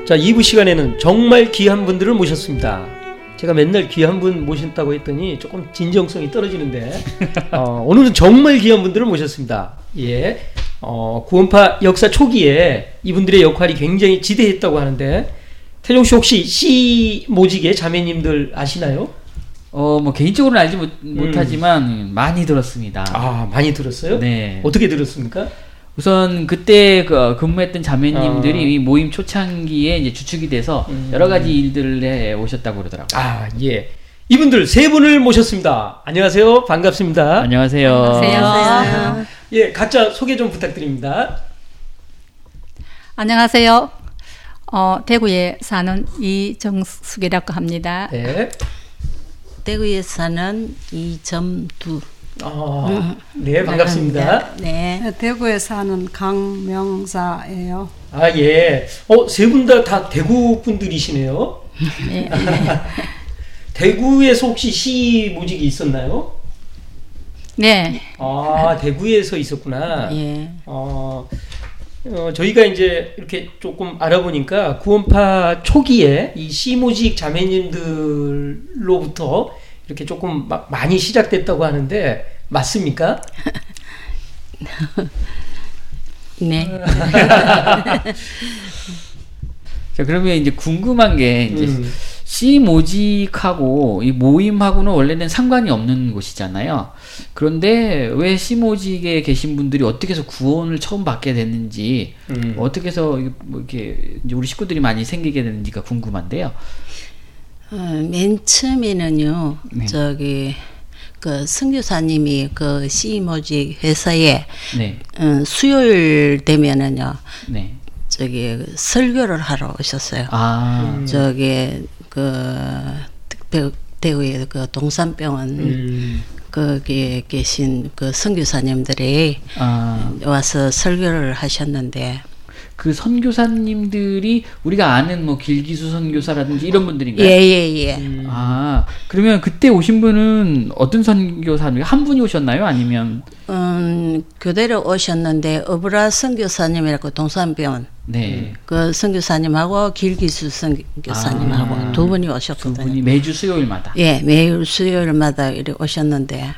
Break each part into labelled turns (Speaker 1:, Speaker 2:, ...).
Speaker 1: 자, 2부 시간에는 정말 귀한 분들을 모셨습니다. 제가 맨날 귀한 분 모신다고 했더니 조금 진정성이 떨어지는데 오늘은 정말 귀한 분들을 모셨습니다. 예, 구원파 역사 초기에 이분들의 역할이 굉장히 지대했다고 하는데 태종씨 혹시 씨 모직의 자매님들 아시나요?
Speaker 2: 뭐 개인적으로는 알지 못하지만 많이 들었습니다.
Speaker 1: 아, 많이 들었어요?
Speaker 2: 네.
Speaker 1: 어떻게 들었습니까?
Speaker 2: 우선 그때 근무했던 자매님들이 이 모임 초창기에 이제 주축이 돼서 여러 가지 일들을 해 오셨다고 그러더라고요.
Speaker 1: 아, 예. 이분들 세 분을 모셨습니다. 안녕하세요. 반갑습니다.
Speaker 2: 안녕하세요.
Speaker 3: 안녕하세요.
Speaker 1: 예, 각자 소개 좀 부탁드립니다.
Speaker 3: 안녕하세요. 대구에 사는 이정숙이라고 합니다.
Speaker 1: 네.
Speaker 4: 대구에 사는 이점두.
Speaker 1: 네, 반갑습니다.
Speaker 4: 네.
Speaker 5: 대구에 사는 강명사예요.
Speaker 1: 아, 예. 세 분 다 대구 분들이시네요.
Speaker 4: 네.
Speaker 1: 대구에서 혹시 시 모직이 있었나요?
Speaker 3: 네.
Speaker 1: 아, 대구에서 있었구나.
Speaker 4: 예.
Speaker 1: 저희가 이제 이렇게 조금 알아보니까 구원파 초기에 이 시모직 자매님들로부터 이렇게 조금 많이 시작됐다고 하는데 맞습니까?
Speaker 4: 네.
Speaker 2: 자, 그러면 이제 궁금한 게 이제 씨 모직하고 이 모임하고는 원래는 상관이 없는 곳이잖아요. 그런데 왜 씨 모직에 계신 분들이 어떻게 해서 구원을 처음 받게 됐는지, 어떻게 해서 뭐 이렇게 이제 우리 식구들이 많이 생기게 됐는지가 궁금한데요.
Speaker 4: 맨 처음에는요,
Speaker 2: 네.
Speaker 4: 그 선교사님이 그 시모직 회사에
Speaker 2: 네.
Speaker 4: 수요일 되면은요,
Speaker 2: 네.
Speaker 4: 설교를 하러 오셨어요.
Speaker 2: 아.
Speaker 4: 대구의 그 동산병원 거기에 계신 그 선교사님들이 와서 설교를 하셨는데,
Speaker 2: 그 선교사님들이 우리가 아는 뭐 길기수 선교사라든지 이런 분들인가요?
Speaker 4: 예.
Speaker 2: 아, 그러면 그때 오신 분은 어떤 선교사님이 한 분이 오셨나요? 아니면
Speaker 4: 교대로 오셨는데 어브라 선교사님이라고 동산병원
Speaker 2: 네.
Speaker 4: 그 선교사님하고 길기수 선교사님하고 두 분이 오셨거든요.
Speaker 2: 두 분이 매주 수요일마다.
Speaker 4: 예, 매일 수요일마다 이렇게 오셨는데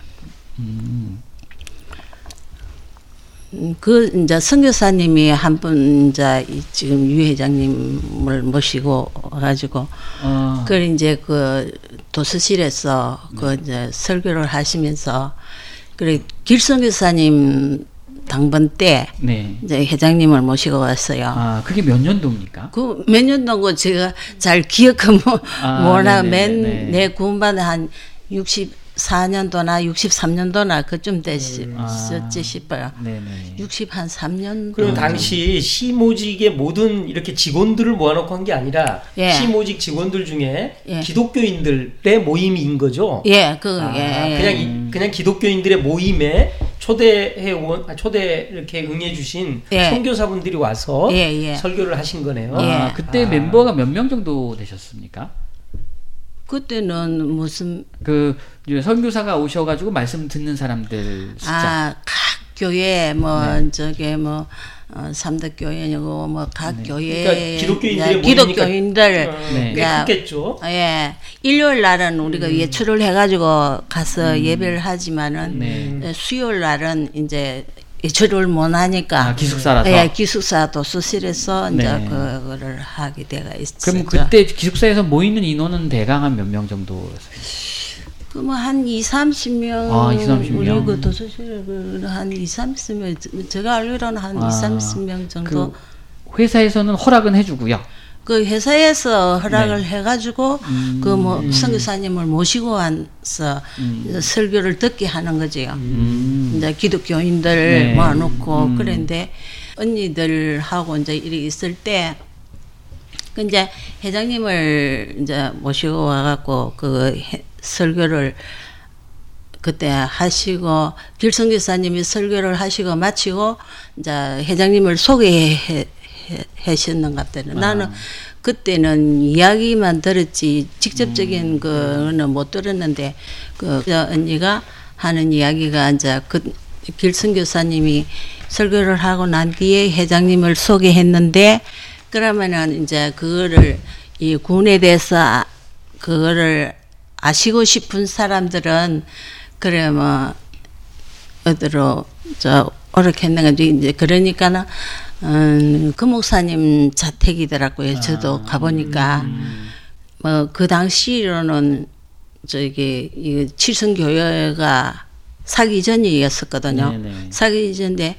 Speaker 4: 이제 선교사님이 한 분 이제 지금 유 회장님을 모시고 와가지고 그 이제 그 도서실에서 그 이제 설교를 하시면서 그래 길선교사님 당번 때
Speaker 2: 네.
Speaker 4: 이제 회장님을 모시고 왔어요.
Speaker 2: 아, 그게 몇 년도입니까?
Speaker 4: 그 몇 년도고 제가 잘 기억은 몰라. 내 구원받은 한 64년도나 63년도나 그쯤 됐었지 싶어요.
Speaker 2: 네네.
Speaker 4: 63년도.
Speaker 1: 그럼 당시 시모직의 모든 이렇게 직원들을 모아놓고 한 게 아니라
Speaker 4: 예.
Speaker 1: 시모직 직원들 중에
Speaker 4: 예.
Speaker 1: 기독교인들의 모임인 거죠?
Speaker 4: 예,
Speaker 1: 그냥 기독교인들의 모임에 초대 이렇게 응해주신
Speaker 4: 예.
Speaker 1: 선교사분들이 와서
Speaker 4: 예.
Speaker 1: 설교를 하신 거네요.
Speaker 4: 예.
Speaker 2: 그때 멤버가 몇 명 정도 되셨습니까?
Speaker 4: 그때는 무슨
Speaker 2: 그 선교사가 오셔가지고 말씀 듣는 사람들 숫자.
Speaker 4: 각 교회 삼덕교회고 뭐 각 교회
Speaker 1: 그러니까
Speaker 4: 기독교인들
Speaker 1: 꽤 크겠죠.
Speaker 4: 예, 일요일 날은 우리가 외출을 해가지고 가서 예배를 하지만은 수요일 날은 이제 외출을 못 하니까
Speaker 2: 기숙사라서.
Speaker 4: 예, 기숙사 도서실에서 이제 그거를 하게 되가 있었죠.
Speaker 2: 그럼 그때 기숙사에서 모이는 인원은 대강 한 몇 명 정도였어요?
Speaker 4: 뭐 한 20-30명.
Speaker 2: 20-30명.
Speaker 4: 우리 그 도서실에 한 20-30명. 제가 알기로는 한 20-30명 정도.
Speaker 2: 그 회사에서는 허락은 해주고요.
Speaker 4: 그 회사에서 허락을 해가지고 그 뭐 선교사님을 모시고 와서 설교를 듣게 하는 거지요. 이제 기독교인들 모아놓고 그런데 언니들하고 이제 이렇게 있을 때. 그 이제 회장님을 이제 모시고 와갖고 그 설교를 그때 하시고 길성교사님이 설교를 하시고 마치고 이제 회장님을 소개해 하셨는가 보다. 나는 그때는 이야기만 들었지 직접적인 거는 못 들었는데 그 언니가 하는 이야기가 이제 그 길성교사님이 설교를 하고 난 뒤에 회장님을 소개했는데 그러면은 이제 그거를 이 군에 대해서 그거를 아시고 싶은 사람들은 그래 뭐 어디로 오락했는지 이제 그러니까는 그 목사님 자택이더라고요. 저도 가보니까 뭐 그 당시로는 저기 이 칠성교회가 사기 전이었었거든요.
Speaker 2: 네네.
Speaker 4: 사기 전에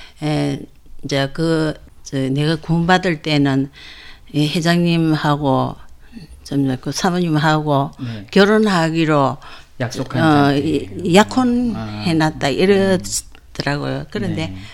Speaker 4: 이제 내가 구원받을 때는 이 회장님하고 좀 그 사모님하고
Speaker 2: 네.
Speaker 4: 결혼하기로
Speaker 2: 약속한
Speaker 4: 약혼해놨다 이러더라고요. 그런데
Speaker 2: 네.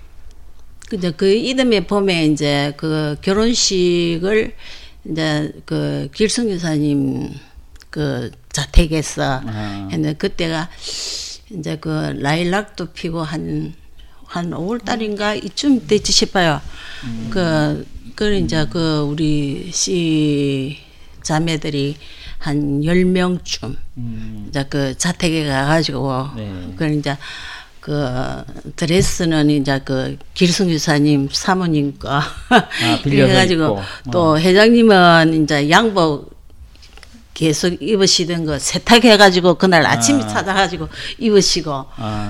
Speaker 4: 근데 그 이듬해 봄에 이제 그 결혼식을 이제 그 길성 교사님 그 자택에서 했는데 그때가 이제 그 라일락도 피고 한 5월 달인가 이쯤 됐지 싶어요. 그 이제 그 우리 씨 자매들이 한 10명쯤 이제 그 자택에 가가지고 그 이제 그 드레스는 이제 그 길성 교사님 사모님 거 그래가지고 또 회장님은 이제 양복 계속 입으시던 거 세탁해가지고 그날 아침에 찾아가지고 입으시고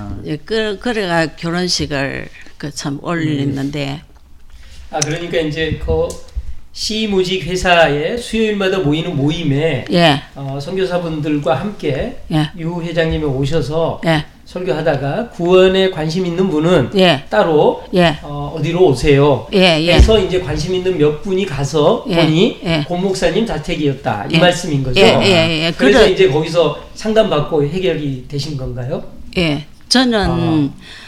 Speaker 4: 그래가 결혼식을 그 참 올렸는데
Speaker 1: 그러니까 이제 그 시무직 회사에 수요일마다 모이는 모임에 선교사분들과 함께 유 회장님이 오셔서 설교하다가 구원에 관심 있는 분은 따로 어디로 오세요. 해서 이제 관심 있는 몇 분이 가서 보니 고 목사님 자택이었다 이 말씀인 거죠. 그래서 이제 거기서 상담받고 해결이 되신 건가요?
Speaker 4: 저는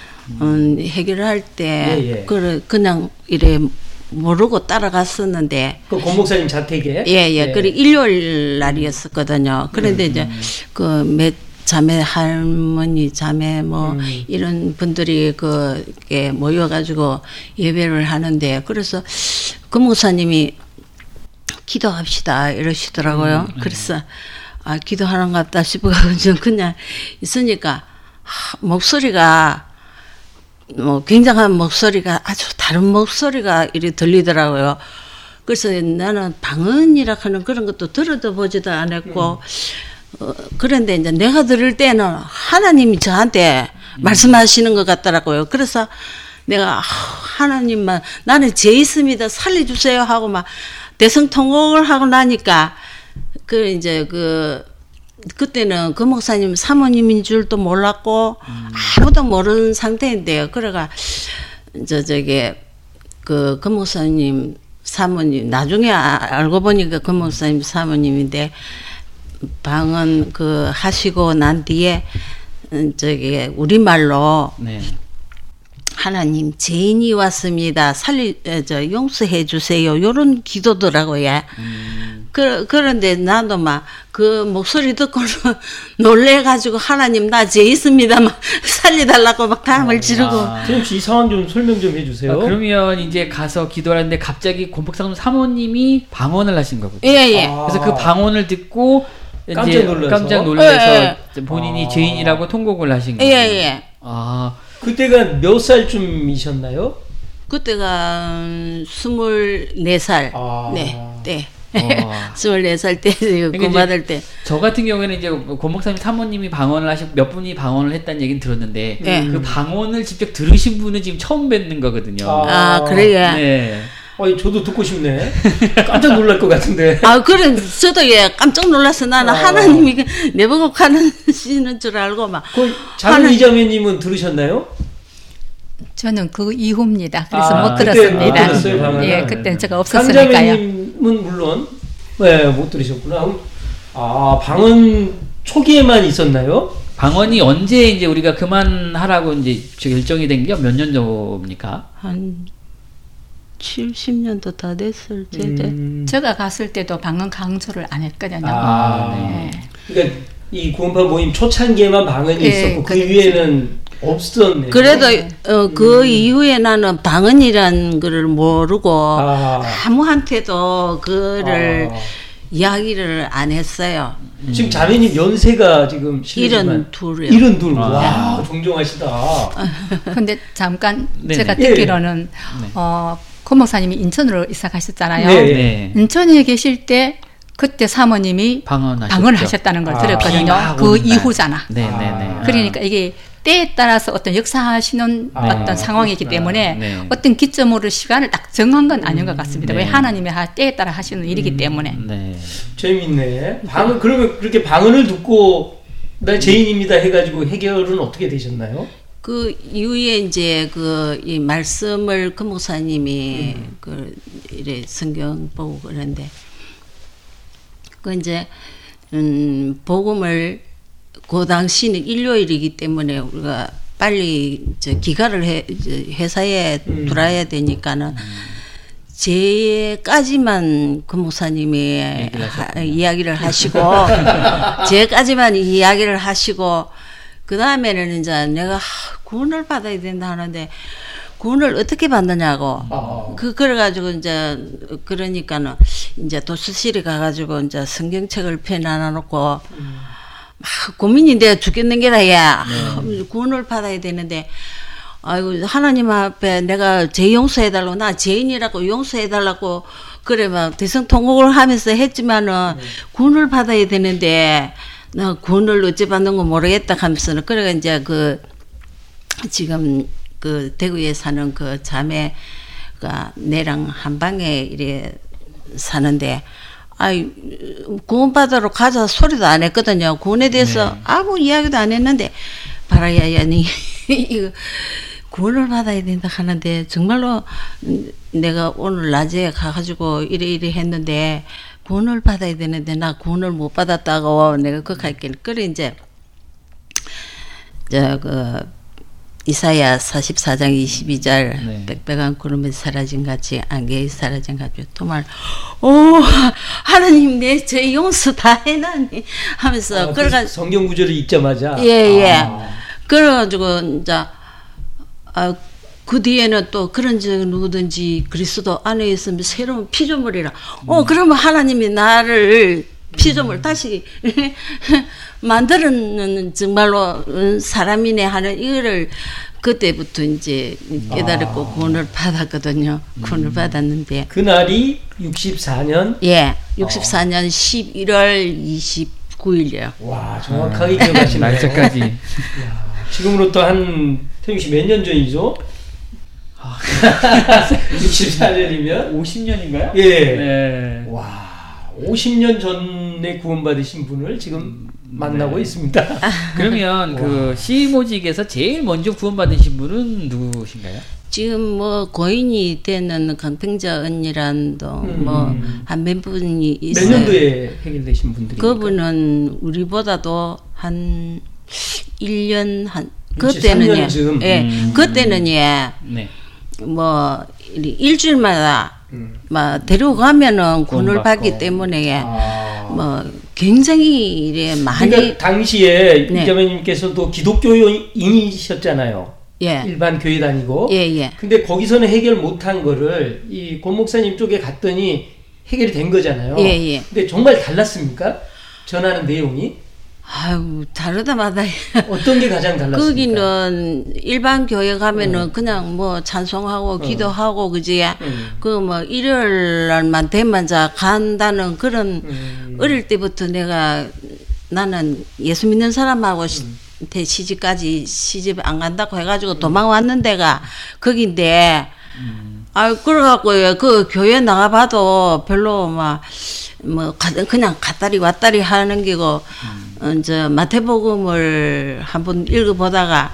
Speaker 4: 해결할 때 그냥 이래 모르고 따라갔었는데
Speaker 1: 그 고 목사님 자택에
Speaker 4: 그래 일요일 날이었었거든요. 그런데 이제 그 자매 할머니 자매 뭐 이런 분들이 그게 모여가지고 예배를 하는데 그래서 그 목사님이 기도합시다 이러시더라고요. 그래서 기도하는가 보다 싶어가지고 그냥 있으니까 목소리가 뭐 굉장한 목소리가 아주 다른 목소리가 이렇게 들리더라고요. 그래서 나는 방언이라 하는 그런 것도 들어도 보지도 않았고 그런데 이제 내가 들을 때는 하나님이 저한테 말씀하시는 것 같더라고요. 그래서 내가 하나님만 나는 죄 있습니다 살려주세요 하고 막 대성통곡을 하고 나니까 이제 그때는 그 목사님 사모님인 줄도 몰랐고 아무도 모르는 상태인데요. 그래가 그 목사님 사모님 나중에 알고 보니까 그 목사님 사모님인데 방언 하시고 난 뒤에 우리말로 하나님 죄인이 왔습니다. 용서해 주세요. 요런 기도더라고요. 그런데 나도 막 그 목소리 듣고는 놀래가지고 하나님 나 죄 있습니다. 막 살려달라고 막 담을 지르고.
Speaker 1: 그럼 혹시 이 상황 좀 설명 좀 해주세요.
Speaker 2: 그러면 이제 가서 기도하는데 갑자기 권복상 사모님이 방언을 하신 거거든요. 그래서 그 방언을 듣고 깜짝 놀라서 본인이 죄인이라고 통곡을 하신 거예요.
Speaker 1: 그때가 몇 살쯤이셨나요?
Speaker 4: 그때가 24살. 네. 24살 때 구원받을 때.
Speaker 2: 저 같은 경우에는 이제 권 목사님 사모님이 방언을 하시고 몇 분이 방언을 했다는 얘기는 들었는데 그 방언을 직접 들으신 분은 지금 처음 뵙는 거거든요.
Speaker 4: 그래요?
Speaker 2: 네.
Speaker 1: 저도 듣고 싶네. 깜짝 놀랄 것 같은데.
Speaker 4: 그래, 저도 깜짝 놀라서 나는 하나님이 내보고 가시는 줄 알고 막.
Speaker 1: 장은 이자매님은 들으셨나요?
Speaker 3: 저는 그 이후입니다. 그래서 못 들었습니다.
Speaker 1: 못 들었어요, 방언을.
Speaker 3: 그때는 제가 없었으니까요.
Speaker 1: 강자매님은 물론 못 들으셨구나. 방언 초기에만 있었나요?
Speaker 2: 방언이 언제 이제 우리가 그만하라고 이제 결정이 된 게 몇 년 전입니까?
Speaker 4: 한 70년도 다 됐을 때.
Speaker 3: 제가 갔을 때도 방언 강조를 안 했거든요.
Speaker 1: 그러니까 이 구원파 모임 초창기에만 방언이 있었고 그 이후에는 없었네요.
Speaker 4: 그래도 그 이후에 나는 방언이란 거를 모르고 아무한테도 그를 이야기를 안 했어요.
Speaker 1: 지금 자매님 연세가 지금
Speaker 4: 72이요.
Speaker 1: 72. 와, 존경하시다.
Speaker 3: 근데 잠깐 제가 듣기로는 고 목사님이 인천으로 이사 가셨잖아요.
Speaker 2: 네.
Speaker 3: 인천에 계실 때 그때 사모님이 방언을 하셨다는 걸 들었거든요. 그 이후잖아.
Speaker 2: 네네네.
Speaker 3: 그러니까 이게 때에 따라서 어떤 역사하시는 어떤 상황이기 때문에 어떤 기점으로 시간을 딱 정한 건 아닌 것 같습니다. 왜 하나님의 때에 따라 하시는 일이기 때문에.
Speaker 1: 재밌네. 그러면 그렇게 방언을 듣고 나 죄인입니다 해가지고 해결은 어떻게 되셨나요?
Speaker 4: 그 이후에 이제 이 말씀을 그 목사님이 이래 성경 보고 그러는데 그 이제 복음을 그 당시는 일요일이기 때문에 우리가 빨리 기가를 회사에 들어야 되니까는 제까지만 그 목사님이 이야기를 하시고 제까지만 이야기를 하시고 그 다음에는 이제 내가 구원을 받아야 된다 하는데 구원을 어떻게 받느냐고 그래가지고 이제 그러니까는 이제 도서실에 가가지고 이제 성경책을 펴놔놓고 막 고민이 돼 죽겠는 게라 야 구원을 받아야 되는데 아이고 하나님 앞에 내가 죄 용서해달라고 나 죄인이라고 용서해달라고 그래 막 대성통곡을 하면서 했지만은 구원을 받아야 되는데 나 구원을 어찌 받는 거 모르겠다 하면서는 그래가 이제 지금 대구에 사는 그 자매가 내랑 한 방에 이래 사는데 구원받으러 가자 소리도 안 했거든요. 구원에 대해서 아무 이야기도 안 했는데 바라야야니 이거 구원을 받아야 된다 하는데 정말로 내가 오늘 낮에 가가지고 이래 했는데 구원을 받아야 되는데 나 구원을 못 받았다고 내가 그렇게 그래 이제 이사야 44장 22절 빽빽한 구름에 사라진 같이 안개에 사라진 같이 정말 하나님 내 죄 용서 다 해놨니 하면서
Speaker 1: 그래가 성경 구절을 읽자마자
Speaker 4: 그래가지고 이제 그 뒤에는 또 그런 적 누구든지 그리스도 안에 있으면 새로운 피조물이라 그러면 하나님이 나를 피조물 다시 만드는 정말로 사람이네 하는 이거를 그때부터 이제 깨달았고 구원을 받았거든요. 구원을 받았는데
Speaker 1: 그날이 64년
Speaker 4: 64년 11월 29일이에요.
Speaker 1: 와 정확하게 기억하시네요.
Speaker 2: 날짜까지.
Speaker 1: 지금으로부터 한 태용 씨 몇 년 전이죠? 64년이면
Speaker 2: 50년인가요?
Speaker 1: 예. 와 50년 전에 구원받으신 분을 지금 만나고 있습니다.
Speaker 2: 그러면 그 시모직에서 제일 먼저 구원받으신 분은 누구신가요?
Speaker 4: 지금 뭐 고인이 되는 강평자 언니란 한 몇 분이 있어요.
Speaker 1: 몇 년도에 해결되신 분들입니까?
Speaker 4: 그분은 우리보다도 한 1년
Speaker 1: 그때는
Speaker 4: 그때는 뭐 일주일마다 막 데리고 가면은 구원을 받기 때문에 뭐 굉장히 이래 많이
Speaker 1: 그러니까 당시에 이자매님께서도 기독교인이셨잖아요. 일반 교회 다니고. 근데 거기서는 해결 못한 거를 이 권 목사님 쪽에 갔더니 해결이 된 거잖아요. 근데 정말 달랐습니까? 전하는 내용이?
Speaker 4: 아유 다르다마다
Speaker 1: 어떤 게 가장 달랐습니까?
Speaker 4: 거기는 일반 교회 가면은 그냥 뭐 찬송하고 기도하고 그지 그 뭐 일요일 날만 되면 자 간다는 그런 어릴 때부터 나는 예수 믿는 사람하고 시집까지 시집 안 간다고 해가지고 도망왔는 데가 거긴데 그래갖고 그 교회 나가봐도 별로 뭐 그냥 갔다리 왔다리 하는 게고 이제 마태복음을 한번 읽어보다가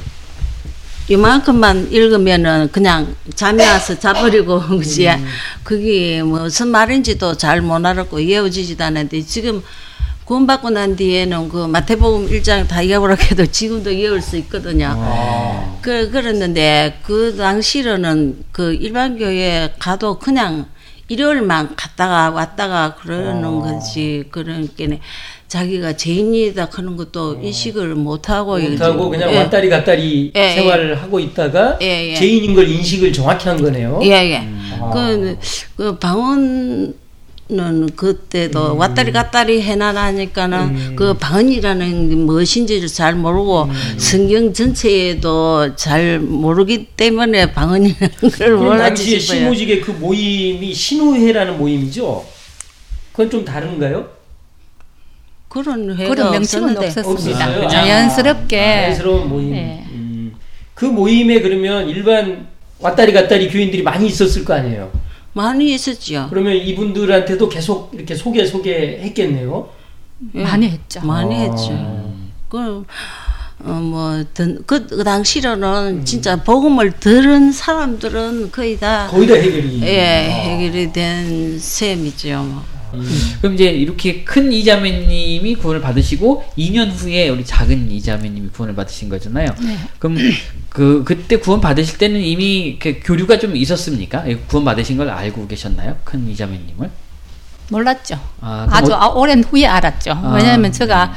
Speaker 4: 이만큼만 읽으면은 그냥 잠이 와서 자버리고 그지 그게 무슨 말인지도 잘 못 알았고 이해지지도 않는데 지금 구원받고 난 뒤에는 그 마태복음 1장 다 이해하라고 해도 지금도 이해할 수 있거든요. 그랬는데 그 당시로는 그 일반 교회 가도 그냥 일요일만 갔다가 왔다가 그러는 거지. 그러니까 자기가 죄인이다 하는 것도 인식을 못하고
Speaker 1: 그냥 왔다리 갔다리 생활을 하고 있다가 죄인인 걸 인식을 정확히 한 거네요.
Speaker 4: 그 방언 그때도 왔다리 갔다리 해나가니까는 그 방언이라는 무엇인지를 잘 모르고 성경 전체에도 잘 모르기 때문에 방언이라는 걸 몰랐지
Speaker 1: 당시에
Speaker 4: 싶어요.
Speaker 1: 시모직의 그 모임이 신우회라는 모임이죠? 그건 좀 다른가요?
Speaker 4: 그런
Speaker 3: 그런 명칭은
Speaker 4: 없었는데.
Speaker 3: 없었습니다.
Speaker 1: 없었어요?
Speaker 3: 자연스럽게.
Speaker 1: 자연스러운 모임.
Speaker 3: 네.
Speaker 1: 그 모임에 그러면 일반 왔다리 갔다리 교인들이 많이 있었을 거 아니에요?
Speaker 4: 많이 있었죠.
Speaker 1: 그러면 이분들한테도 계속 이렇게 소개했겠네요?
Speaker 3: 많이 했죠.
Speaker 4: 많이 했죠. 그 당시로는 진짜 복음을 들은 사람들은 거의 다
Speaker 1: 해결이.
Speaker 4: 해결이 된 셈이죠.
Speaker 2: 그럼 이제 이렇게 큰 이자매님이 구원을 받으시고 2년 후에 우리 작은 이자매님이 구원을 받으신 거잖아요.
Speaker 3: 네.
Speaker 2: 그럼 그때 구원 받으실 때는 이미 교류가 좀 있었습니까? 구원 받으신 걸 알고 계셨나요? 큰 이자매님을?
Speaker 3: 몰랐죠.
Speaker 2: 아,
Speaker 3: 아주 오랜 후에 알았죠. 왜냐하면 제가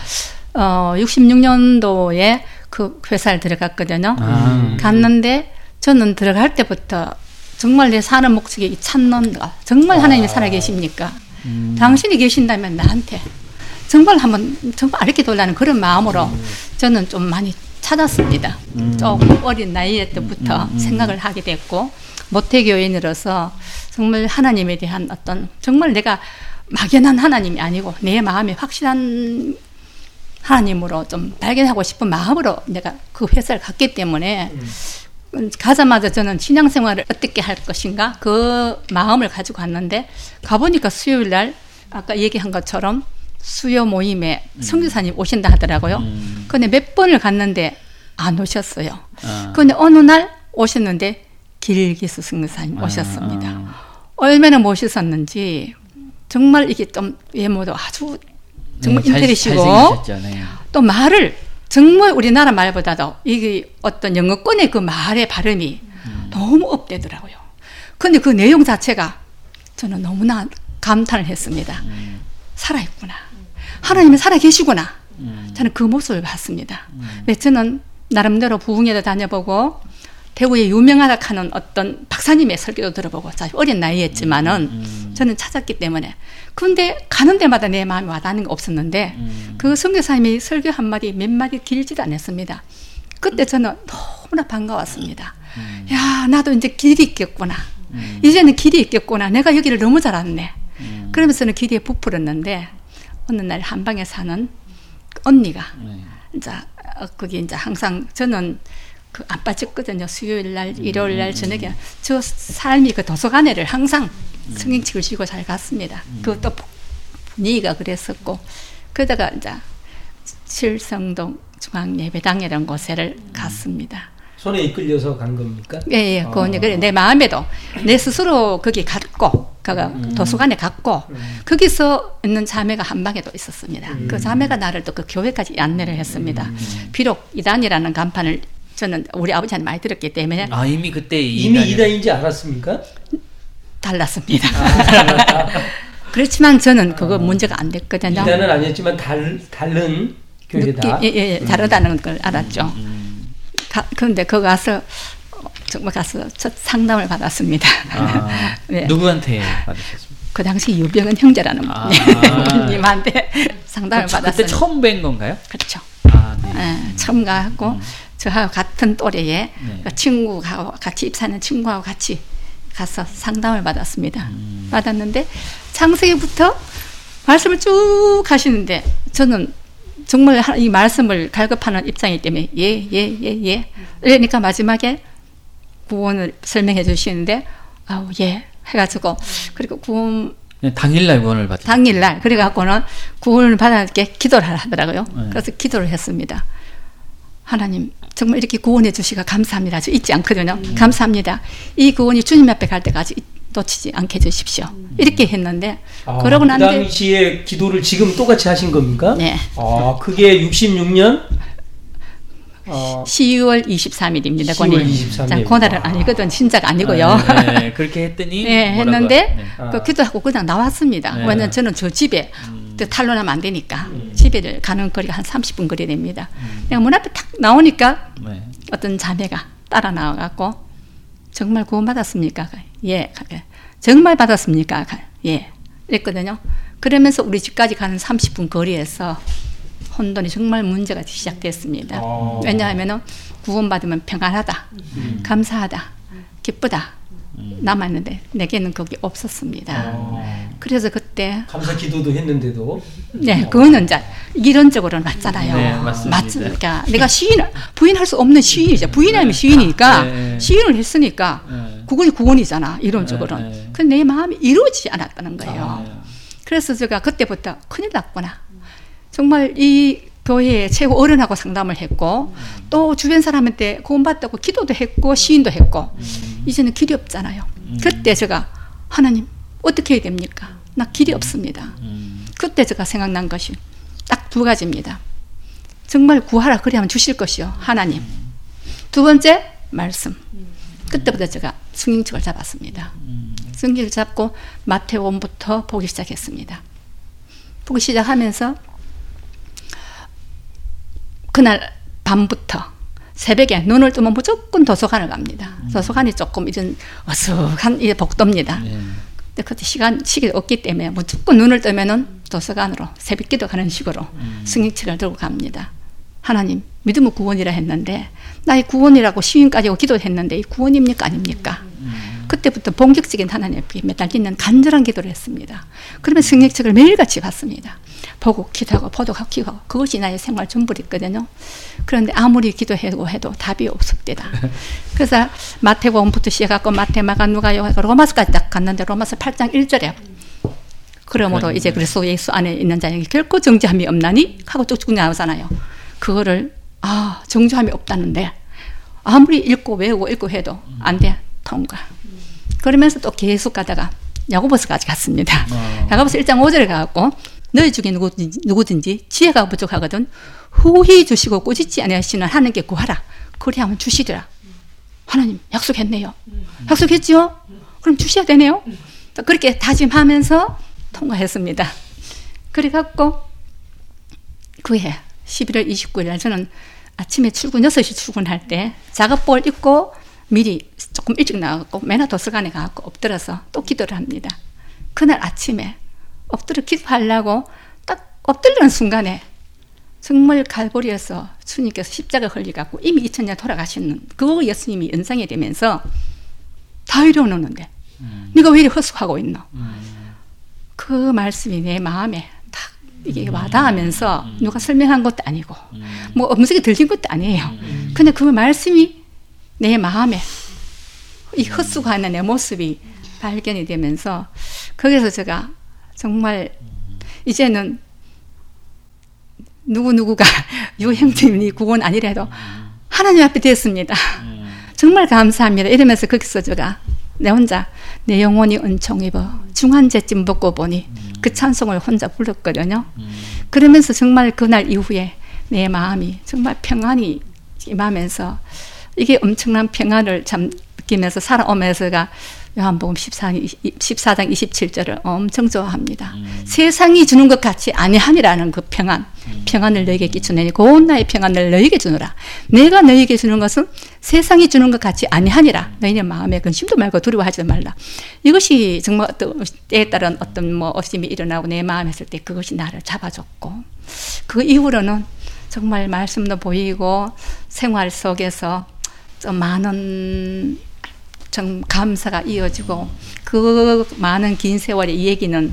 Speaker 3: 66년도에 그 회사를 들어갔거든요. 갔는데 저는 들어갈 때부터 정말 내 사는 목적이 찾는다. 정말 하나님이 살아계십니까? 당신이 계신다면 나한테 정말 이렇게 돌라는 그런 마음으로 저는 좀 많이 찾았습니다. 조금 어린 나이에 때부터 생각을 하게 됐고 모태교인으로서 정말 하나님에 대한 어떤 정말 내가 막연한 하나님이 아니고 내 마음에 확실한 하나님으로 좀 발견하고 싶은 마음으로 내가 그 회사를 갔기 때문에 가자마자 저는 신앙생활을 어떻게 할 것인가 그 마음을 가지고 갔는데 가보니까 수요일 날 아까 얘기한 것처럼 수요 모임에 선교사님 오신다 하더라고요. 근데 몇 번을 갔는데 안 오셨어요. 근데 어느 날 오셨는데 길기수 선교사님 오셨습니다. 얼마나 멋있었는지 정말 이게 좀 외모도 아주 정말 인테리시고 또 말을 정말 우리나라 말보다도 이게 어떤 영어권의 그 말의 발음이 너무 업되더라고요. 근데 그 내용 자체가 저는 너무나 감탄을 했습니다. 살아있구나. 하나님이 살아계시구나. 저는 그 모습을 봤습니다. 저는 나름대로 부흥회도 다녀보고 대구에 유명하다 하는 어떤 박사님의 설교도 들어보고 어린 나이였지만은 저는 찾았기 때문에 근데 가는 데마다 내 마음이 와닿는 거 없었는데 그 선교사님이 설교 한마디 몇 마디 길지도 않았습니다. 그때 저는 너무나 반가웠습니다. 야 나도 이제 길이 있겠구나. 이제는 길이 있겠구나. 내가 여기를 너무 잘 왔네. 그러면서는 길이에 부풀었는데 어느 날 한방에 사는 언니가 이제 거기 이제 항상 저는 그 안 빠졌거든요. 수요일 날, 일요일 날 저녁에 저 삶이 그 도서관에를 항상 성경책을 쥐고 잘 갔습니다. 그것도 분위기가 그랬었고 그러다가 이제 칠성동 중앙예배당이라는 곳에를 갔습니다.
Speaker 1: 손에 이끌려서 간 겁니까?
Speaker 3: 예. 그래 내 마음에도 내 스스로 거기 갔고 도서관에 갔고 거기서 있는 자매가 한 방에도 있었습니다. 그 자매가 나를 또 그 교회까지 안내를 했습니다. 비록 이단이라는 간판을 저는 우리 아버지한테 많이 들었기 때문에
Speaker 2: 이미 그때
Speaker 1: 이미 이단인지 알았습니까?
Speaker 3: 달랐습니다. 그렇지만 저는 그거 문제가 안 됐거든요.
Speaker 1: 이단은 아니었지만 다른 교회다.
Speaker 3: 다르다는 걸 알았죠. 그런데 거기 가서 정말 가서 첫 상담을 받았습니다.
Speaker 2: 네. 누구한테 받으셨습니까?
Speaker 3: 그 당시 유병은 형제라는 분님한테 상담을 받았어요.
Speaker 2: 그때 처음 뵌 건가요?
Speaker 3: 그렇죠.
Speaker 2: 네.
Speaker 3: 처음 가고 저하고 같은 또래에 친구하고 같이 입사하는 친구하고 같이 가서 상담을 받았습니다. 받았는데 창세기부터 말씀을 쭉 하시는데 저는 정말 이 말씀을 갈급하는 입장이기 때문에 예. 그러니까 마지막에 구원을 설명해 주시는데 해가지고 그리고 구원
Speaker 2: 당일날 구원을 받았어요.
Speaker 3: 당일날 그래갖고는 구원을 받았게 기도를 하더라고요. 그래서 기도를 했습니다. 하나님 정말 이렇게 구원해 주시가 감사합니다. 저 잊지 않거든요. 감사합니다. 이 구원이 주님 앞에 갈 때까지 놓치지 않게 해주십시오. 이렇게 했는데 그러고 난 뒤에
Speaker 1: 그 당시에 기도를 지금 똑같이 하신 겁니까?
Speaker 3: 네.
Speaker 1: 그게 66년
Speaker 3: 10월 23일입니다.
Speaker 1: 10월 23일.
Speaker 3: 그날은 아니거든. 신자가 아니고요.
Speaker 2: 네, 그렇게 했더니
Speaker 3: 했는데 그 기도하고 그냥 나왔습니다. 왜냐면 저는 저 집에 탈론하면 안 되니까 집에 가는 거리가 한 30분 거리 됩니다. 내가 문 앞에 탁 나오니까 어떤 자매가 따라 나와갖고 정말 구원 받았습니까? 예. 정말 받았습니까? 예. 했거든요. 그러면서 우리 집까지 가는 30분 거리에서 혼돈이 정말 문제가 시작됐습니다. 왜냐하면 구원받으면 평안하다, 감사하다, 기쁘다 남았는데 내게는 그게 없었습니다. 그래서 그때
Speaker 1: 감사 기도도 했는데도
Speaker 3: 네, 그거는 이제 이론적으로는 맞잖아요.
Speaker 2: 네, 맞습니다.
Speaker 3: 맞으니까 내가 부인할 수 없는 시인이죠. 부인하면 시인이니까 시인을 했으니까 그건 구원이잖아 이론적으로는. 근데 내 마음이 이루어지지 않았다는 거예요. 그래서 제가 그때부터 큰일 났구나. 정말 이 교회에 최고 어른하고 상담을 했고 또 주변 사람한테 구원받다고 기도도 했고 시인도 했고 이제는 길이 없잖아요. 그때 제가 하나님 어떻게 해야 됩니까? 나 길이 없습니다. 그때 제가 생각난 것이 딱 2가지입니다. 정말 구하라 그래야만 주실 것이요. 하나님. 2번째 말씀. 그때부터 제가 승인책을 잡았습니다. 승인책을 잡고 마태복음부터 보기 시작했습니다. 보기 시작하면서 그날 밤부터 새벽에 눈을 뜨면 무조건 도서관을 갑니다. 도서관이 조금 이런 어수룩한 복도입니다. 근데 그때 시간이 없기 때문에 무조건 눈을 뜨면은 도서관으로 새벽기도 가는 식으로 승인책을 들고 갑니다. 하나님, 믿음은 구원이라 했는데 나의 구원이라고 시인까지 기도했는데 이 구원입니까 아닙니까? 그때부터 본격적인 하나님께 매달리는 간절한 기도를 했습니다. 그러면 승인책을 매일같이 봤습니다. 보고 기도하고 보도하고 기도하고 그것이 나의 생활 전부였거든요. 그런데 아무리 기도해도 해도 답이 없었대다. 그래서 마태복음부터 시작하고 마태, 마가, 누가, 로마서까지 딱 갔는데 로마서 8장 1절에 그러므로 이제 그리스도 예수 안에 있는 자에게 결코 정죄함이 없나니 하고 쭉쭉 나오잖아요. 그거를 정죄함이 없다는데 아무리 읽고 외우고 읽고 해도 안 돼. 통과. 그러면서 또 계속 가다가 야고보서까지 갔습니다. 야고보서 1장 5절에 가갖고 너희 중에 누구든지 지혜가 부족하거든 후히 주시고 꾸짖지 아니하시는 하나님께 구하라. 그리하면 주시더라. 하나님 약속했네요. 약속했지요? 그럼 주셔야 되네요. 그렇게 다짐하면서 통과했습니다. 그래갖고 그해 11월 29일 날 저는 아침에 6시 출근할 때 작업복을 입고 미리 조금 일찍 나가고 맨날 도서관에 가서 엎드려서 또 기도를 합니다. 그날 아침에 엎드려 기도하려고 딱 엎드리는 순간에 정말 갈보리에서 주님께서 십자가 흘리갖고 이미 2000년 돌아가시는 그 예수님이 연상이 되면서 다 이러는데 네가 왜 이리 헛수하고 있노? 그 말씀이 내 마음에 딱 이게 와닿으면서 누가 설명한 것도 아니고 뭐 음성이 들린 것도 아니에요. 근데 그 말씀이 내 마음에 이 헛수고하는 내 모습이 발견이 되면서 거기서 제가 정말 이제는 누구가 유형님이 구원 아니라도 하나님 앞에 됐습니다. 정말 감사합니다. 이러면서 거기서 제가 내 혼자 내 영혼이 은총 입어 중한제쯤 벗고 보니 그 찬송을 혼자 불렀거든요. 그러면서 정말 그날 이후에 내 마음이 정말 평안이 임하면서 이게 엄청난 평안을 참 느끼면서 살아오면서가 요한복음 14장 27절을 엄청 좋아합니다. 세상이 주는 것 같이 아니하니라는 그 평안을 너희에게 끼쳐내니 곧 나의 평안을 너희에게 주노라. 내가 너희에게 주는 것은 세상이 주는 것 같이 아니하니라. 너희의 마음에 근심도 말고 두려워하지 말라. 이것이 정말 어떤 때에 따른 어떤 뭐 어심이 일어나고 내 마음에 있을 때 그것이 나를 잡아줬고 그 이후로는 정말 말씀도 보이고 생활 속에서 좀 많은 좀 감사가 이어지고 그 많은 긴 세월의 이 얘기는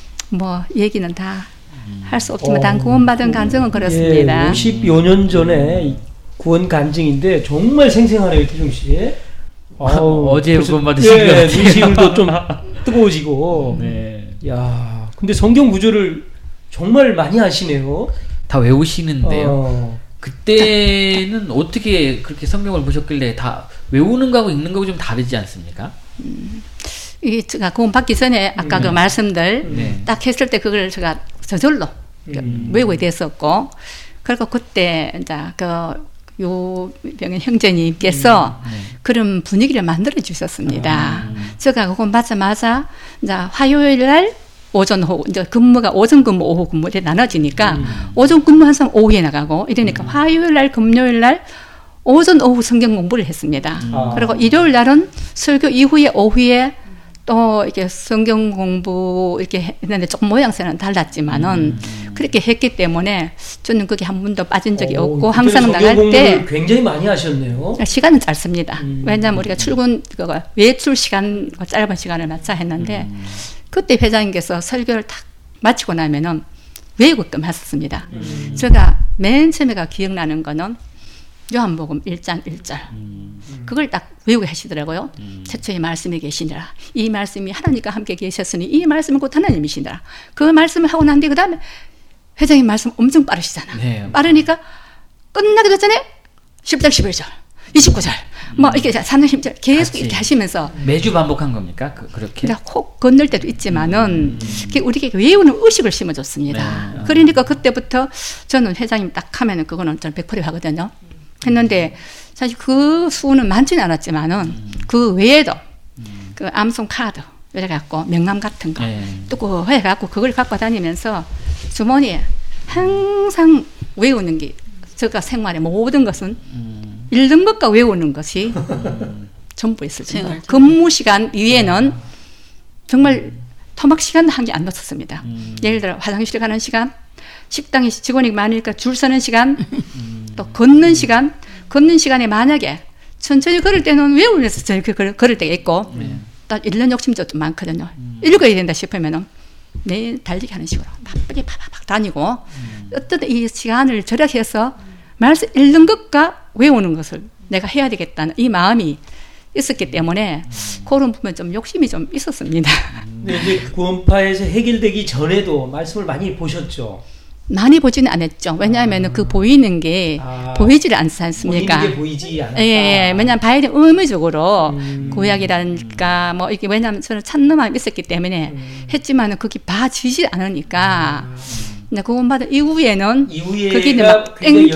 Speaker 3: 다 할 수 없지만 단 구원받은 간증은 그렇습니다.
Speaker 1: 50여 년 전에 구원 간증인데 정말 생생하네요, 태중 씨.
Speaker 2: 어제 구원받으신 것 같아요.
Speaker 1: 눈시울도 좀 뜨거워지고.
Speaker 2: 네.
Speaker 1: 야, 근데 성경 구절을 정말 많이 아시네요.
Speaker 2: 다 외우시는데요. 그때는 어떻게 그렇게 성경을 보셨길래 다 외우는 거하고 읽는 거하고 좀 다르지 않습니까?
Speaker 3: 이게 제가 구원 받기 전에 아까 그 말씀들 딱 했을 때 그걸 제가 저절로 외우게 됐었고, 그리고 그때 이제 유병현 형제님께서 그런 분위기를 만들어 주셨습니다. 제가 구원 받자마자 이제 화요일 날 오전 오후 이제 근무가 오전 근무 오후 근무 이렇게 나눠지니까 오전 근무한 사람 오후에 나가고 이러니까 화요일 날 금요일 날 오전 오후 성경 공부를 했습니다. 그리고 일요일 날은 설교 이후에 오후에 또 이렇게 성경 공부 이렇게 했는데 조금 모양새는 달랐지만은 그렇게 했기 때문에 저는 거기 한 번도 빠진 적이 없고 항상 나갈 때
Speaker 1: 굉장히 많이 하셨네요.
Speaker 3: 시간은 짧습니다. 왜냐하면 우리가 출근 외출 시간 짧은 시간을 맞춰 했는데 그때 회장님께서 설교를 딱 마치고 나면은 외우게끔 했었습니다. 제가 맨 처음에가 기억나는 거는 요한복음 1장 1절 그걸 딱 외우게 하시더라고요. 최초의 말씀이 계시니라. 이 말씀이 하나님과 함께 계셨으니 이 말씀은 곧 하나님이시니라. 그 말씀을 하고 난 뒤 그 다음에 회장님 말씀 엄청 빠르시잖아.
Speaker 2: 네.
Speaker 3: 빠르니까 끝나기도 전에 10절 11절 29절 뭐 이렇게 3절 10절 계속 이렇게 하시면서
Speaker 2: 매주 반복한 겁니까? 그렇게?
Speaker 3: 혹 건널 때도 있지만은 우리에게 외우는 의식을 심어줬습니다.
Speaker 2: 네.
Speaker 3: 그러니까 그때부터 저는 회장님 딱 하면은 그거는 저는 100% 하거든요. 했는데 사실 그 수는 많지는 않았지만은 그 외에도 그 암송 카드 이래갖고 명함 같은 거 또 해갖고 그걸 갖고 다니면서 주머니에 항상 외우는 게 제가 생활의 모든 것은 읽는 것과 외우는 것이 전부 있었습니다. 근무 시간 이외에는 정말 토막 시간 한 개 안 놓쳤습니다. 예를 들어 화장실에 가는 시간, 식당에 직원이 많으니까 줄 서는 시간, 또 걷는 시간에 만약에 천천히 걸을 때는 외우면서 걸을 때가 있고 또 읽는 욕심도 좀 많거든요. 읽어야 된다 싶으면은 매일 달리기 하는 식으로 바쁘게 팍팍 다니고 어떤 이 시간을 절약해서 말씀 읽는 것과 외우는 것을 내가 해야 되겠다는 이 마음이 있었기 때문에 그런 부분 좀 욕심이 좀 있었습니다.
Speaker 1: 근데 이제 구원파에서 해결되기 전에도 말씀을 많이 보셨죠?
Speaker 3: 많이 보지는 않았죠. 왜냐하면 그 보이는 게 보이지를 않지 않습니까?
Speaker 1: 보이는 게 보이지 않았다.
Speaker 3: 예, 왜냐하면 봐야 되는 의무적으로 구약이라든가 뭐 이게 왜냐하면 저는 찾는 마음이 있었기 때문에 했지만은 그게 봐지지 않으니까. 근데 구원받은 이후에는 그게 막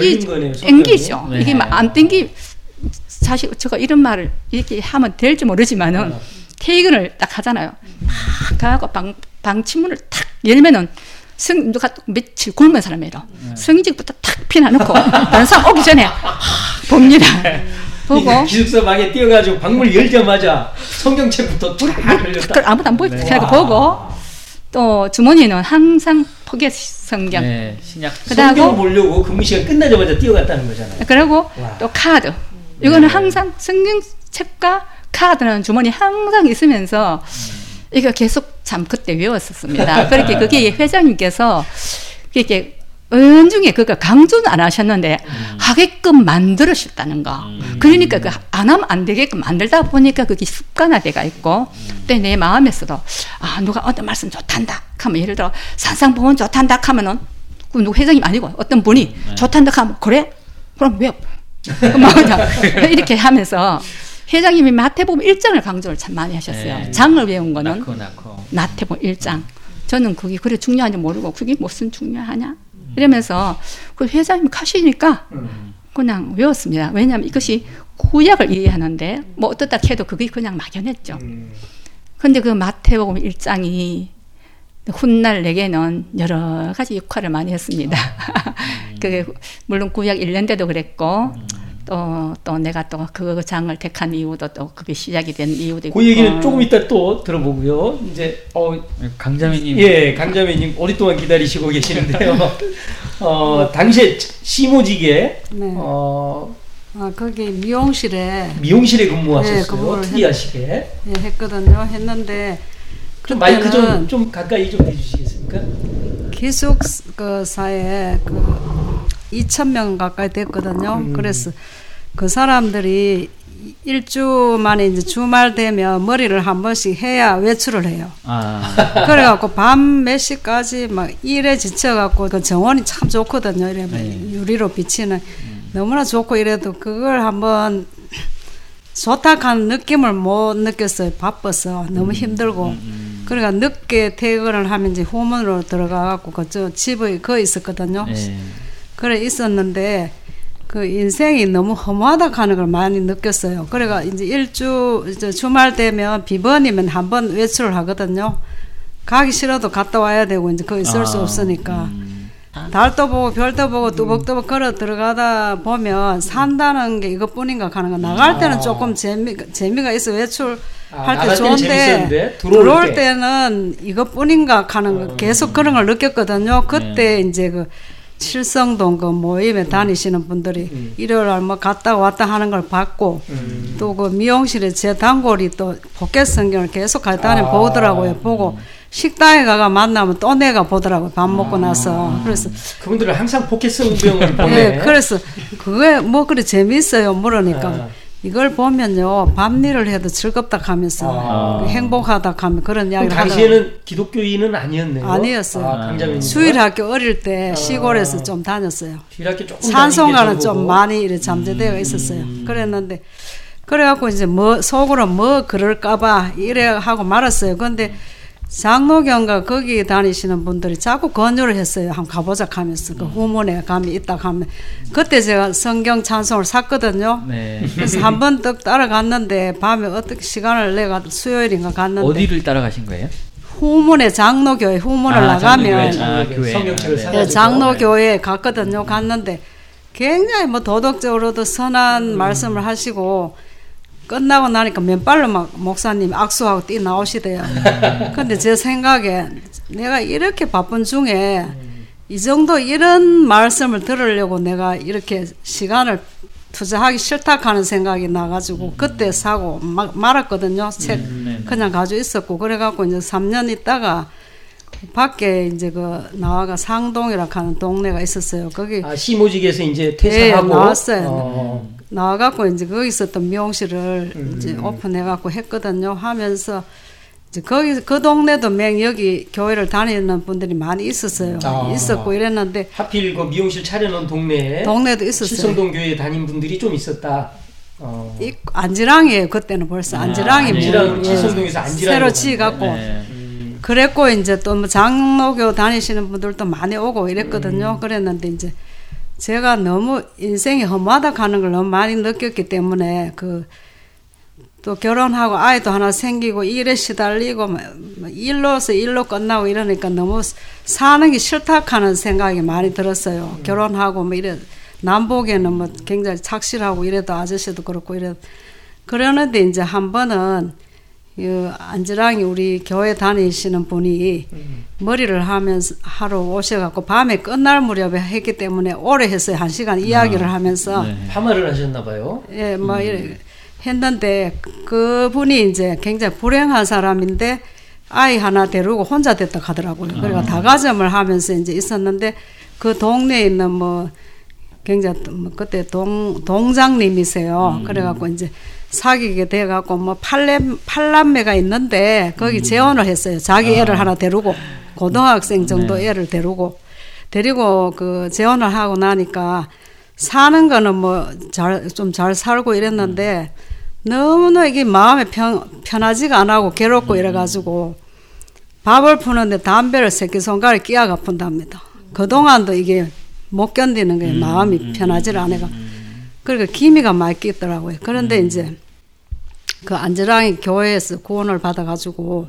Speaker 3: 땡기죠.
Speaker 2: 네.
Speaker 3: 이게 막 안 땡기. 사실 제가 이런 말을 이렇게 하면 될지 모르지만은 퇴근을 딱 하잖아요. 막 가고 방치문을 탁 열면은 누가 며칠 굶은 사람이라 성직부터 탁 피나놓고 다른 사람 오기 전에 봅니다. 보고
Speaker 1: 기숙사 방에 뛰어가지고 방문 열자마자 성경책부터 쫙 걸렸다.
Speaker 3: 그걸 아무도 안 보이고 그냥 보고 또 주머니에는 항상 포개 성경.
Speaker 2: 네, 신약.
Speaker 1: 성경 보려고 근무 시간 끝나자마자 뛰어갔다는 거잖아요.
Speaker 3: 그리고 또 카드. 이거는 항상 성경책과 카드는 주머니 항상 있으면서 이거 계속 참 그때 외웠었습니다. 그렇게 그게 회장님께서 이렇게 은중에 그거 강조는 안 하셨는데 하게끔 만들으셨다는 거. 그러니까 그 안 하면 안 되게끔 만들다 보니까 그게 습관화돼가 있고 또 내 마음에서도 누가 어떤 말씀 좋단다 하면 예를 들어 산상보원 좋단다 하면은 그 누구 회장님 아니고 어떤 분이 좋단다 하면 그래? 그럼 왜? 이렇게 하면서 회장님이 마태복음 1장을 강조를 참 많이 하셨어요. 장을 외운 거는 마태복음 1장. 저는 그게 그래 중요한지 모르고 그게 무슨 중요하냐? 이러면서 그 회장님이 가시니까 그냥 외웠습니다. 왜냐하면 이것이 구약을 이해하는데 뭐 어떻다 해도 그게 그냥 막연했죠. 그런데 그 마태복음 1장이 훗날 내게는 여러 가지 역할을 많이 했습니다. 그게 물론 구약 1년대도 그랬고 또 내가 또 그 장을 택한 이유도 또 그게 시작이 된 이유도 있고.
Speaker 1: 그 얘기는 조금 이따 또 들어보고요. 이제
Speaker 2: 강자매님.
Speaker 1: 예, 강자매님 오랫동안 기다리시고 계시는데요. 당시에 시모직에
Speaker 5: 네. 거기 미용실에
Speaker 1: 근무하셨어요. 특이하시게.
Speaker 5: 예, 했거든요. 했는데
Speaker 1: 좀 마이크 좀 가까이 좀 해주시겠습니까?
Speaker 5: 기숙사에 2,000명 가까이 됐거든요. 그래서 그 사람들이 일주 만에 이제 주말 되면 머리를 한 번씩 해야 외출을 해요. 그래갖고 밤 몇 시까지 막 일에 지쳐갖고 그 정원이 참 좋거든요. 이러면 유리로 비치는 너무나 좋고 이래도 그걸 한번 좋다한 느낌을 못 느꼈어요. 바빠서 너무 힘들고. 그러니까 늦게 퇴근을 하면 이제 후문으로 들어가갖고 그저 집에 거기 있었거든요. 그래 있었는데 그 인생이 너무 허무하다 하는 걸 많이 느꼈어요. 그래가 이제 주말 되면 비번이면 한 번 외출을 하거든요. 가기 싫어도 갔다 와야 되고 이제 거기 있을 수 없으니까. 달도 보고 별도 보고 뚜벅뚜벅 걸어 들어가다 보면 산다는 게 이것뿐인가 하는 거. 나갈 때는 조금 재미가 있어. 외출 할 때 좋은데 들어올 때는 이것뿐인가 하는 거 계속 그런 걸 느꼈거든요. 그때 이제 그 칠성동 그 모임에 다니시는 분들이 일요일날 뭐 갔다 왔다 하는 걸 봤고 또 그 미용실에 제 단골이 또 포켓 성경을 계속 갔다 보더라고요. 보고 식당에 가가 만나면 또 내가 보더라고요. 밥 먹고 나서. 그래서
Speaker 1: 그분들은 항상 포켓 성경을 보네.
Speaker 5: 네, 그래서 그게 뭐 그래 재밌어요. 물으니까 이걸 보면요 밤일을 해도 즐겁다 하면서 행복하다 하면 그런 이야기를 하더라고요.
Speaker 1: 당시에는 기독교인은 아니었네요.
Speaker 5: 아니었어요. 수일학교 어릴 때 시골에서 좀 다녔어요.
Speaker 1: 수일학교 조금
Speaker 5: 찬송가는 좀 많이 이래 잠재되어 있었어요. 그랬는데 그래갖고 이제 뭐 속으로 뭐 그럴까봐 이래 하고 말았어요. 근데 장로교인가 거기 다니시는 분들이 자꾸 권유를 했어요. 한번 가보자 하면서 그 후문에 가면 있다 하면 그때 제가 성경 찬송을 샀거든요. 네. 그래서 한 번 딱 따라갔는데 밤에 어떻게 시간을 내가 수요일인가 갔는데
Speaker 2: 어디를 따라가신 거예요?
Speaker 5: 후문에 장로교회 후문을 나가면
Speaker 1: 성경책을
Speaker 5: 장로교회에 갔거든요. 갔는데 굉장히 뭐 도덕적으로도 선한 말씀을 하시고 끝나고 나니까 맨발로 막 목사님 악수하고 뛰 나오시대요. 근데 제 생각에 내가 이렇게 바쁜 중에 이 정도 이런 말씀을 들으려고 내가 이렇게 시간을 투자하기 싫다 하는 생각이 나가지고 그때 사고 말았거든요. 책 그냥 가지고 있었고 그래갖고 이제 3년 있다가 밖에 이제 그 나와가 상동이라고 하는 동네가 있었어요. 거기
Speaker 1: 시모직에서 이제 퇴사하고
Speaker 5: 나왔어요. 나와갖고 이제 거기서 또 미용실을 이제 오픈해갖고 했거든요. 하면서 이제 거기 그 동네도 여기 교회를 다니는 분들이 많이 있었어요. 있었고 이랬는데
Speaker 1: 하필 그 미용실 차려놓은 동네도
Speaker 5: 있었어요.
Speaker 1: 칠성동 교회에 다닌 분들이 좀 있었다.
Speaker 5: 안지랑이에요. 그때는 벌써 안지랑이
Speaker 1: 칠성동에서 안지랑
Speaker 5: 새로 지어갖고. 그랬고 이제 또 뭐 장로교 다니시는 분들도 많이 오고 이랬거든요. 그랬는데 이제 제가 너무 인생이 험하다 하는 걸 너무 많이 느꼈기 때문에 또 결혼하고 아이도 하나 생기고 일에 시달리고 일로서 일로 끝나고 이러니까 너무 사는 게 싫다 하는 생각이 많이 들었어요. 결혼하고 뭐 이래 남보기에는 뭐 굉장히 착실하고 이래도 아저씨도 그렇고 그러는데 이제 한 번은 안지랑이 우리 교회 다니시는 분이 머리를 하러 오셔갖고 밤에 끝날 무렵에 했기 때문에 오래 했어요. 1시간 이야기를 하면서.
Speaker 1: 파마를 하셨나봐요.
Speaker 5: 예, 뭐 이래 했는데 그분이 이제 굉장히 불행한 사람인데 아이 하나 데리고 혼자 됐다 하더라고요. 그러니까 다가점을 하면서 이제 있었는데 그 동네에 있는 뭐 굉장히 그때 동장님이세요. 그래갖고 이제 사귀게 돼갖고 뭐 팔남매가 있는데 거기 재혼을 했어요. 자기 애를 하나 데리고 고등학생 정도 애를 데리고 그 재혼을 하고 나니까 사는 거는 뭐 좀 잘 살고 이랬는데 너무나 이게 마음에 편하지가 안 하고 괴롭고 이래가지고 밥을 푸는데 담배를 새끼손가락에 끼어가 푼답니다. 그동안도 이게 못 견디는 거예요. 마음이 편하지를 않아가. 그러니까 기미가 많이 끼더라고요. 그런데 이제 그 안지랑이 교회에서 구원을 받아가지고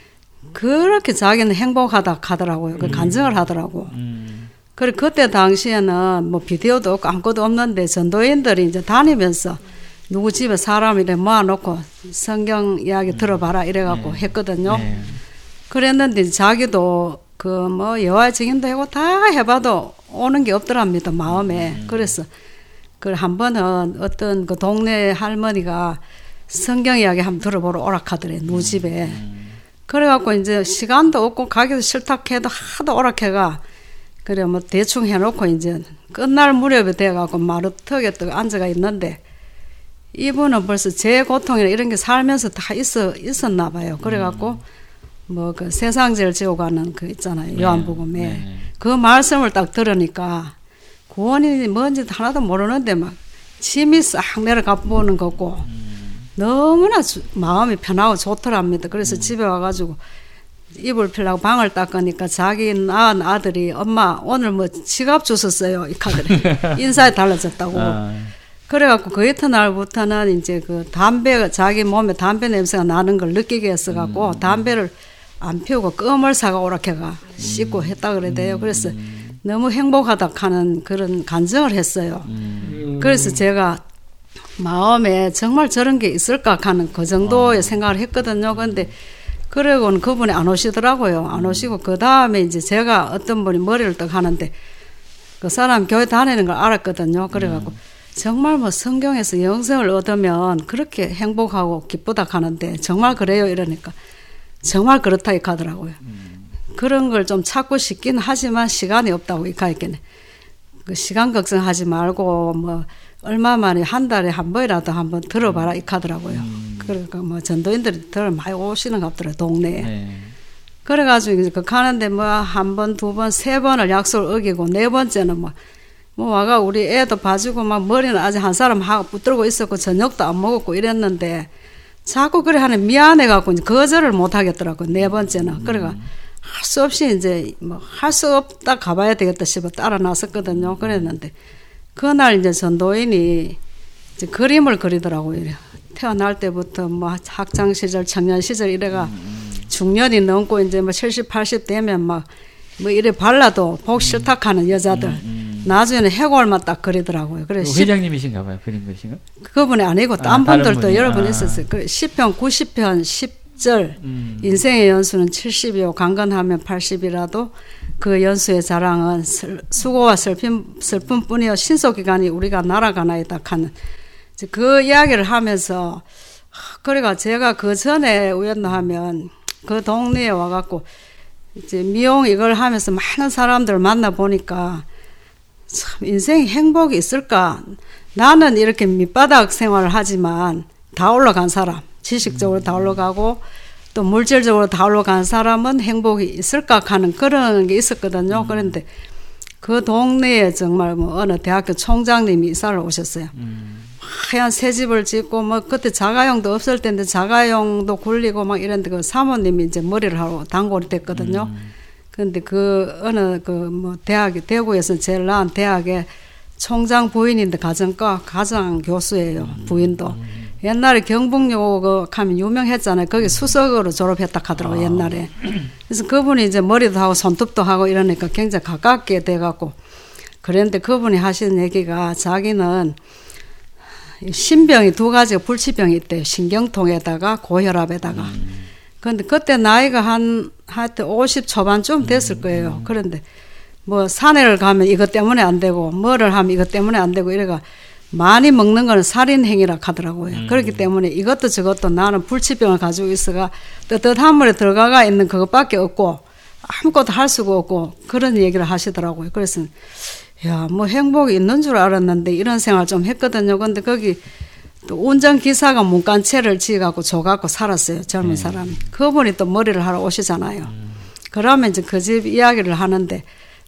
Speaker 5: 그렇게 자기는 행복하다 하더라고요. 그 간증을 하더라고. 그리고 그때 당시에는 뭐 비디오도 없고 아무것도 없는데 전도인들이 이제 다니면서 누구 집에 사람 이래 모아놓고 성경 이야기 들어봐라 이래갖고 했거든요. 그랬는데 자기도 그 뭐 여호와의 증인도 하고 다 해봐도 오는 게 없더랍니다. 마음에. 그래서 그 한 번은 어떤 그 동네 할머니가 성경 이야기 한번 들어보러 오락하더래. 누구 집에. 그래갖고 이제 시간도 없고 가기도 싫다 해도 하도 오락해가 그래 뭐 대충 해놓고 이제 끝날 무렵에 돼갖고 마루턱에 또 앉아가 있는데 이분은 벌써 제 고통이나 이런 게 살면서 다 있었나 봐요. 그래갖고 뭐 그 세상죄를 지고 가는 그 있잖아요. 요한복음에 그 말씀을 딱 들으니까 구원이 뭔지 하나도 모르는데 막 침이 싹 내려가 보는 거고 너무나 마음이 편하고 좋더랍니다. 그래서 집에 와가지고 이불 펴려고 방을 닦으니까 자기 낳은 아들이 엄마 오늘 뭐 지갑 주셨어요 이 카드를 인사에 달라졌다고. 그래갖고 그 이튿날부터는 이제 그 담배 자기 몸에 담배 냄새가 나는 걸 느끼게 했어갖고 담배를 안 피우고 껌을 사가 오락해가 씻고 했다 그래대요. 그래서 너무 행복하다 하는 그런 간증을 했어요. 그래서 제가 마음에 정말 저런 게 있을까 하는 그 정도의 생각을 했거든요. 그런데 그러고는 그분이 안 오시더라고요. 안 오시고 그 다음에 이제 제가 어떤 분이 머리를 떡 하는데 그 사람 교회 다니는 걸 알았거든요. 그래갖고 정말 뭐 성경에서 영생을 얻으면 그렇게 행복하고 기쁘다 하는데 정말 그래요 이러니까 정말 그렇다 이렇게 하더라고요. 그런 걸 좀 찾고 싶긴 하지만 시간이 없다고 이렇게 했겠네. 그 시간 걱정하지 말고 뭐 얼마 만에 한 달에 한 번이라도 한번 들어봐라 이렇게 하더라고요. 그러니까 뭐 전도인들이 들 많이 오시는 것 같더라고요 동네에. 네. 그래가지고 이제 그 가는데 뭐 한 번, 두 번, 세 번을 약속을 어기고 네 번째는 뭐 와가 우리 애도 봐주고 막 머리는 아직 한 사람 하고 붙들고 있었고 저녁도 안 먹었고 이랬는데 자꾸 그래 하는 미안해갖고 거절을 못 하겠더라고요. 네 번째는. 그래가 할 수 없이 이제 뭐 할 수 없다 가봐야 되겠다 싶어 따라 나섰거든요. 그랬는데 그날 이제 전도인이 이제 그림을 그리더라고요. 태어날 때부터 뭐 학창 시절, 청년 시절 이래가 중년이 넘고 이제 뭐 70, 80 되면 막 뭐 이래 발라도 보기 싫다 하는 여자들. 나중에는 해골만 딱 그리더라고요. 그래서
Speaker 2: 회장님이신가 봐요. 그림 그리신 거?
Speaker 5: 그분이 아니고 딴 분들도 여러 분 있었어요. 그 10편, 90편, 10절 인생의 연수는 70이요. 강건하면 80이라도 그 연수의 자랑은 수고와 슬픔뿐이요. 신속기간이 우리가 날아가나이다 하는 그 이야기를 하면서 그래가 제가 그 전에 우연하면 그 동네에 와갖고 이제 미용 이걸 하면서 많은 사람들 만나 보니까 참 인생에 행복이 있을까? 나는 이렇게 밑바닥 생활을 하지만 다 올라간 사람, 지식적으로 다 올라가고 또 물질적으로 다 올라간 사람은 행복이 있을까 하는 그런 게 있었거든요. 그런데 그 동네에 정말 뭐 어느 대학교 총장님이 이사를 오셨어요. 하얀 새 집을 짓고 뭐 그때 자가용도 없을 텐데 자가용도 굴리고 막 이랬는데 그 사모님이 이제 머리를 하고 단골이 됐거든요. 근데 그 어느 그 뭐 대학이 대구에서 제일 나은 대학의 총장 부인인데 가정과 가장 교수예요. 부인도 옛날에 경북여고 하면 유명했잖아요. 거기 수석으로 졸업했다 하더라고요. 옛날에. 그래서 그분이 이제 머리도 하고 손톱도 하고 이러니까 굉장히 가깝게 돼갖고 그런데 그분이 하시는 얘기가 자기는 신병이 두 가지가 불치병이 있대요. 신경통에다가 고혈압에다가. 그런데 그때 나이가 하여튼 50 초반쯤 됐을 거예요. 그런데 뭐 산에를 가면 이것 때문에 안 되고 뭐를 하면 이것 때문에 안 되고 이래가 많이 먹는 거는 살인행위라 하더라고요. 그렇기 때문에 이것도 저것도 나는 불치병을 가지고 있어가 뜨뜻한 물에 들어가가 있는 그것밖에 없고 아무것도 할 수가 없고 그런 얘기를 하시더라고요. 그래서 야, 뭐 행복이 있는 줄 알았는데 이런 생활 좀 했거든요. 근데 거기 또 운전기사가 문간체를 지어갖고 줘갖고 살았어요. 젊은 사람이. 그분이 또 머리를 하러 오시잖아요. 그러면 이제 그 집 이야기를 하는데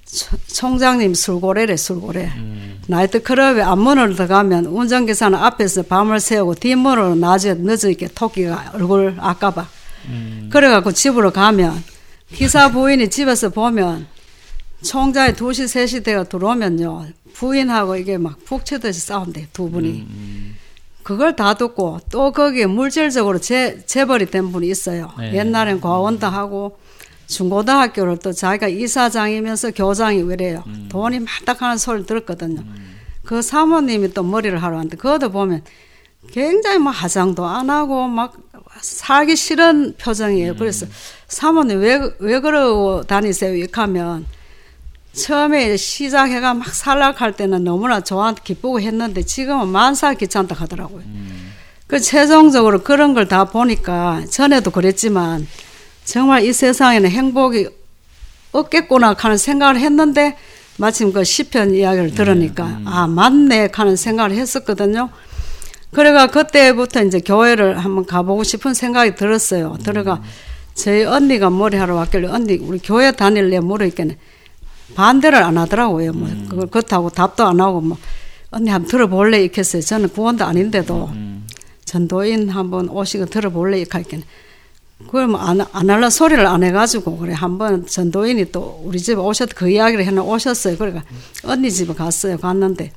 Speaker 5: 총장님 술고래래 술고래. 나이트클럽에 앞문으로 들어가면 운전기사는 앞에서 밤을 새우고 뒷문으로 낮에 늦게 토끼가 얼굴 아까봐. 그래갖고 집으로 가면 기사 부인이 집에서 보면 총장이 2시 3시 되어 들어오면요 부인하고 이게 막 푹 치듯이 싸운대요. 두 분이. 그걸 다 듣고 또 거기에 물질적으로 재벌이 된 분이 있어요. 옛날엔 과원도 하고 중고등학교를 또 자기가 이사장이면서 교장이 이래요. 돈이 많다 하는 소리를 들었거든요. 그 사모님이 또 머리를 하러 왔는데 그것도 보면 굉장히 막 화장도 안 하고 막 살기 싫은 표정이에요. 그래서 사모님 왜 그러고 다니세요? 이렇게 하면 처음에 시작해가 막 살락할 때는 너무나 좋아 기쁘고 했는데 지금은 만사 귀찮다 하더라고요. 그 최종적으로 그런 걸 다 보니까 전에도 그랬지만 정말 이 세상에는 행복이 없겠구나 하는 생각을 했는데 마침 그 시편 이야기를 들으니까 아 맞네 하는 생각을 했었거든요. 그래가 그때부터 이제 교회를 한번 가보고 싶은 생각이 들었어요. 들어가 저희 언니가 머리하러 왔길래 언니 우리 교회 다닐래 물으니까 반대를 안 하더라고요. 뭐 그걸 그렇다고 답도 안 하고 뭐 언니 한번 들어볼래 이렇게 했어요. 저는 구원도 아닌데도 전도인 한번 오시고 들어볼래 이렇게 했겠네. 그걸 뭐 안 할라 소리를 안 해가지고 그래 한번 전도인이 또 우리 집에 그 이야기를 해나 오셨어요. 그러니까 언니 집에 갔어요. 갔는데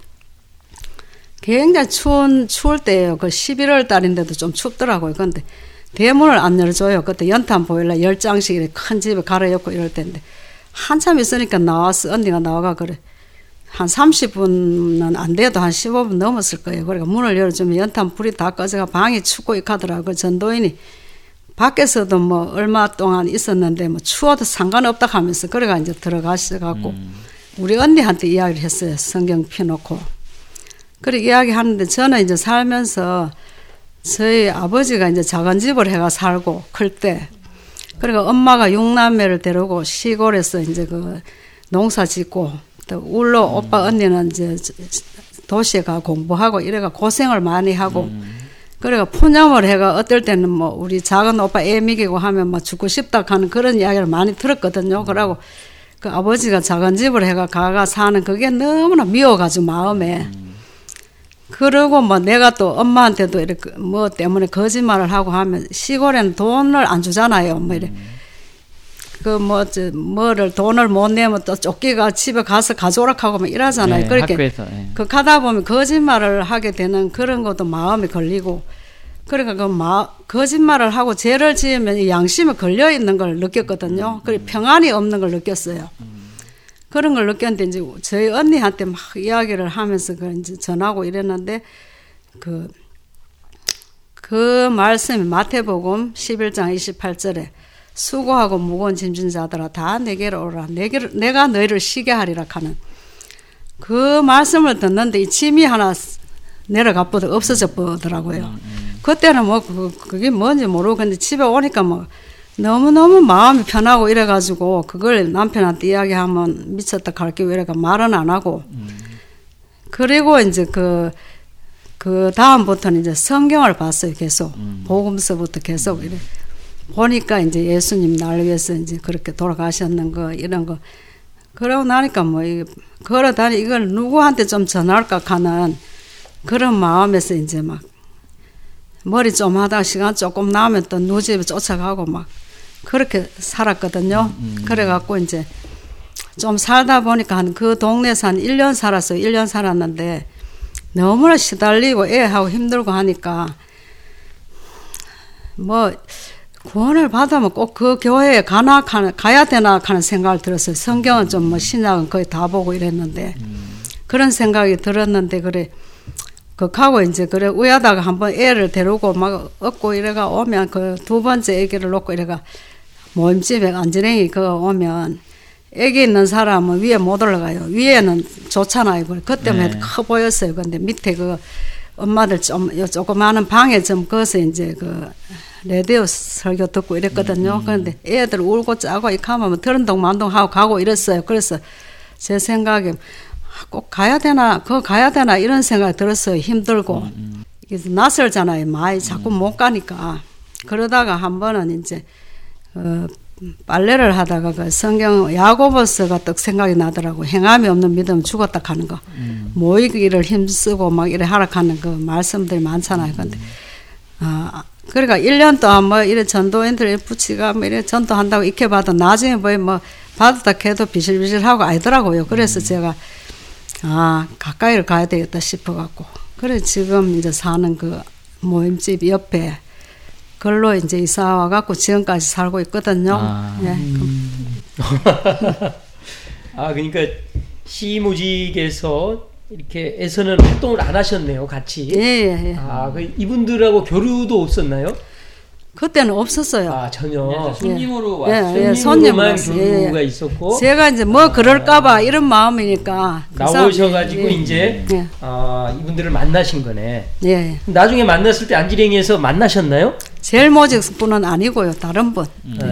Speaker 5: 굉장히 추울 때예요. 그 11월 달인데도 좀 춥더라고요. 근데 대문을 안 열어줘요. 그때 연탄 보일러 10장씩 큰 집에 갈아엎고 이럴 때인데 한참 있으니까 나왔어. 언니가 나와가 그래. 한 30분은 안 돼도 한 15분 넘었을 거예요. 그러니까 문을 열어주면 연탄 불이 다 꺼져가 방이 춥고 하더라고요. 전도인이 밖에서도 뭐 얼마 동안 있었는데 뭐 추워도 상관없다 하면서 그래가 이제 들어가셔갖고 우리 언니한테 이야기를 했어요. 성경 펴놓고. 그래 이야기하는데 저는 이제 살면서 저희 아버지가 이제 작은 집을 해가 살고 클 때 그러니까 엄마가 6남매를 데리고 시골에서 이제 그 농사 짓고 또 울로 오빠 언니는 이제 도시에 가 공부하고 이래가 고생을 많이 하고 그래가 푸념을 해가 어떨 때는 뭐 우리 작은 오빠 애 먹이고 하면 뭐 죽고 싶다 하는 그런 이야기를 많이 들었거든요. 그러고 그 아버지가 작은 집을 해가 가가 사는 그게 너무나 미워가지고 마음에 그러고 뭐 내가 또 엄마한테도 이렇게 뭐 때문에 거짓말을 하고 하면 시골에는 돈을 안 주잖아요. 뭐 이래. 뭐를 돈을 못 내면 또 쫓기가 집에 가서 가져오라 하고 뭐 이러잖아요.
Speaker 2: 네,
Speaker 5: 그렇게
Speaker 2: 학교에서,
Speaker 5: 그 가다 보면 거짓말을 하게 되는 그런 것도 마음이 걸리고 그러니까 거짓말을 하고 죄를 지으면 양심에 걸려 있는 걸 느꼈거든요. 그리고 평안이 없는 걸 느꼈어요. 그런 걸 느꼈는데 이제 저희 언니한테 막 이야기를 하면서 이제 전하고 이랬는데 그 말씀이 마태복음 11장 28절에 수고하고 무거운 짐진 자들아 다 내게로 오라 내가 너희를 쉬게 하리라 하는 그 말씀을 듣는데 이 짐이 하나 내려가 버려 없어져 버더라고요. 그때는 뭐 그게 뭔지 모르고 근데 집에 오니까 뭐 너무너무 마음이 편하고 이래가지고 그걸 남편한테 이야기하면 미쳤다 갈게 이래가 말은 안 하고 그리고 이제 그 다음부터는 이제 성경을 봤어요. 계속 복음서부터 계속 이래 보니까 이제 예수님 날 위해서 이제 그렇게 돌아가셨는 거 이런 거 그러고 나니까 뭐 걸어다니 이걸 누구한테 좀 전할까 하는 그런 마음에서 이제 막 머리 좀 하다가 시간 조금 나면 또 누구 집에 쫓아가고 막 그렇게 살았거든요. 그래갖고 이제 좀 살다 보니까 그 동네에서 한 1년 살았어요. 1년 살았는데 너무나 시달리고 애하고 힘들고 하니까 뭐 구원을 받으면 꼭 그 교회에 가야 되나 하는 생각을 들었어요. 성경은 좀 뭐 신약은 거의 다 보고 이랬는데 그런 생각이 들었는데 그래 하고 이제 그래 우야다가 한번 애를 데리고 막 업고 이래가 오면 그 두 번째 애기를 놓고 이래가 모임집에 안전행이 그거 오면 애기 있는 사람은 위에 못 올라가요. 위에는 좋잖아요. 그때만 해도 커 보였어요. 근데 밑에 그 엄마들 조그마한 방에 좀 거기서 이제 그 레디오 설교 듣고 이랬거든요. 그런데 애들 울고 짜고 이렇게 하면 들은동만동 하고 가고 이랬어요. 그래서 제 생각에 꼭 가야 되나 이런 생각이 들었어요. 힘들고 그래서 낯설잖아요. 많이 자꾸 못 가니까 그러다가 한 번은 이제 빨래를 하다가 그 성경 야고보서가 딱 생각이 나더라고. 행함이 없는 믿음 죽었다 하는 거. 모이기를 힘쓰고 막 이래 하락하는 그 말씀들이 많잖아요. 근데 그러니까 1년 동안 뭐 이래 전도인들 붙이가 뭐 이래 전도한다고 익혀봐도 나중에 뭐 받았다 해도 비실비실하고 아니더라고요. 그래서 제가 가까이를 가야 되겠다 싶어갖고 그래 지금 이제 사는 그 모임집 옆에 그걸로 이제 이사 와갖고 지금까지 살고 있거든요. 예.
Speaker 1: 그러니까 시모직에서 이렇게 에서는 활동을 안 하셨네요, 같이.
Speaker 5: 예.
Speaker 1: 그 이분들하고 교류도 없었나요?
Speaker 5: 그때는 없었어요.
Speaker 1: 전혀.
Speaker 2: 손님으로 왔어요.
Speaker 1: 손님으로만 교류가 있었고.
Speaker 5: 제가 이제 뭐 그럴까봐 이런 마음이니까.
Speaker 1: 나오셔가지고 이제 이분들을 만나신 거네. 예. 나중에 만났을 때 안지랭이에서 만나셨나요?
Speaker 5: 제일 모직 분은 아니고요, 다른 분.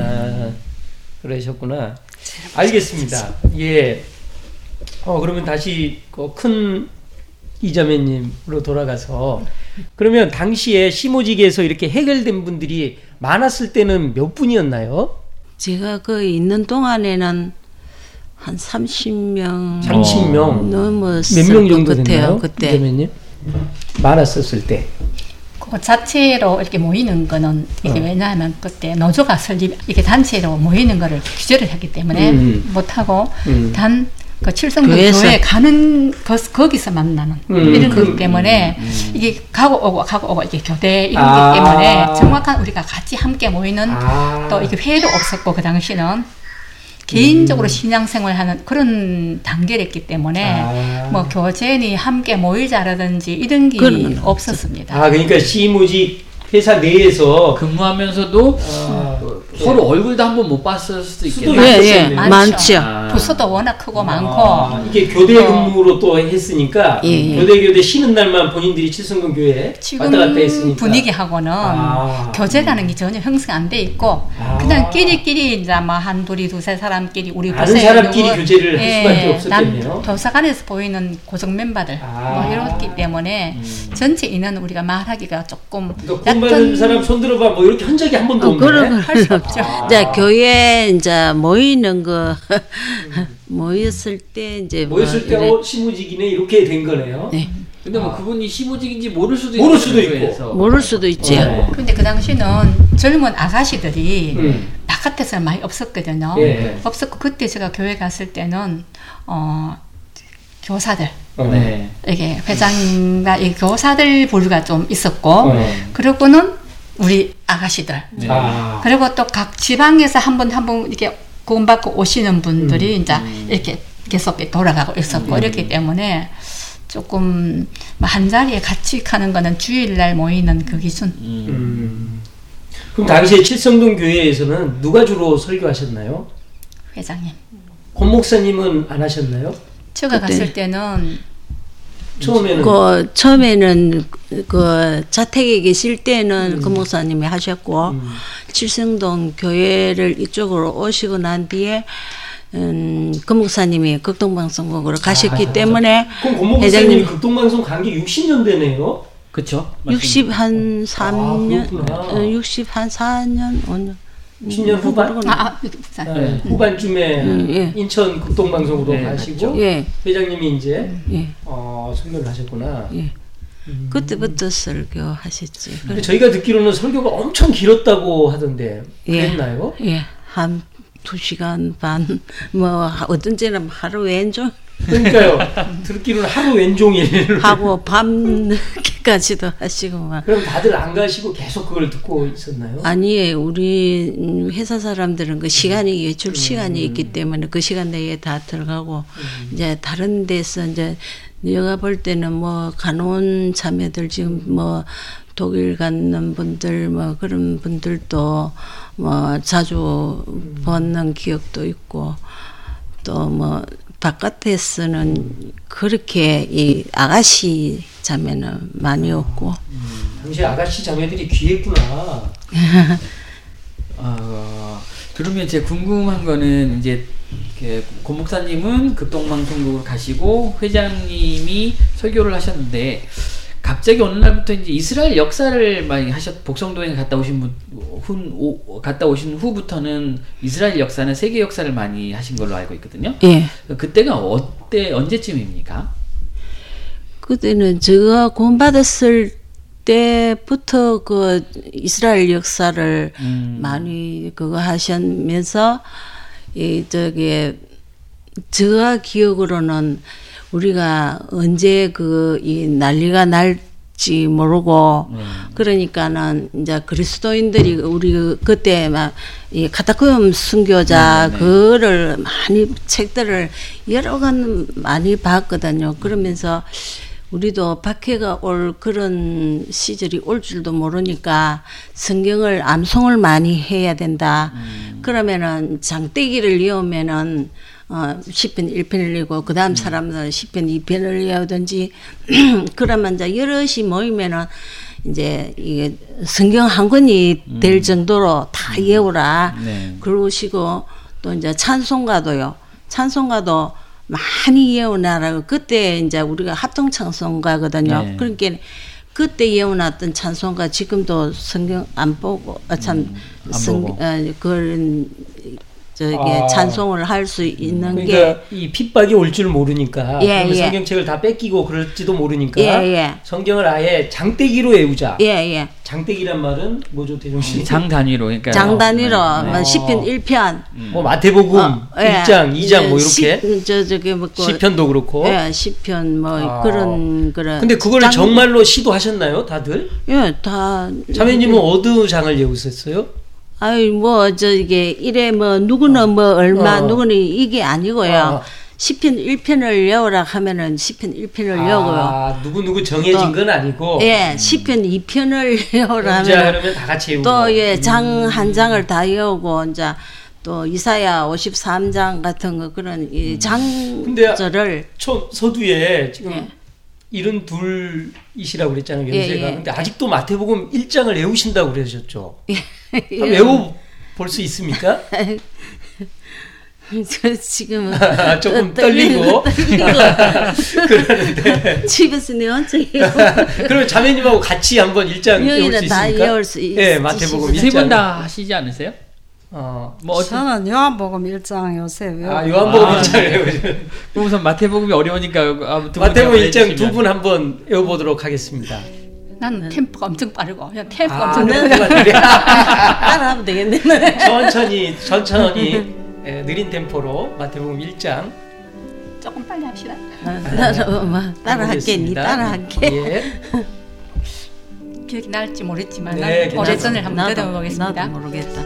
Speaker 1: 그러셨구나. 알겠습니다. 예. 그러면 다시 큰 이자매님으로 돌아가서 그러면 당시에 시모직에서 이렇게 해결된 분들이 많았을 때는 몇 분이었나요?
Speaker 4: 제가 그 있는 동안에는 한 30명
Speaker 1: 30명
Speaker 4: 넘었을
Speaker 1: 몇 명 정도 됐나요?
Speaker 4: 그때
Speaker 1: 이자매님 많았었을 때
Speaker 3: 그 자체로 이렇게 모이는 거는 이게 왜냐하면 그때 노조가 설립 이렇게 단체로 모이는 거를 규제를 했기 때문에 못하고 단 그 칠성동 교회에 가는 거기서 만나는 이런 것 때문에 이게 가고 오고 이게 교대 이런 것 때문에 정확한 우리가 같이 함께 모이는 또 이게 회도 없었고 그 당시는 개인적으로 신앙생활하는 그런 단계를 했기 때문에 뭐 교제니 함께 모이자라든지 이런 게 없었습니다.
Speaker 1: 그러니까 시모직 회사 내에서
Speaker 2: 근무하면서도 서로 얼굴도 한번 못 봤을 수도 있겠네요.
Speaker 4: 예, 많죠.
Speaker 3: 부서도 워낙 크고 많고
Speaker 1: 이게 교대 근무로 또 했으니까 교대 쉬는 날만 본인들이 칠성동 교회에 왔다 갔다 했으니까
Speaker 3: 분위기하고는 교제라는 게 전혀 형성 안 돼 있고 그냥 끼리끼리 이제 뭐 한둘이 두세 사람끼리 우리
Speaker 1: 아는 사람끼리 교제를 할 수밖에 없었겠네요.
Speaker 3: 도서관에서 보이는 고정 멤버들 뭐 이렇기 때문에 전체 인원은 우리가 말하기가 조금
Speaker 1: 받은 사람 손 들어봐 뭐 이렇게 한 적이 한 번도 없네.
Speaker 3: 할 수 없죠.
Speaker 4: 이제 교회 이제 모이는 거 모였을 때
Speaker 1: 시무직이네 이렇게 된 거네요.
Speaker 4: 네.
Speaker 2: 근데 뭐 그분이 시무직인지 모를 수도
Speaker 1: 있고
Speaker 4: 모를 수도 있지.
Speaker 3: 근데 그 당시는 젊은 아가씨들이 바깥에서 많이 없었거든요. 없었고 그때 제가 교회 갔을 때는 교사들 이게 회장과 이 교사들 부류가 좀 있었고 그리고는 우리 아가씨들 그리고 또 각 지방에서 한 번 이렇게 구원받고 오시는 분들이 이제 이렇게 계속 돌아가고 있었고 이렇기 때문에 조금 한 자리에 같이 가는 거는 주일날 모이는 그 기준.
Speaker 1: 그럼 당시에 칠성동 교회에서는 누가 주로 설교하셨나요?
Speaker 3: 회장님.
Speaker 1: 권 목사님은 안 하셨나요?
Speaker 3: 제가 갔을 때는
Speaker 4: 처음에는 그 자택에 계실 때는 그 목사님이 하셨고 칠성동 교회를 이쪽으로 오시고 난 뒤에 그 목사님이 극동방송국으로 가셨기 때문에
Speaker 1: 그럼 권 목사님이 극동방송 간 게 60년대네요.
Speaker 2: 그렇죠.
Speaker 4: 60한 3년, 4년, 5년.
Speaker 1: 10년 후반? 후반쯤에 인천 극동방송으로 가시고 회장님이 이제 설교를 하셨구나.
Speaker 4: 그때부터 설교하셨지.
Speaker 1: 근데 저희가 듣기로는 설교가 엄청 길었다고 하던데 그랬나요?
Speaker 4: 한 2시간 반, 뭐 어떤 때는 하루 왼종.
Speaker 1: 그러니까요. 듣기로는 하루 왼종일
Speaker 4: 하고 밤 늦게까지도 하시고 막.
Speaker 1: 그럼 다들 안 가시고 계속 그걸 듣고 있었나요?
Speaker 4: 아니에요. 우리 회사 사람들은 그 시간이 외출 시간이 있기 때문에 그 시간 내에 다 들어가고 이제 다른 데서 이제 내가 볼 때는 뭐 간호원 자매들 지금 뭐 독일 갔는 분들 뭐 그런 분들도 뭐 자주 보는 기억도 있고 또 뭐 바깥에서는 그렇게 이 아가씨 자매는 많이 없고.
Speaker 1: 당시 아가씨 자매들이 귀했구나.
Speaker 2: 그러면 제 궁금한 거는 이제 권 목사님은 극동방송국으로 가시고 회장님이 설교를 하셨는데 갑자기 어느 날부터 이제 이스라엘 역사를 많이 복성동에 갔다 오신 후부터는 이스라엘 역사는 세계 역사를 많이 하신 걸로 알고 있거든요. 그때가 언제쯤입니까?
Speaker 4: 그때는 제가 구원받았을 때부터 그 이스라엘 역사를 많이 그거 하시면서 제가 기억으로는 우리가 언제 이 난리가 날지 모르고 그러니까는 이제 그리스도인들이 우리 그때 막 이 카타콤 순교자 그를 많이 책들을 여러 권 많이 봤거든요. 그러면서 우리도 박해가 올 그런 시절이 올 줄도 모르니까 성경을 암송을 많이 해야 된다. 그러면은 장대기를 이으면은 10편 1편을 읽고 그 다음 사람들은 10편 2편을 읽어든지 그러면 이제 여럿이 모이면은 이제 이게 성경 한 권이 될 정도로 다 외우라. 그러시고 또 이제 찬송가도 많이 예언하라고. 그때 이제 우리가 합동 찬송가거든요. 그러니까 그때 예언했던 찬송가 지금도 성경 안 보고 그런 찬송을 할 수 있는
Speaker 1: 그러니까 이 핍박이 올 줄 모르니까 성경책을 다 뺏기고 그럴지도 모르니까 성경을 아예 장대기로 외우자. 장대기란 말은 뭐죠, 대종씨?
Speaker 2: 장 단위로. 그러니까
Speaker 4: 장 단위로 10편 1편.
Speaker 1: 뭐 마태복음 1장, 2장 뭐 이렇게.
Speaker 4: 저기 뭐
Speaker 1: 시편도 그렇고.
Speaker 4: 10편 뭐 그런.
Speaker 1: 근데 그걸 정말로 시도하셨나요, 다들?
Speaker 4: 다.
Speaker 1: 자매님은 어느 장을 외우셨어요?
Speaker 4: 아이 뭐 저게 이래 뭐 누구는 뭐 얼마 누구는 이게 아니고요. 시편 1편을 외우라 하면은 시편 1편을 외우고요.
Speaker 1: 누구 정해진 건 아니고.
Speaker 4: 예, 시편 2편을 외우라
Speaker 1: 하면 다 같이 외우고.
Speaker 4: 또 예, 장 한 장을 다 외우고 이제 또 이사야 53장 같은 거 그런 이 장절을
Speaker 1: 서두에 지금 72이시라고 그랬잖아요. 연세가. 근데 아직도 마태복음 1장을 외우신다고 그러셨죠. 외워 볼 수 있습니까?
Speaker 4: 저 지금
Speaker 1: 조금 떨리고 그러는데
Speaker 4: 집에서 내 혼자
Speaker 1: 그러면 자매님하고 같이 한번 1장 외울 수 있습니까?
Speaker 4: 외울 수
Speaker 1: 네, 마태복음 1장.
Speaker 2: 세 분 다 하시지 않으세요?
Speaker 5: 저는 요한복음 1장 요새 외우고.
Speaker 1: 요한복음 1장 외우죠.
Speaker 2: 우선 마태복음이 어려우니까
Speaker 1: 마태복음 1장 두 분 한번 외워보도록 하겠습니다.
Speaker 3: 나는 템포가 엄청 빠르고 그냥 템포가 엄청 느려.
Speaker 4: 따라하면 되겠네.
Speaker 1: 천천히 느린 템포로 마태복음 1장
Speaker 3: 조금 빨리 합시다.
Speaker 4: 따라할게. 니 따라할게.
Speaker 1: 예.
Speaker 3: 기억이 날지 모르겠지만
Speaker 1: 네,
Speaker 3: 오래전에 한번 들어보겠습니다.
Speaker 4: 나도 모르겠다.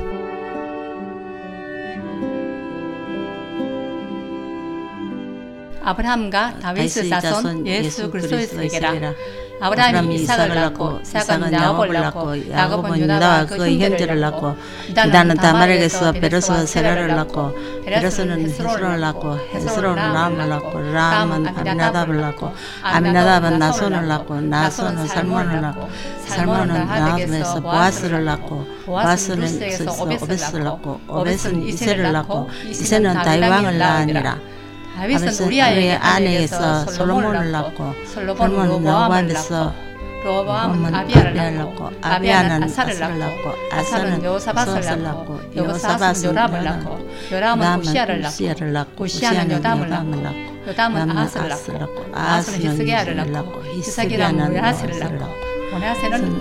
Speaker 3: 아브라함과 다윗의 자손 예수 그리스도에게라. 아브라함이 이삭을 낳고 이삭은 야곱을 낳고 야곱은 유다와 그의 형제를 낳고 유다는 다말에게서 베레스와 세라를 낳고 베레스는 헤스론을 낳고 헤스론은 람을 낳고 람은 아미나답을 낳고 아미나답은 나손을 낳고 나손은 살몬을 낳고 살몬은 나합에서 보아스를 낳고 보아스는 루스에서 오벳을 낳고 오벳은 이세를 낳고 이세는 다윗왕을 낳으니라. 다윗은 우리아의 아내에서 솔로몬을
Speaker 4: 낳고
Speaker 3: 솔로몬은 로보암을 낳고 로보암은 아비야를 낳고 아비야는 아사를 낳고 아사는 여호사밧을 낳고 여호사밧은 요람을 낳고 요람은 우시야를 낳고 우시야는 요담을 낳고 요담은 아하스를 낳고 아하스는 히스기야를 낳고 히스기야는 므낫세를 낳고 므낫세는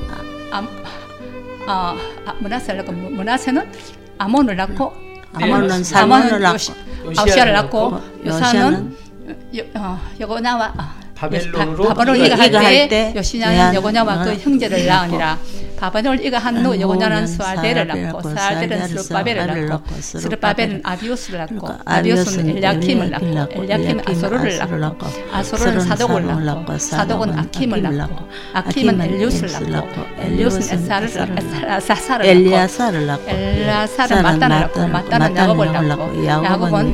Speaker 3: 므낫세는 아몬을 낳고
Speaker 4: 아몬은 살몬을 낳고
Speaker 3: 아우시아를 낳고 요사는 여고나와 바벨론을 이가할 때 요시냐는 여고냐와 그 형제를 낳으니라. 바벨론을 이가한 후 여고냐는 스알델을 낳고 스알델은 스룹바벨을 낳고 스룹바벨은 아비우스를 낳고 아비우스는 엘야킴을 낳고 엘야킴은 아소르를 낳고 아소르는 사독을 낳고 사독은 아킴을 낳고 아킴은 엘리우스를 낳고 엘리우스는
Speaker 4: 엘리야사를 낳고
Speaker 3: 엘리야사는 마따를 낳고 마따는 야곱을 낳고 야곱은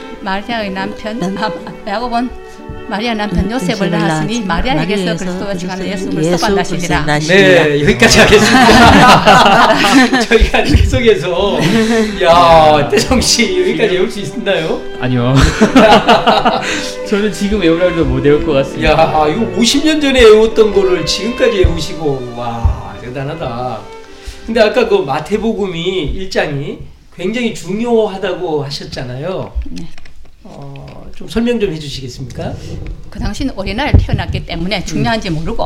Speaker 3: 마리아 남편 요셉을 낳았으니 마리아에게서 그리스도가 지가는 예수를 소반하시니라.
Speaker 1: 네, 여기까지 하겠습니다. 저희가 계속해서 태성 씨 여기까지 외울 수 있나요?
Speaker 2: 아니요. 저는 지금 외우라고 해도 못 외울 것 같습니다.
Speaker 1: 이거 50년 전에 외웠던 거를 지금까지 외우시고 와 대단하다. 근데 아까 그 마태복음이 1장이 굉장히 중요하다고 하셨잖아요.
Speaker 3: 네.
Speaker 1: 좀 설명 좀 해주시겠습니까?
Speaker 3: 그 당시는 어린아이를 태어났기 때문에 중요한지 모르고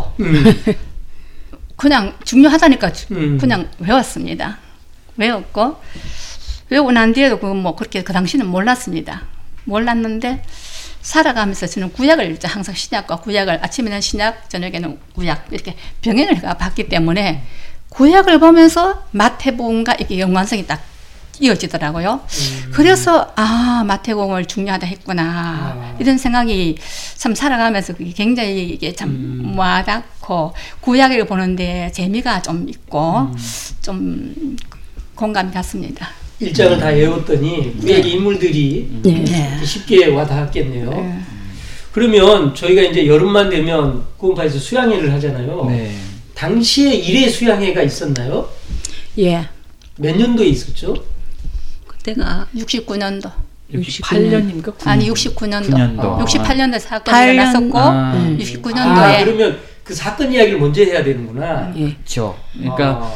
Speaker 3: 그냥 중요하다니까 그냥 외웠습니다. 외웠고 외우고 난 뒤에도 그렇게 그 당시는 몰랐습니다. 몰랐는데 살아가면서 저는 구약을 항상 신약과 구약을 아침에는 신약, 저녁에는 구약 이렇게 병행을 봤기 때문에 구약을 보면서 마태복음과 이게 연관성이 딱 이어지더라고요. 그래서 마태복음을 중요하다 했구나 이런 생각이 참 살아가면서 굉장히 이게 참 와닿고 구약을 보는데 재미가 좀 있고 좀 공감이 갔습니다.
Speaker 1: 1장을 다 외웠더니 구약의 인물들이 쉽게 와닿았겠네요. 그러면 저희가 이제 여름만 되면 구원파에서 수양회를 하잖아요. 네. 당시에 1회 수양회가 있었나요?
Speaker 4: 예.
Speaker 1: 몇 년도에 있었죠?
Speaker 3: 그때가 69년도.
Speaker 2: 68년입니까?
Speaker 3: 아니 69년도. 68년도에 사건이 일어났었고 69년도에.
Speaker 1: 그러면 그 사건 이야기를 먼저 해야 되는구나.
Speaker 2: 그렇죠. 그러니까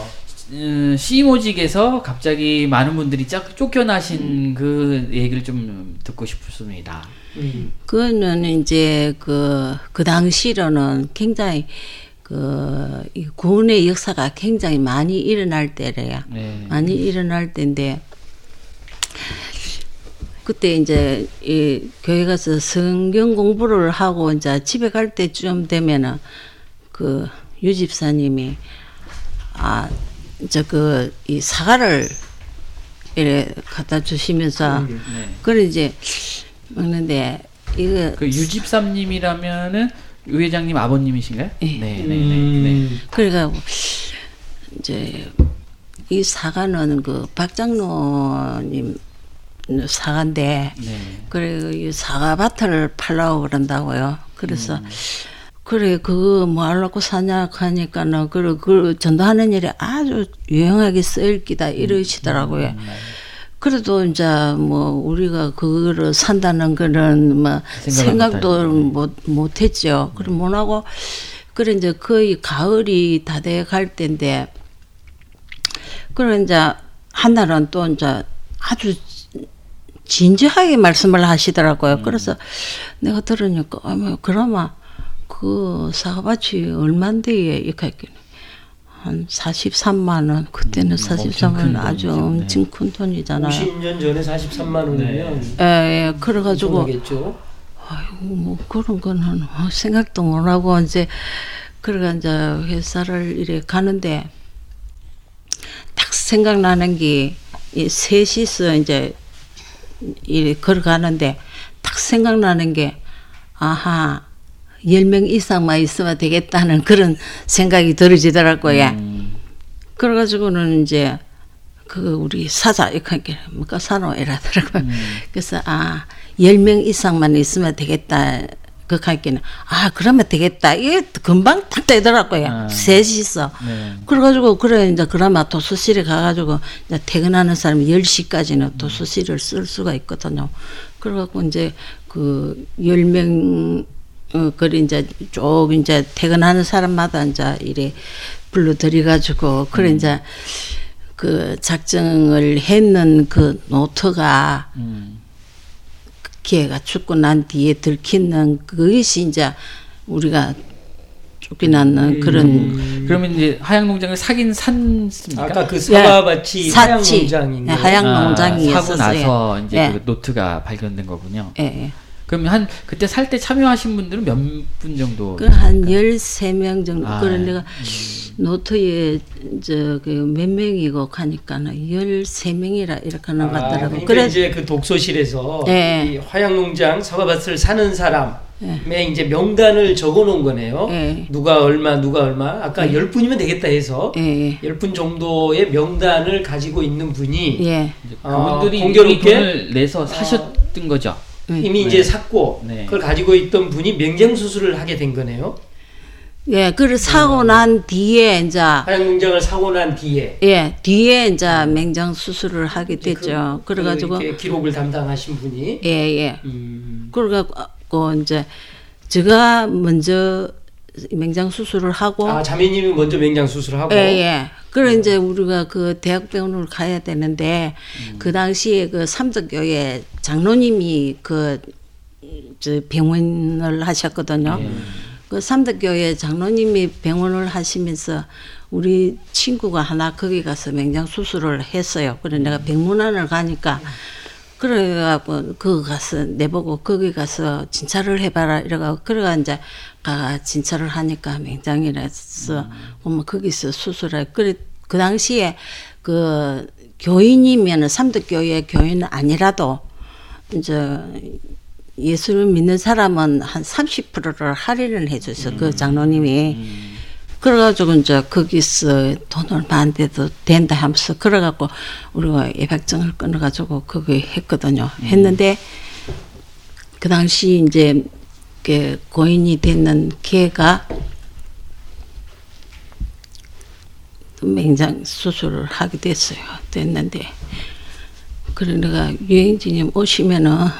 Speaker 2: 시모직에서 갑자기 많은 분들이 쫓겨나신 그 얘기를 좀 듣고 싶습니다.
Speaker 4: 그거는 이제 그 당시로는 굉장히 이 구원의 역사가 굉장히 많이 일어날 때래요. 네. 많이 일어날 때인데 그때 이제 이 교회 가서 성경 공부를 하고 이제 집에 갈 때쯤 되면은 그 유집사님이 이 사과를 이래 갖다 주시면서 그래 이제 먹는데 이거
Speaker 2: 그 유집삼님이라면은 유 회장님 아버님이신가요?
Speaker 4: 네. 그래가지고 이제 이 사과는 그 박장로님 사과인데 그래 이 사과밭을 팔라고 그런다고요. 그래서 그래 그거 뭐 하려고 사냐 하니까는 그 전도하는 일이 아주 유용하게 쓰일 기다 이러시더라고요. 그래도 이제 뭐 우리가 그거를 산다는 거는 뭐 생각도 못 했죠. 그럼 못하고 그래 이제 거의 가을이 다 돼 갈 때인데 그래 이제 한 날은 또 이제 아주 진지하게 말씀을 하시더라고요. 그래서 내가 들으니까 그러면 그 사과밭이 얼만데 이렇게 한 43만 원. 그때는 43만 원 아주 엄청 큰 돈이잖아요.
Speaker 1: 50년 전에 43만 원이면
Speaker 4: 예, 그래가지고 아이고 뭐 그런 거는 생각도 못 하고 이제 그러가 이제 회사를 이래 가는데 딱 생각나는 게 이 셋이서 이제 이래 걸어가는데 딱 생각나는 게 아하 10명 이상만 있으면 되겠다는 그런 생각이 들어지더라고요. 그래가지고는 이제 그 우리 사자 이렇게 뭐가 사노 이러더라고요. 그래서 10명 이상만 있으면 되겠다. 그 가기는 그러면 되겠다. 이게 금방 딱 되더라고요. 셋이서. 그래가지고 그래 이제 그나마 도서실에 가가지고 이제 퇴근하는 사람이 10시까지는 도서실을 쓸 수가 있거든요. 그래갖고 이제 그 10명 그래 이제 쭉 이제 퇴근하는 사람마다 이제 이래 불러들여가지고 그래 이제 그 작정을 했는 그 노트가 걔가 죽고 난 뒤에 들키는 그것이 이제 우리가 쫓겨나는 그런.
Speaker 2: 그러면 이제 하양농장을 사긴 샀습니까?
Speaker 1: 아까 그 사과밭이 하양농장인가요?
Speaker 4: 하양농장이었어요.
Speaker 2: 사고 나서 이제 그 노트가 발견된 거군요. 그러면 그때 살 때 참여하신 분들은 몇 분 정도?
Speaker 4: 한 13명 정도. 그런 내가 노트에 그 몇 명이고 가니까는 13명이라 이렇게 하는 것 같더라고요.
Speaker 1: 그러니까 이제 그 독서실에서 이 화양농장 사과밭을 사는 사람의 이제 명단을 적어 놓은 거네요. 누가 얼마 아까 10분이면 되겠다 해서 10분 정도의 명단을 가지고 있는 분이
Speaker 2: 그분들이 공교롭게 돈을 내서 사셨던 거죠.
Speaker 1: 이미 이제 샀고 그걸 가지고 있던 분이 명장 수술을 하게 된 거네요.
Speaker 4: 그걸 사고 난 뒤에 이제
Speaker 1: 하양농장을 사고 난 뒤에
Speaker 4: 뒤에 이제 맹장 수술을 하게 됐죠. 그래가지고
Speaker 1: 기록을 담당하신 분이
Speaker 4: 그래가지고 이제 제가 먼저 맹장 수술을 하고
Speaker 1: 자매님이 먼저 맹장 수술을 하고
Speaker 4: 그래 이제 우리가 그 대학병원을 가야 되는데 그 당시에 그 삼덕교회 장로님이 그 저 병원을 하셨거든요. 그 삼덕교회 장로님이 병원을 하시면서 우리 친구가 하나 거기 가서 맹장 수술을 했어요. 그래 내가 병문안을 가니까 그래갖고 그거 가서 내보고 거기 가서 진찰을 해봐라 이래가지고 그래가 이제 가 진찰을 하니까 맹장이라서 뭐 거기서 수술을 그래 그 당시에 그 교인이면은 삼덕교회 교인은 아니라도 이제 예수를 믿는 사람은 한 30%를 할인을 해줬어. 그 장로님이. 그래가지고 이제 거기서 돈 얼마 안 돼도 된다 하면서 그래갖고 우리가 예약증을 끊어가지고 거기 했거든요. 했는데 그 당시 이제 그 고인이 됐는 걔가 맹장 수술을 하게 됐어요. 됐는데 그래 내가 유행진님 오시면은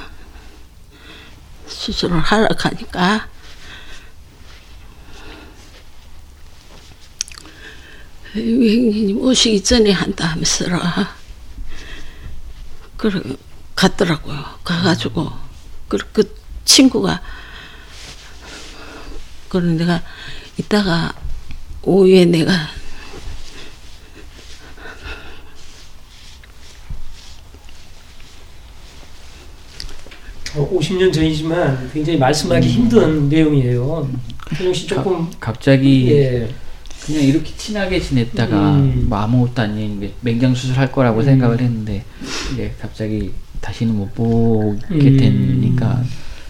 Speaker 4: 수술을 하러 가니까 유행진님 오시기 전에 한다 하면서 그래 갔더라고요. 가가지고 그 친구가 그래 내가 이따가 오후에 내가
Speaker 1: 50년 전이지만 굉장히 말씀하기 힘든 내용이에요. 현영 씨 조금
Speaker 2: 갑자기 그냥 이렇게 친하게 지냈다가 뭐 아무것도 아닌 맹장 수술할 거라고 생각을 했는데 이제 갑자기 다시는 못 보게 되니까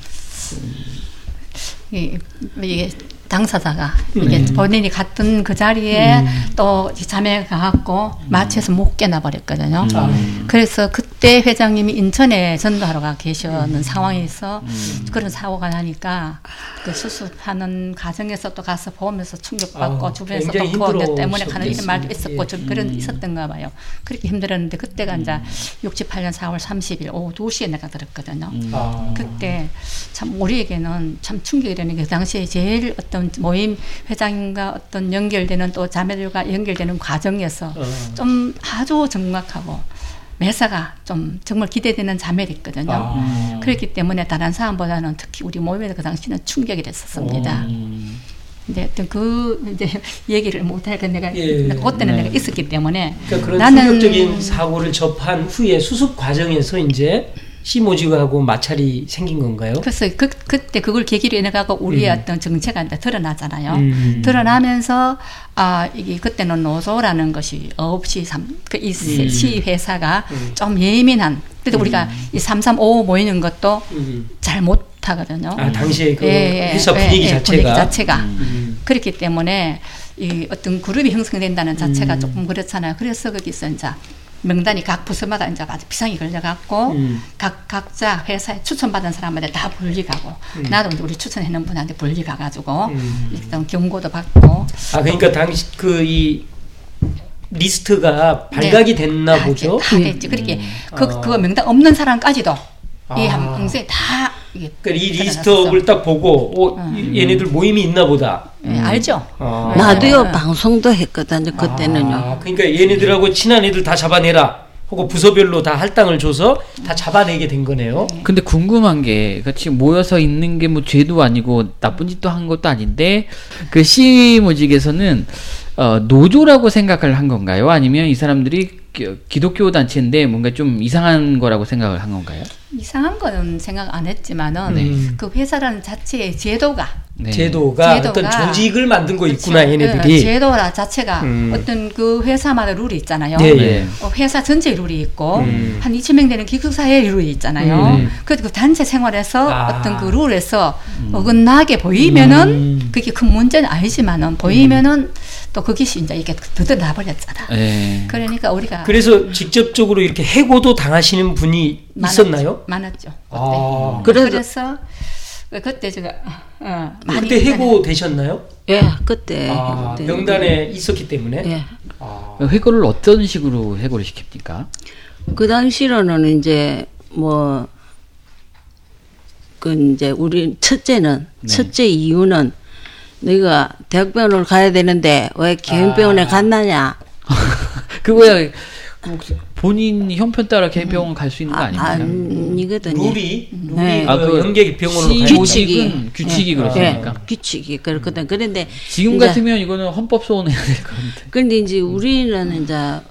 Speaker 3: 이게 당사자가 이게 본인이 갔던 그 자리에 또 자매가 갖고 마취해서 못 깨나 버렸거든요. 그래서 그때 회장님이 인천에 전도하러 가 계셨는 상황에서 그런 사고가 나니까 그 수습하는 과정에서 또 가서 보면서 충격받고 주변에서 또 그것 때문에 가는 이런 말도 있었고 좀 그런 있었던가 봐요. 그렇게 힘들었는데 그때가 이제 68년 4월 30일 오후 2시에 내가 들었거든요. 그때 참 우리에게는 참 충격이 되는 게 그 당시에 제일 어떤 모임 회장과 어떤 연결되는 또 자매들과 연결되는 과정에서 좀 아주 정확하고 매사가 좀 정말 기대되는 자매들이 있거든요. 그렇기 때문에 다른 사람보다는 특히 우리 모임에서 그 당시는 충격이 됐었습니다. 근데 어떤 그 이제 얘기를 못하니까 내가 그때는 내가 있었기 때문에
Speaker 1: 그러니까 그런 나는 충격적인 사고를 접한 후에 수습 과정에서 이제 씨모직하고 마찰이 생긴 건가요?
Speaker 3: 그래서 그때 그걸 계기로 인해가고 우리의 어떤 정체가 이제 드러나잖아요. 드러나면서 이게 그때는 노조라는 것이 없이 이 시회사가 좀 예민한. 그래도 우리가 이 3355 모이는 것도 잘 못하거든요.
Speaker 1: 당시에 그 회사 분위기 자체가.
Speaker 3: 그렇기 때문에 이 어떤 그룹이 형성된다는 자체가 조금 그렇잖아요. 그래서 거기서 이제 명단이 각 부서마다 이제 아주 비상이 걸려갖고 각자 회사에 추천받은 사람한테 다 분리가고 나도 이제 우리 추천해놓은 분한테 분리가가지고 일단 경고도 받고.
Speaker 1: 그러니까 당시 이 리스트가 발각이 됐나 보죠.
Speaker 3: 다 됐지. 그렇게 그거 명단 없는 사람까지도 이 항소에 다.
Speaker 1: 그러니까 이 리스트업을 딱 보고 얘네들 모임이 있나 보다.
Speaker 3: 알죠.
Speaker 4: 나도요 방송도 했거든요 그때는요.
Speaker 1: 그러니까 얘네들하고 친한 애들 다 잡아내라 하고 부서별로 다 할당을 줘서 다 잡아내게 된 거네요.
Speaker 2: 근데 궁금한 게 같이 모여서 있는 게 뭐 죄도 아니고 나쁜 짓도 한 것도 아닌데 그 시모직에서는 노조라고 생각을 한 건가요? 아니면 이 사람들이 기독교 단체인데 뭔가 좀 이상한 거라고 생각을 한 건가요?
Speaker 3: 이상한 거는 생각 안 했지만은 그 회사라는 자체의 제도가
Speaker 1: 어떤 조직을 만든 거 있구나 얘네들이.
Speaker 3: 제도라 자체가 어떤 그 회사마다 룰이 있잖아요. 회사 전체 룰이 있고 한 2,000명 되는 기숙사의 룰이 있잖아요. 그래서 그 단체 생활에서 어떤 그 룰에서 어긋나게 보이면은 그게 큰 문제는 아니지만은 보이면은 또 그것이 이제 이렇게 드러나 버렸잖아. 그러니까 우리가
Speaker 1: 그래서 직접적으로 이렇게 해고도 당하시는 분이 있었나요?
Speaker 3: 많았죠.
Speaker 4: 그래서
Speaker 3: 그때 제가
Speaker 1: 그때 해고 되셨나요?
Speaker 4: 예, 그때
Speaker 1: 명단에 있었기 때문에.
Speaker 4: 예.
Speaker 2: 해고를 어떤 식으로 해고를 시킵니까?
Speaker 4: 그 당시로는 이제 이제 우리 첫째 이유는 너희가 대학병원을 가야 되는데 왜 개인병원에 갔느냐?
Speaker 2: 그거야. 본인 형편 따라 개인병원 갈 수 있는 거 아닌가요?
Speaker 4: 아니거든요.
Speaker 1: 룰이 그 연계 병원으로
Speaker 2: 규칙이 그렇습니까?
Speaker 4: 규칙이 그렇거든. 그런데
Speaker 2: 지금 같으면 이거는 헌법 소원해야 될 것 같은데.
Speaker 4: 그런데 이제 우리는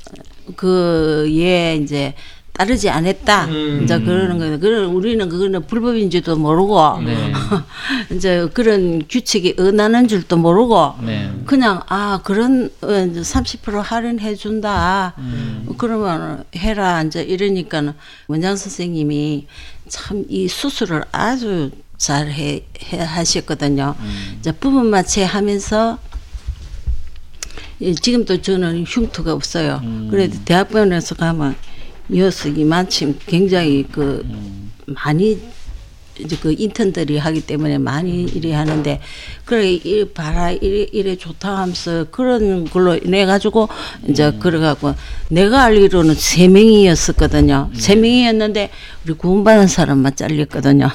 Speaker 4: 이제 이제 따르지 않았다. 이제 그러는 거예요. 우리는 그거는 불법인지도 모르고, 이제 그런 규칙이 어나는 줄도 모르고, 그냥, 그런 30% 할인해준다. 그러면 해라. 이제 이러니까는 원장 선생님이 참 이 수술을 아주 잘 하셨거든요. 이제 부분 마취 하면서, 지금도 저는 흉터가 없어요. 그래도 대학병원에서 가면 녀석이 마침 굉장히 많이 이제 그 인턴들이 하기 때문에 많이 이래 하는데 그래 이래 좋다 하면서 그런 걸로 내 가지고 이제 그래갖고 내가 알기로는 3명이었었거든요. 3명이었는데 우리 구원받은 사람만 잘렸거든요.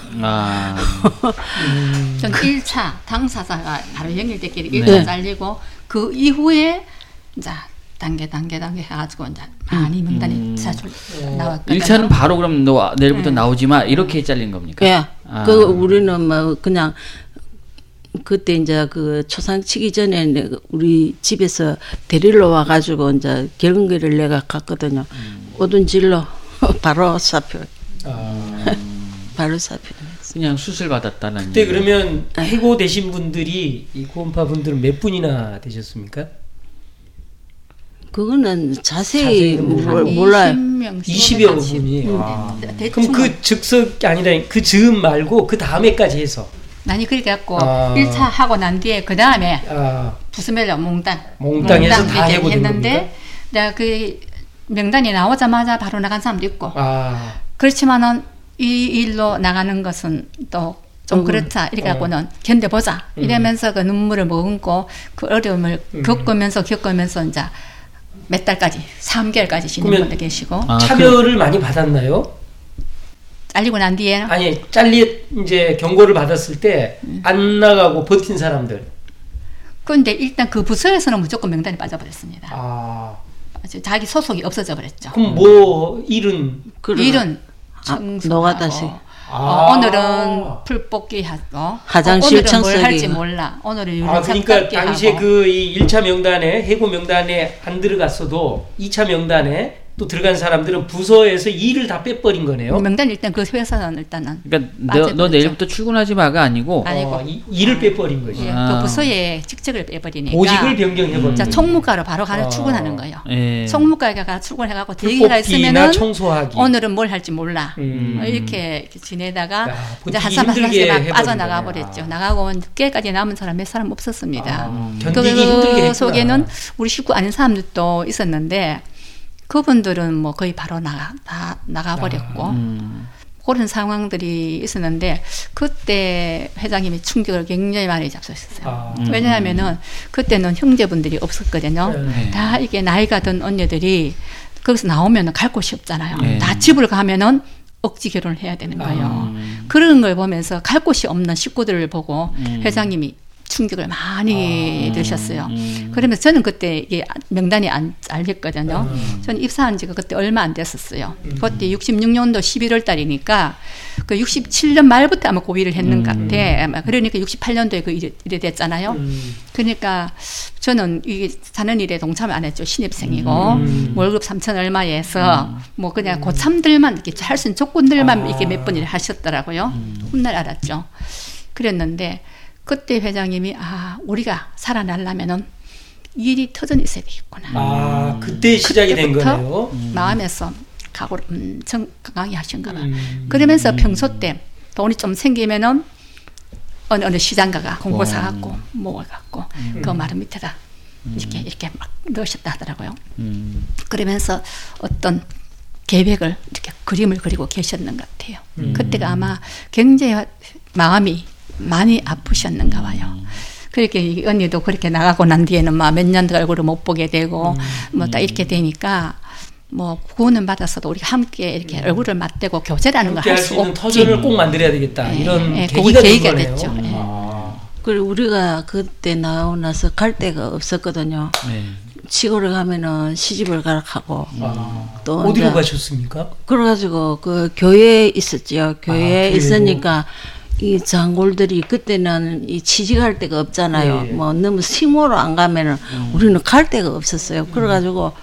Speaker 3: 전 1차 당사자가 바로 연결됐기 1차 잘리고 그 이후에 이제 단계 해가지고 이제 많이 명단이 사실 나왔거든요.
Speaker 2: 1차는 바로 그럼 너 내일부터 나오지 마 이렇게 잘린 겁니까?
Speaker 4: 예. 우리는 그냥 그때 이제 그 초상 치기 전에 우리 집에서 데리러 와가지고 이제 결근기를 내가 갔거든요. 오둔질로 바로 사표. 바로 사표.
Speaker 2: 그냥 수술 받았다는.
Speaker 1: 그때 그러면 해고되신 분들이 이 구원파 분들은 몇 분이나 되셨습니까?
Speaker 4: 그거는 자세히 몰라요.
Speaker 1: 20여 분이. 그럼 그 즉석이 아니라 그 즈음 말고 그 다음에까지 해서.
Speaker 3: 아니 그렇게 갖고 1차 하고 난 뒤에 그 다음에 부스멜라
Speaker 1: 몽땅해서 다
Speaker 3: 했는데 내가 그 명단이 나오자마자 바로 나간 사람도 있고 그렇지만은 이 일로 나가는 것은 또 좀 그렇다 이렇게 갖고는 견뎌보자 이러면서 그 눈물을 머금고 그 어려움을 겪으면서 이제 몇 달까지 3개월까지 지낸 분도 계시고.
Speaker 1: 차별을 많이 받았나요?
Speaker 3: 잘리고 난 뒤에?
Speaker 1: 아니 이제 경고를 받았을 때 안 나가고 버틴 사람들.
Speaker 3: 그런데 일단 그 부서에서는 무조건 명단이 빠져버렸습니다. 자기 소속이 없어져 버렸죠.
Speaker 1: 그럼 뭐 일은
Speaker 4: 노가다시.
Speaker 3: 오늘은 풀뽑기 하고
Speaker 4: 화장실
Speaker 3: 오늘은 뭘 할지 몰라. 오늘은 유리
Speaker 1: 그러니까 당시에 그 1차 명단에 해고 명단에 안 들어갔어도 2차 명단에 또 들어간 사람들은 부서에서 일을 다 빼버린 거네요.
Speaker 3: 명단 일단 그 회사는 일단은.
Speaker 2: 그러니까 너 내일부터 출근하지 마가 아니고
Speaker 1: 일을 빼버린 거지.
Speaker 3: 그 부서의 직책을 빼버리니까.
Speaker 1: 보직을 변경해버린
Speaker 3: 거죠. 총무과로 바로 가서 출근하는 거예요.
Speaker 2: 예.
Speaker 3: 총무과에 가서 출근해갖고 대기가 있으면은
Speaker 1: 청소하기.
Speaker 3: 오늘은 뭘 할지 몰라. 이렇게 지내다가 이제 한 사람 빠져나가 버렸죠. 나가고 6개월까지 남은 사람 몇 사람 없었습니다.
Speaker 1: 견디기 힘들게 했구나.
Speaker 3: 그 속에는 우리 식구 아닌 사람들도 있었는데. 그분들은 뭐 거의 바로 나가버렸고 그런 상황들이 있었는데 그때 회장님이 충격을 굉장히 많이 잡수셨어요. 왜냐하면은 그때는 형제분들이 없었거든요. 다 이게 나이가 든 언니들이 거기서 나오면 갈 곳이 없잖아요. 다 집을 가면은 억지 결혼을 해야 되는 거예요. 그런 걸 보면서 갈 곳이 없는 식구들을 보고 회장님이 충격을 많이 드셨어요. 그러면서 저는 그때 이게 명단이 안 잘렸거든요. 저는 입사한 지가 그때 얼마 안 됐었어요. 그때 66년도 11월 달이니까 그 67년 말부터 아마 고위를 했는 것 같아. 아마 그러니까 68년도에 그 일이 됐잖아요. 그러니까 저는 이 사는 일에 동참을 안 했죠. 신입생이고 월급 3천 얼마에서 뭐 그냥 고참들만 이렇게 할 수 있는 조건들만 이렇게 몇 번 일을 하셨더라고요. 훗날 알았죠. 그랬는데 그때 회장님이 우리가 살아나려면은 일이 터전이 있어야 되겠구나.
Speaker 1: 그때 시작이 된 거네요.
Speaker 3: 마음에서 각오를 엄청 강하게 하신가 봐. 그러면서 평소 때 돈이 좀 생기면은 어느 시장가가 공고 사갖고 모아갖고 그 마루 밑에다 이렇게 막 넣으셨다 하더라고요. 그러면서 어떤 계획을 이렇게 그림을 그리고 계셨는 것 같아요. 그때가 아마 굉장히 마음이 많이 아프셨는가 봐요. 그렇게 언니도 그렇게 나가고 난 뒤에는 막 몇 년 더 얼굴을 못 보게 되고 뭐 딱 이렇게 되니까 뭐 구원은 받았어도 우리가 함께 이렇게 얼굴을 맞대고 교제라는 걸 할 수 없지.
Speaker 1: 터전을 꼭 만들어야 되겠다. 이런 계기가 됐죠.
Speaker 4: 그리고 우리가 그때 나오고 나서 갈 데가 없었거든요. 시골에 가면은 시집을 가라고.
Speaker 1: 또 어디로 가셨습니까?
Speaker 4: 그래가지고 그 교회에 있었죠. 교회에 있으니까. 이 장골들이 그때는 이 취직할 데가 없잖아요. 뭐 너무 시골로 안 가면은 우리는 갈 데가 없었어요. 그래가지고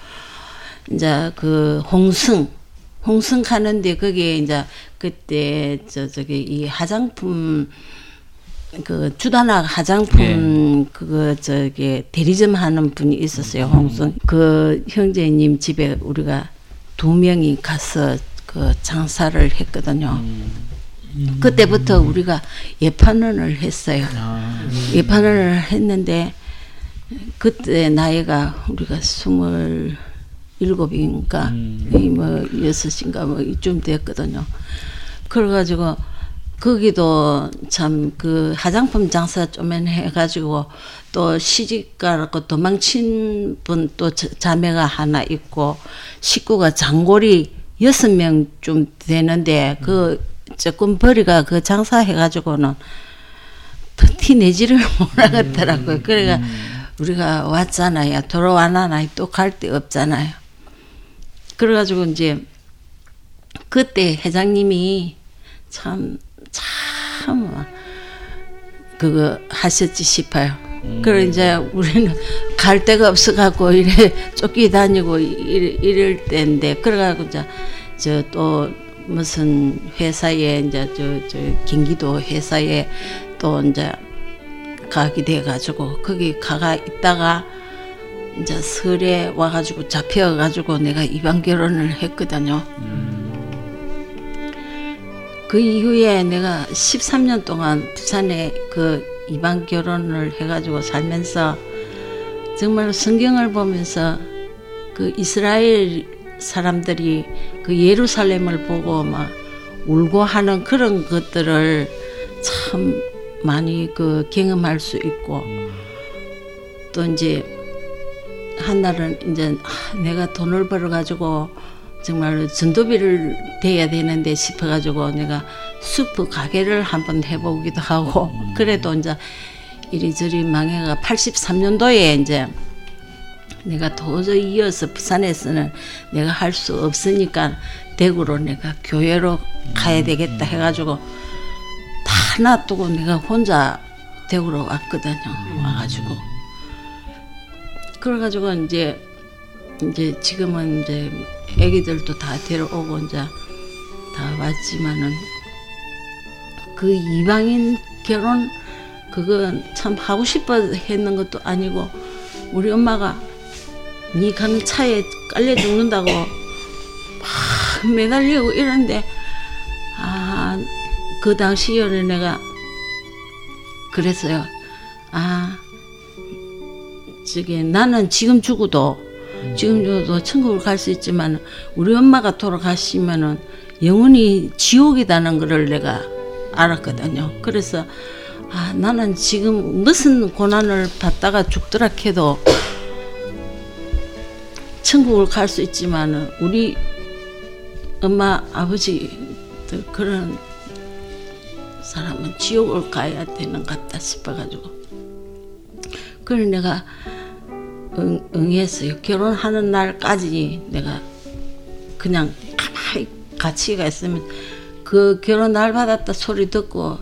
Speaker 4: 이제 그 홍승 가는데 거기에 이제 그때 저기 이 화장품 그 주단학 화장품 그거 저기 대리점 하는 분이 있었어요. 홍승 그 형제님 집에 우리가 2명이 가서 그 장사를 했거든요. 그때부터 우리가 예판원을 했어요. 예판원을 했는데 그때 나이가 우리가 27인가 뭐 6인가 뭐 이쯤 됐거든요. 그래가지고 거기도 참 그 화장품 장사 좀 해가지고 또 시집가고 도망친 분 또 자매가 하나 있고 식구가 장골이 6명쯤 되는데 그 조금 벌이가 그 장사해가지고는 티 내지를 못하겠더라고요. 그러니까 우리가 왔잖아요. 돌아와나나 또 갈 데 없잖아요. 그래가지고 이제 그때 회장님이 참 그거 하셨지 싶어요. 그래 이제 우리는 갈 데가 없어갖고 이래 쫓기다니고 이럴 때인데 그래가지고 이제 저 또 무슨 회사에 이제 저 경기도 회사에 또 이제 가게 돼 가지고 거기 가가 있다가 이제 설에 와가지고 잡혀가지고 내가 이방 결혼을 했거든요. 그 이후에 내가 13년 동안 부산에 그 이방 결혼을 해가지고 살면서 정말 성경을 보면서 그 이스라엘 사람들이 그 예루살렘을 보고 막 울고 하는 그런 것들을 참 많이 그 경험할 수 있고 또 이제 한날은 이제 내가 돈을 벌어가지고 정말 전도비를 대야 되는데 싶어가지고 내가 수프 가게를 한번 해보기도 하고 그래도 이제 이리저리 망해가 83년도에 이제 내가 도저히 이어서 부산에서는 내가 할 수 없으니까 대구로 내가 교회로 가야 되겠다 해가지고 다 놔두고 내가 혼자 대구로 왔거든요. 와가지고 그래가지고 이제 지금은 이제 애기들도 다 데려오고 이제 다 왔지만은 그 이방인 결혼 그건 참 하고 싶어 했는 것도 아니고 우리 엄마가 니 가는 차에 깔려 죽는다고 막 매달리고 이러는데 그 당시에는 내가 그랬어요. 나는 지금 죽어도 천국을 갈 수 있지만 우리 엄마가 돌아가시면은 영원히 지옥이라는 거를 내가 알았거든요. 그래서 나는 지금 무슨 고난을 받다가 죽더라 해도 천국을 갈 수 있지만 우리 엄마 아버지 그런 사람은 지옥을 가야 되는 것 같다 싶어가지고 그래 내가 응했어요. 결혼하는 날까지 내가 그냥 가만히 같이 가 있으면 그 결혼 날 받았다 소리 듣고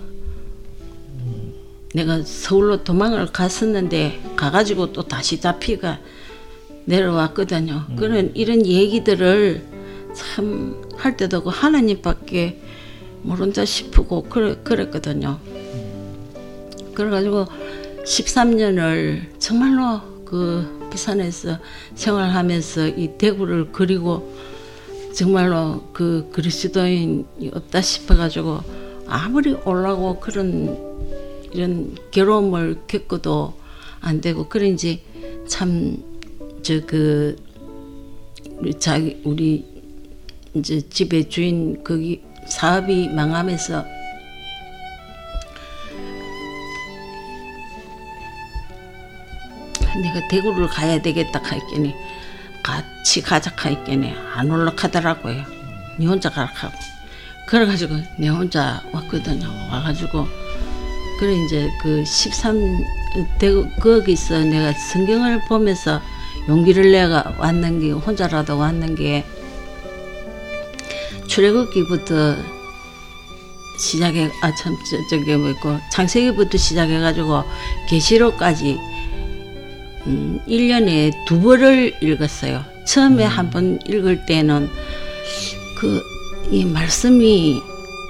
Speaker 4: 내가 서울로 도망을 갔었는데 가가지고 또 다시 잡히가 내려왔거든요. 그런 이런 얘기들을 참 할 때도 없고 하나님밖에 모른다 싶고 그랬거든요. 그래가지고 13년을 정말로 그 부산에서 생활하면서 이 대구를 그리고 정말로 그 그리스도인이 없다 싶어가지고 아무리 올라고 이런 괴로움을 겪어도 안 되고 그런지 참 우리 이제 집의 주인 거기 사업이 망하면서 내가 대구를 가야 되겠다 하였더니 같이 가자 하였더니 안 올라가더라고요. 니 혼자 가라 하고 그래가지고 내 혼자 왔거든요. 와가지고 그래 이제 그 13대구 거기서 내가 성경을 보면서 용기를 내가 왔는 게 혼자라도 왔는 게 출애굽기부터 시작해 창세기부터 시작해가지고 계시록까지 1년에 2번을 읽었어요. 처음에 한 번 읽을 때는 이 말씀이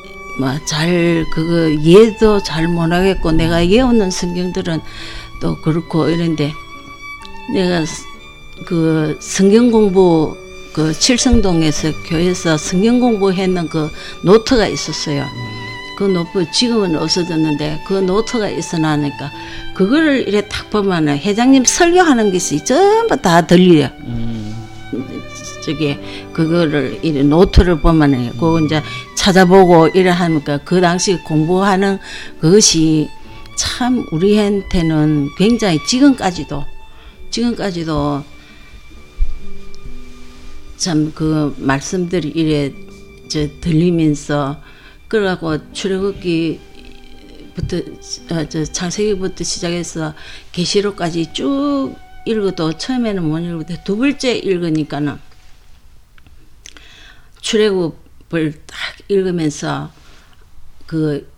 Speaker 4: 그거 이해도 잘 못하겠고 내가 외우는 성경들은 또 그렇고 이런데 내가 그 성경 공부 그 칠성동에서 교회에서 성경 공부했는 그 노트가 있었어요. 그 노트 지금은 없어졌는데 그 노트가 있어나니까 그거를 이래 딱 보면은 회장님 설교하는 것이 전부 다 들려요. 그거를 이래 노트를 보면은 그거 이제 찾아보고 이래 하니까 그 당시 공부하는 그것이 참 우리한테는 굉장히 지금까지도 참 그 말씀들이 이래 들리면서 그래갖고 출애굽기부터 창세기부터 시작해서 계시록까지 쭉 읽어도 처음에는 못 읽었는데 두 번째 읽으니까는 출애굽을 딱 읽으면서 그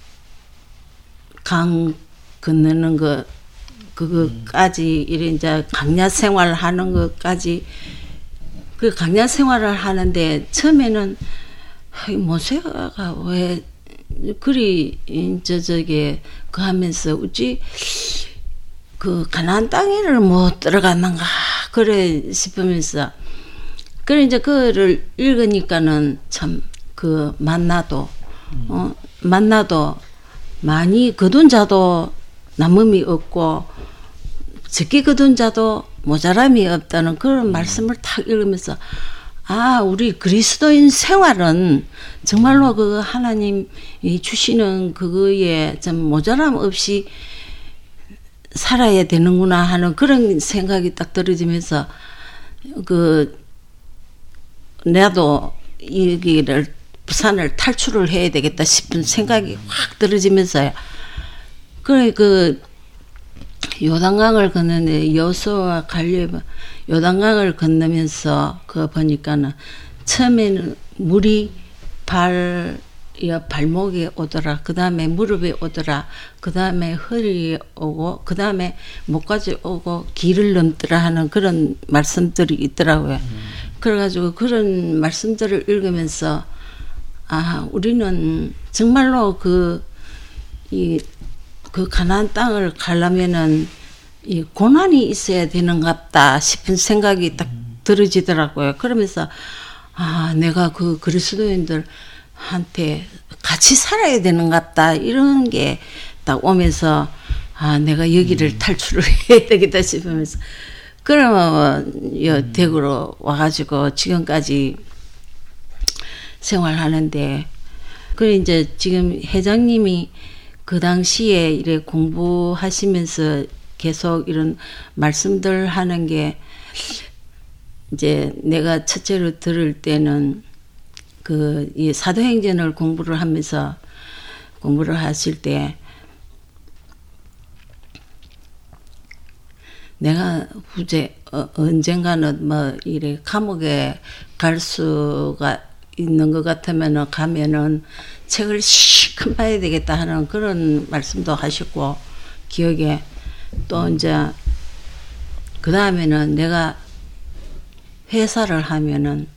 Speaker 4: 강 건너는 그거까지 이래 이제 강야 생활하는 것까지 그 강야 생활을 하는데 처음에는 모세가 왜 그리 저게 그 하면서 어찌 그 가나안 땅에를 못 들어갔는가 그래 싶으면서 그래 이제 그를 읽으니까는 참 그 만나도 많이 거둔 자도 남음이 없고 적게 거둔 자도 모자람이 없다는 그런 말씀을 탁 읽으면서 아 우리 그리스도인 생활은 정말로 그 하나님이 주시는 그거에 좀 모자람 없이 살아야 되는구나 하는 그런 생각이 딱 들어지면서 그 나도 여기를 부산을 탈출을 해야 되겠다 싶은 생각이 확 들어지면서 그래 그 요단강을 건너는데 여호수아와 갈렙 요단강을 건너면서 그 보니까는 처음에는 물이 발목에 오더라. 그 다음에 무릎에 오더라. 그 다음에 허리에 오고, 그 다음에 목까지 오고 길을 넘더라 하는 그런 말씀들이 있더라고요. 그래가지고 그런 말씀들을 읽으면서 아 우리는 정말로 그 가나안 땅을 가려면은 이 고난이 있어야 되는갑다 싶은 생각이 딱 들어지더라고요. 그러면서 아 내가 그 그리스도인들한테 같이 살아야 되는갑다 이런 게 딱 오면서 아 내가 여기를 탈출을 해야 되겠다 싶으면서 그러면 대구로 와가지고 지금까지 생활하는데 그 이제 지금 회장님이 그 당시에 이래 공부하시면서 계속 이런 말씀들 하는 게 이제 내가 첫째로 들을 때는 그 이 사도행전을 공부를 하면서 공부를 하실 때 내가 언젠가는 뭐 이래 감옥에 갈 수가 있는 것 같으면은 가면은 책을 실컷 봐야 되겠다 하는 그런 말씀도 하셨고 기억에 또 이제 그 다음에는 내가 회사를 하면은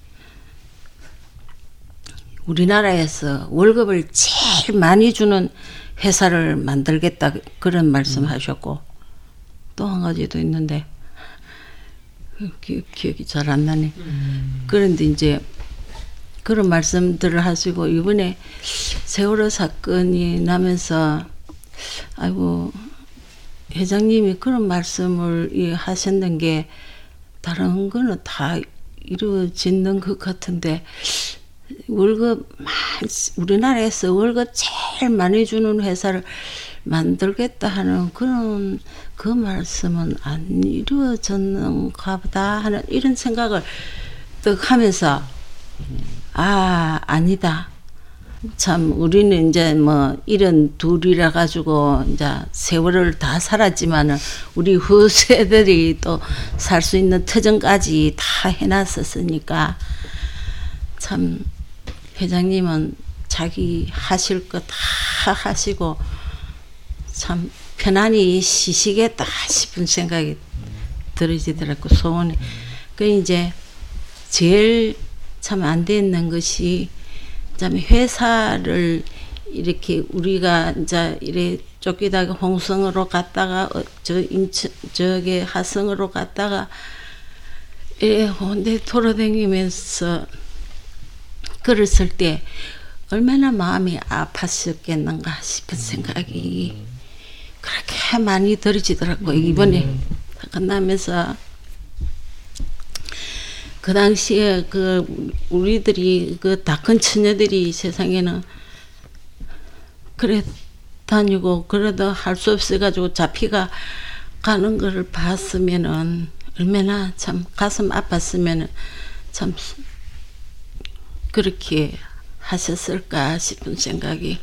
Speaker 4: 우리나라에서 월급을 제일 많이 주는 회사를 만들겠다 그런 말씀하셨고 또 한 가지도 있는데 기억이 잘 안 나네. 그런데 이제 그런 말씀들을 하시고 이번에 세월호 사건이 나면서 아이고 회장님이 그런 말씀을 하셨는 게 다른 거는 다 이루어지는 것 같은데 우리나라에서 월급 제일 많이 주는 회사를 만들겠다 하는 그런 그 말씀은 안 이루어졌는가 보다 하는 이런 생각을 딱 하면서 아 아니다 참 우리는 이제 뭐 이런 둘이라 가지고 이제 세월을 다 살았지만은 우리 후세들이 또 살 수 있는 터전까지 다 해놨었으니까 참 회장님은 자기 하실 거 다 하시고 참 편안히 쉬시겠다 싶은 생각이 들어지더라고 소원이. 그 이제 제일 참 안 되는 것이 참 회사를 이렇게 우리가 이제 이래 쫓기다가 홍성으로 갔다가 저게 하성으로 갔다가 혼대 돌아다니면서 걸었을 때 얼마나 마음이 아팠었겠는가 싶은 생각이 그렇게 많이 들어지더라고요. 이번에 끝나면서 그 당시에 그 우리들이 그 다 큰 처녀들이 세상에는 그래 다니고 그래도 할 수 없어가지고 잡히가 가는 거를 봤으면은 얼마나 참 가슴 아팠으면은 참 그렇게 하셨을까 싶은 생각이.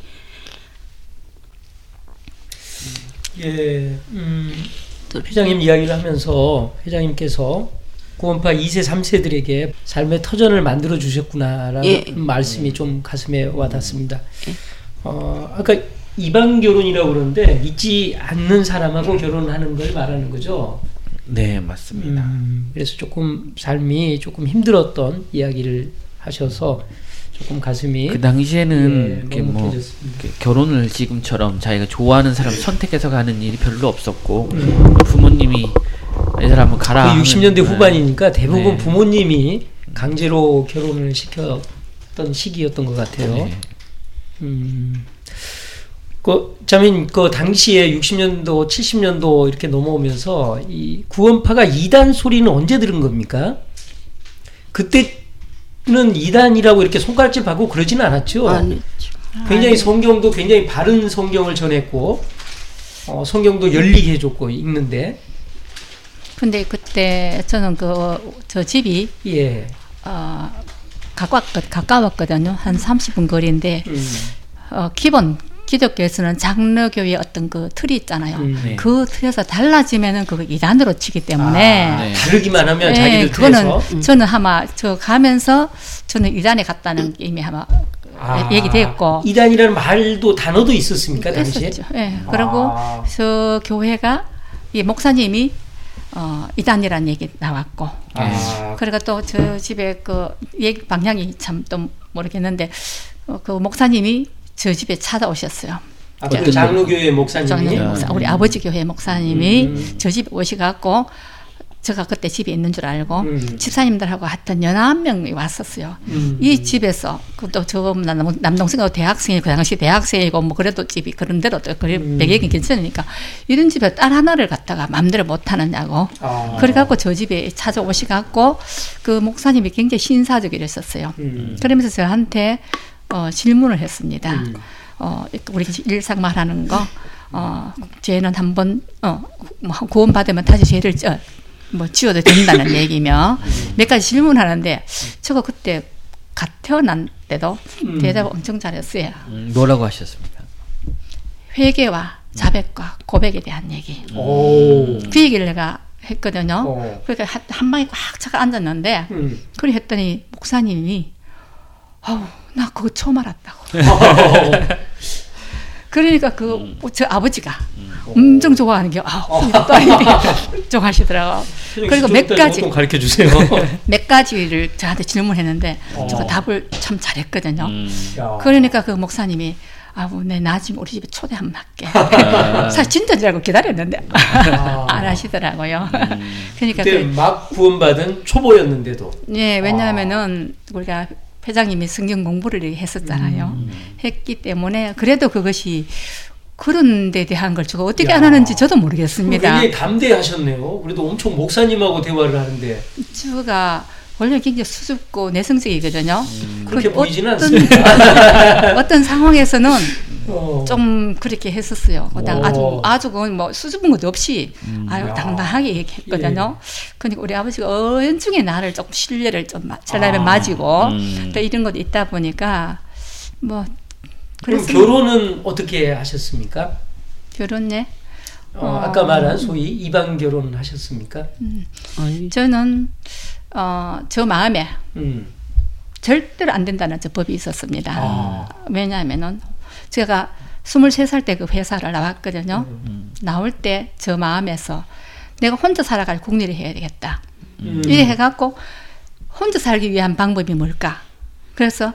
Speaker 1: 예, 회장님 이야기를 하면서 회장님께서 구원파 2세, 3세들에게 삶의 터전을 만들어 주셨구나라는
Speaker 4: 예.
Speaker 1: 말씀이 좀 가슴에 와닿습니다. 아까 이방 결혼이라고 그러는데 믿지 않는 사람하고 결혼하는 걸 말하는 거죠?
Speaker 2: 네, 맞습니다.
Speaker 1: 그래서 조금 삶이 조금 힘들었던 이야기를 하셔서 조금 가슴이
Speaker 2: 그 당시에는 이렇게 뭐 이렇게 결혼을 지금처럼 자기가 좋아하는 사람을 선택해서 가는 일이 별로 없었고 부모님이 애들 한번 가라.
Speaker 1: 그 60년대 후반이니까 대부분
Speaker 2: 네.
Speaker 1: 부모님이 강제로 결혼을 시켰던 시기였던 것 같아요.
Speaker 2: 네.
Speaker 1: 자민 그 당시에 60년도, 70년도 이렇게 넘어오면서 이 구원파가 이단 소리는 언제 들은 겁니까? 그때는 이단이라고 이렇게 손가락질 받고 그러지는 않았죠.
Speaker 4: 아니죠.
Speaker 1: 굉장히 성경도 굉장히 바른 성경을 전했고 성경도 열리게 해줬고 읽는데.
Speaker 3: 근데 그때 저는 저 집이
Speaker 1: 예.
Speaker 3: 가까웠거든요. 한 30분 거리인데 기본 기독교에서는 장로교의 어떤 그 틀이 있잖아요.
Speaker 1: 네.
Speaker 3: 그 틀에서 달라지면은 그거 이단으로 치기 때문에
Speaker 2: 네.
Speaker 1: 다르기만 하면
Speaker 3: 네,
Speaker 1: 자기들
Speaker 3: 그거는
Speaker 1: 틀에서
Speaker 3: 저는 아마 저 가면서 저는 이단에 갔다는 게 이미 아마 얘기됐고
Speaker 1: 이단이라는 말도 단어도 있었습니까 당시에?
Speaker 3: 있었죠. 예. 그리고 저 교회가 이 목사님이 이단이라는 얘기 나왔고 그리고 또 저 집에 그 얘기 방향이 참 또 모르겠는데 그 목사님이 저 집에 찾아오셨어요.
Speaker 1: 그 장로교회 목사님이
Speaker 3: 우리 아버지 교회 목사님이 저 집에 오셔갖고 제가 그때 집에 있는 줄 알고 집사님들하고 하여튼 11명이 왔었어요. 이 집에서 또 저 남동생하고 대학생이 그 당시 대학생이고 뭐 그래도 집이 그런 대로 또 배경이 괜찮으니까 이런 집에 딸 하나를 갖다가 마음대로 못 하느냐고. 그래갖고 저 집에 찾아오셔갖고 그 목사님이 굉장히 신사적이랬었어요. 그러면서 저한테 질문을 했습니다. 우리 일상 말하는 거, 죄는 한번 구원 받으면 다시 죄를 지워도 된다는 얘기며 몇 가지 질문하는데 저거 그때 갓 태어난 때도 대답을 엄청 잘했어요.
Speaker 2: 뭐라고 하셨습니까?
Speaker 3: 회개와 자백과 고백에 대한 얘기. 그 얘기를 내가 했거든요. 그러니까 한 방에 꽉 차가 앉았는데 그래 했더니 목사님이 나 그거 처음 알았다고. 그러니까 저 아버지가 엄청 좋아하는 게 좋아하시더라고. 그리고 몇 가지
Speaker 1: 가르쳐 주세요.
Speaker 3: 몇 가지를 저한테 질문했는데 제가 답을 참 잘했거든요. 그러니까 그 목사님이 내 나중에 우리 집에 초대 한번 할게. 사실 진짜인 줄 알고 기다렸는데 안 하시더라고요. 그러니까
Speaker 1: 그때 막 구원받은 초보였는데도.
Speaker 3: 네, 왜냐하면은 우리가 회장님이 성경 공부를 했었잖아요. 했기 때문에 그래도 그것이 그런 데 대한 걸 제가 어떻게 안 하는지 저도 모르겠습니다.
Speaker 1: 굉장히 담대하셨네요. 그래도 엄청 목사님하고 대화를 하는데.
Speaker 3: 제가 원래 굉장히 수줍고 내성적이거든요.
Speaker 1: 그렇게 보이지는 않습니다.
Speaker 3: 어떤 상황에서는 좀 그렇게 했었어요. 아주 뭐 수줍은 것도 없이 당당하게 얘기했거든요. 그러니까 우리 아버지가 언중에 나를 조금 신뢰를 좀 전라면 맞이고 또 이런 것도 있다 보니까 뭐.
Speaker 1: 그럼 결혼은 어떻게 하셨습니까?
Speaker 3: 결혼네?
Speaker 1: 아까 말한 소위 이방 결혼을 하셨습니까?
Speaker 3: 저는 저 마음에 절대로 안 된다는 저 법이 있었습니다. 왜냐하면은 제가 23살 때 그 회사를 나왔거든요. 나올 때 저 마음에서 내가 혼자 살아갈 국리를 해야 되겠다. 이래 해갖고 혼자 살기 위한 방법이 뭘까? 그래서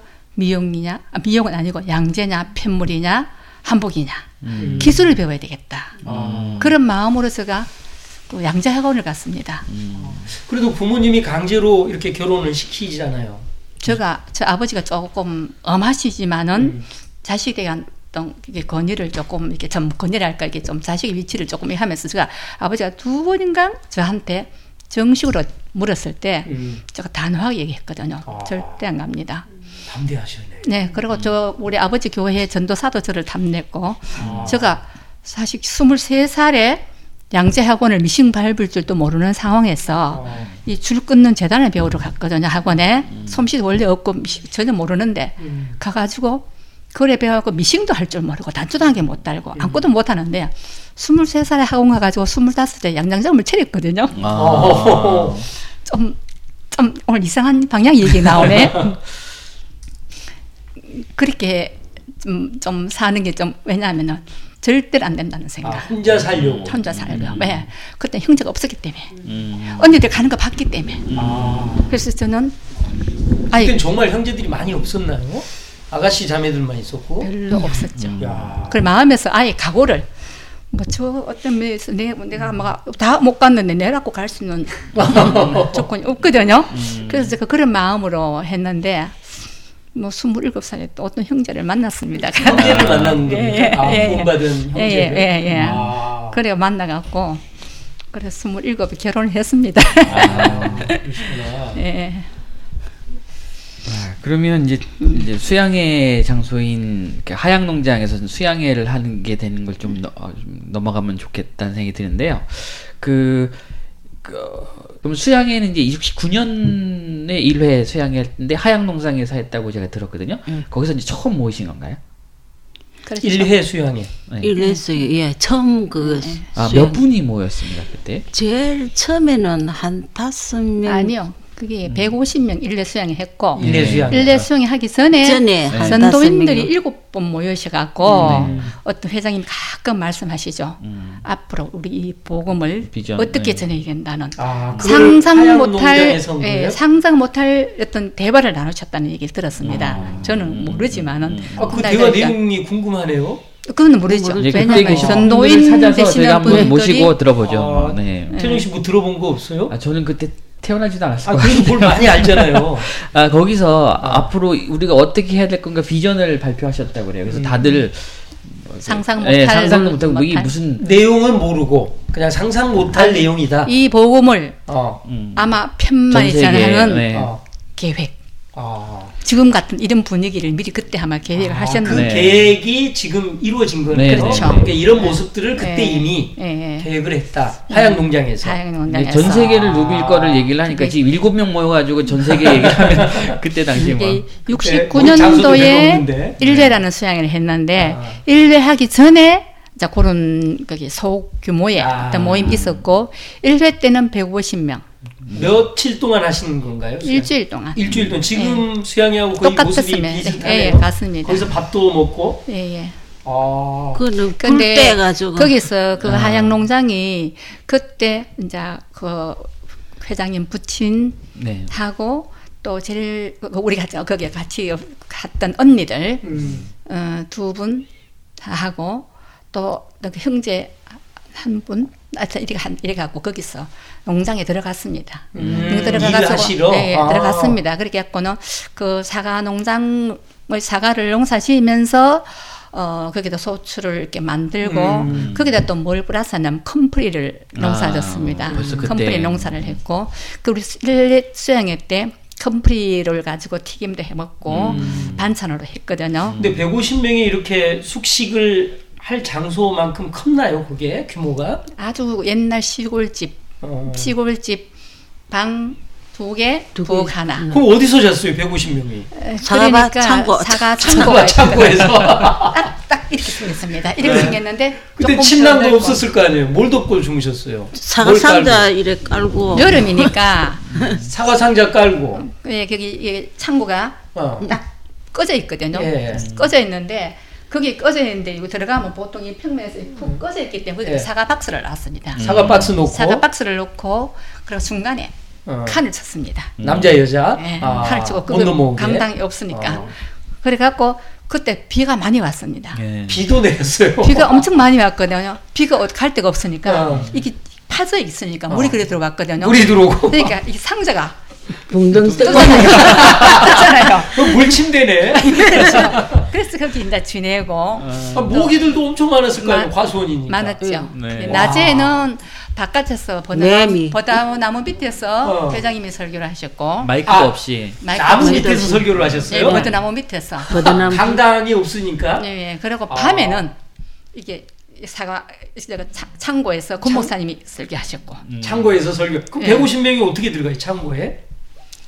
Speaker 3: 미용은 아니고 양재냐 편물이냐 한복이냐 기술을 배워야 되겠다. 그런 마음으로 제가 또 양재학원을 갔습니다.
Speaker 1: 그래도 부모님이 강제로 이렇게 결혼을 시키잖아요.
Speaker 3: 저 아버지가 조금 엄하시지만은 자식에 대한 어떤 권위를 조금 이렇게 좀 권위랄까 이게 좀 자식의 위치를 조금 하면서 제가 아버지가 2번인가 저한테 정식으로 물었을 때 제가 단호하게 얘기했거든요. 절대 안 갑니다.
Speaker 1: 담대하시네.
Speaker 3: 네, 그리고 우리 아버지 교회 전도사도 저를 답냈고 제가 사실 23살에 양재학원을 미싱 밟을 줄도 모르는 상황에서 이 줄 끊는 재단을 배우러 갔거든요. 학원에 솜씨도 원래 없고 전혀 모르는데 가가지고 그래 배워갖고 미싱도 할 줄 모르고 단추도 한 개 못 달고 아무것도 못 하는데 23살에 학원 가가지고 25대 양장점을 차렸거든요. 좀 오늘 이상한 방향 얘기 나오네. 그렇게 좀 사는 게 좀 왜냐하면은 절대로 안 된다는 생각.
Speaker 1: 혼자 살려고.
Speaker 3: 혼자 살려고. 네. 그때 형제가 없었기 때문에. 언니들 가는 거 봤기 때문에. 그래서 저는
Speaker 1: 그때는 정말 형제들이 많이 없었나요? 아가씨 자매들만 있었고?
Speaker 3: 별로 없었죠. 그 마음에서 아예 각오를 저 어떤 면에서 내가 막 다 못 갔는데 내라고 갈 수 있는 조건이 없거든요. 그래서 제가 그런 마음으로 했는데 27살에 또 어떤 형제를 만났습니다.
Speaker 1: 형제를 만난 겁니까? 구원받은 형제를?
Speaker 3: 예. 그래요, 만나갖고 그래서 27에 결혼을 했습니다.
Speaker 1: 그러시구나.
Speaker 3: 예.
Speaker 2: 그러면 이제 수양회 장소인 하양농장에서 수양회를 하는 게 되는 걸 좀 넘어가면 좋겠다는 생각이 드는데요. 그럼 수양회는 이제 69년에 1회 수양회 했는데 하양농장에서 했다고 제가 들었거든요. 거기서 이제 처음 모이신 건가요?
Speaker 3: 그렇죠.
Speaker 1: 1회 수양회.
Speaker 4: 네. 1회 수양회. 예, 처음
Speaker 2: 몇 분이 모였습니다 그때?
Speaker 4: 제일 처음에는 한 5명.
Speaker 3: 아니요. 그게 150명 일례 수양회 했고
Speaker 1: 일례
Speaker 3: 수양회 하기 전에 전도인들이 7분 모여셔갖고 어떤 회장님이 가끔 말씀하시죠. 앞으로 우리 이 복음을 비전, 어떻게 전해야 된다는 상상 못할 어떤 대화를 나누셨다는 얘기를 들었습니다. 저는 모르지만은
Speaker 1: 그 대화 내용이 궁금하네요.
Speaker 3: 그건 모르죠. 왜냐하면 전도인
Speaker 2: 찾아서 저희가 한번 모시고 들어보죠.
Speaker 1: 태정 씨 뭐 들어본 거 없어요?
Speaker 2: 저는 그때 태어나지도 않았어요.
Speaker 1: 그래도 뭘 많이 알잖아요.
Speaker 2: 거기서 앞으로 우리가 어떻게 해야 될 건가 비전을 발표하셨다고 그래요. 그래서 다들
Speaker 3: 상상 못할
Speaker 2: 이게 무슨
Speaker 1: 내용은 모르고 그냥 상상 못할 내용이다.
Speaker 3: 이 복음을 아마 편만이 전하는 계획. 지금 같은 이런 분위기를 미리 그때 아마 계획을 하셨는데
Speaker 1: 그 계획이 지금 이루어진 거네요.
Speaker 3: 그렇죠.
Speaker 1: 그러니까 이런 모습들을 그때 이미 계획을 했다. 하양농장에서.
Speaker 2: 전 세계를 누빌 거를 얘기를 하니까 지금 7명 모여가지고 전 세계 얘기를 하면 그때 당시에
Speaker 3: 69년도에 1회라는 수양회를 했는데 1회 하기 전에 그런 소규모의 어떤 모임이 있었고 1회 때는 150명.
Speaker 1: 며칠 동안 하시는 건가요?
Speaker 3: 일주일 동안.
Speaker 1: 일주일 동안. 지금 수양회하고 거의 모습이 비슷하네요.
Speaker 3: 맞습니다.
Speaker 1: 거기서 밥도 먹고.
Speaker 4: 그는 굴대 가지고
Speaker 3: 거기서 그 하양농장이 그때 이제 그 회장님 부친하고 또 제일 우리가 거기에 같이 갔던 언니들 2분 하고 또 형제 한 분, 이래 갖고 거기서 농장에 들어갔습니다.
Speaker 1: 들어가서
Speaker 3: 들어갔습니다. 그렇게 갖고는 그 사과 농장을 사과를 농사 지으면서 거기다 소출을 이렇게 만들고 거기다 또 뭘 플러스하냐면 컴프리를 농사졌습니다. 컴프리 농사를 했고 그 우리 수양회 때 컴프리를 가지고 튀김도 해먹고 반찬으로 했거든요.
Speaker 1: 근데 150명이 이렇게 숙식을 할 장소만큼 컸나요? 그게 규모가?
Speaker 3: 아주 옛날 시골집 방 2개, 부엌 하나.
Speaker 1: 그럼 어디서 잤어요? 150명이?
Speaker 3: 사과 창고에서 딱 이렇게 생겼습니다. 이렇게 생겼는데
Speaker 1: 그때 침낭도 없었을 거 아니에요? 뭘 덮고 주무셨어요?
Speaker 4: 사과 상자 이래 깔고
Speaker 3: 여름이니까
Speaker 1: 사과 상자 깔고
Speaker 3: 거기 창고가 딱 꺼져 있거든요. 꺼져 있는데 거기 꺼져 있는데 이거 들어가면 보통 이 평면에서 푹 꺼져 있기 때문에 사과 박스를 놨습니다.
Speaker 1: 사과 박스 놓고
Speaker 3: 사과 박스를 놓고 그리고 중간에 칸을 쳤습니다.
Speaker 1: 남자 여자
Speaker 3: 칸을 치고 그 강당이 없으니까 그래갖고 그때 비가 많이 왔습니다.
Speaker 1: 비도 내렸어요.
Speaker 3: 비가 엄청 많이 왔거든요. 비가 갈 데가 없으니까 이게 파져 있으니까 물이 그래 들어왔거든요.
Speaker 1: 물이 들어오고
Speaker 3: 그러니까 이 상자가
Speaker 4: 붕덩
Speaker 3: 뜨잖아요.
Speaker 1: 물침대네.
Speaker 3: 그래서 거기 이제 지내고
Speaker 1: 모기들도 엄청 많았을 거예요. 과수원이니까.
Speaker 3: 많았죠. 낮에는 바깥에서 버다나무 밑에서 회장님이 설교를 하셨고
Speaker 2: 마이크도 없이
Speaker 1: 나무 밑에서 설교를 하셨어요?
Speaker 3: 네, 버다나무 밑에서
Speaker 1: 강당이 없으니까.
Speaker 3: 네, 그리고 밤에는 이게 사과 창고에서 권 목사님이 설교하셨고
Speaker 1: 창고에서 설교. 그럼 150명이 어떻게 들어가요? 창고에?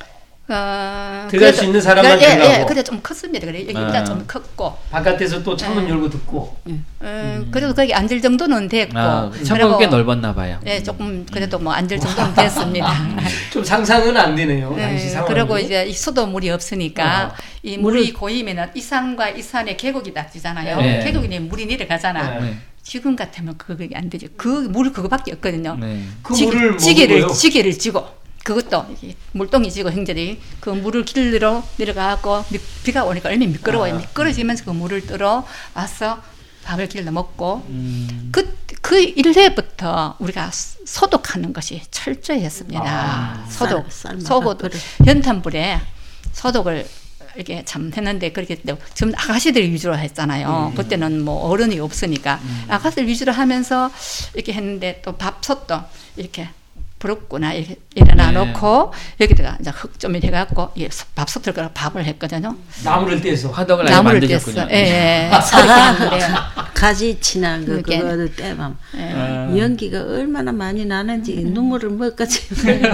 Speaker 1: 들어갈 수 있는 사람만 들어가고.
Speaker 3: 예, 그래 좀 컸습니다. 그래 여기보다 좀 컸고.
Speaker 1: 바깥에서 또 창문 열고 듣고.
Speaker 3: 그래도 거기 앉을 정도는 됐고.
Speaker 2: 창문이 꽤 넓었나 봐요.
Speaker 3: 예, 조금 그래도 뭐 앉을 정도는 됐습니다.
Speaker 1: 좀 상상은 안 되네요. 당시 상황이.
Speaker 3: 그리고 이제 이 수도물이 없으니까 이 물이 고이면은 이 산과 이 산에 계곡이 닥치잖아요.
Speaker 2: 네.
Speaker 3: 계곡에 물이 내려가잖아.
Speaker 2: 네.
Speaker 3: 지금 같으면 그게 안 되죠. 그 물 그거밖에 없거든요.
Speaker 2: 네.
Speaker 1: 그 물을 먹어요?
Speaker 3: 지게를 쥐고 그것도 물동이 지고 형제들이 그 물을 길러 내려가고 비가 오니까 얼마나 미끄러워요. 미끄러지면서 그 물을 끌어 와서 밥을 길러 먹고 그 일회부터 우리가 소독하는 것이 철저히 했습니다. 소독, 연탄불에 소독을 이렇게 참 했는데 그렇게 지금 아가씨들이 위주로 했잖아요. 그때는 뭐 어른이 없으니까 아가씨들 위주로 하면서 이렇게 했는데 또 밥솥도 이렇게 부럽구나 이렇게 일어나 놓고 여기다가 이제 흙 좀 해갖고 밥솥을 걸어 밥을 했거든요.
Speaker 1: 나무를 떼서
Speaker 2: 화덕을 아예 만드셨군요.
Speaker 3: 예,
Speaker 4: 사과 가지 친한 그거 떼면 연기가 얼마나 많이 나는지 눈물을 먹까지.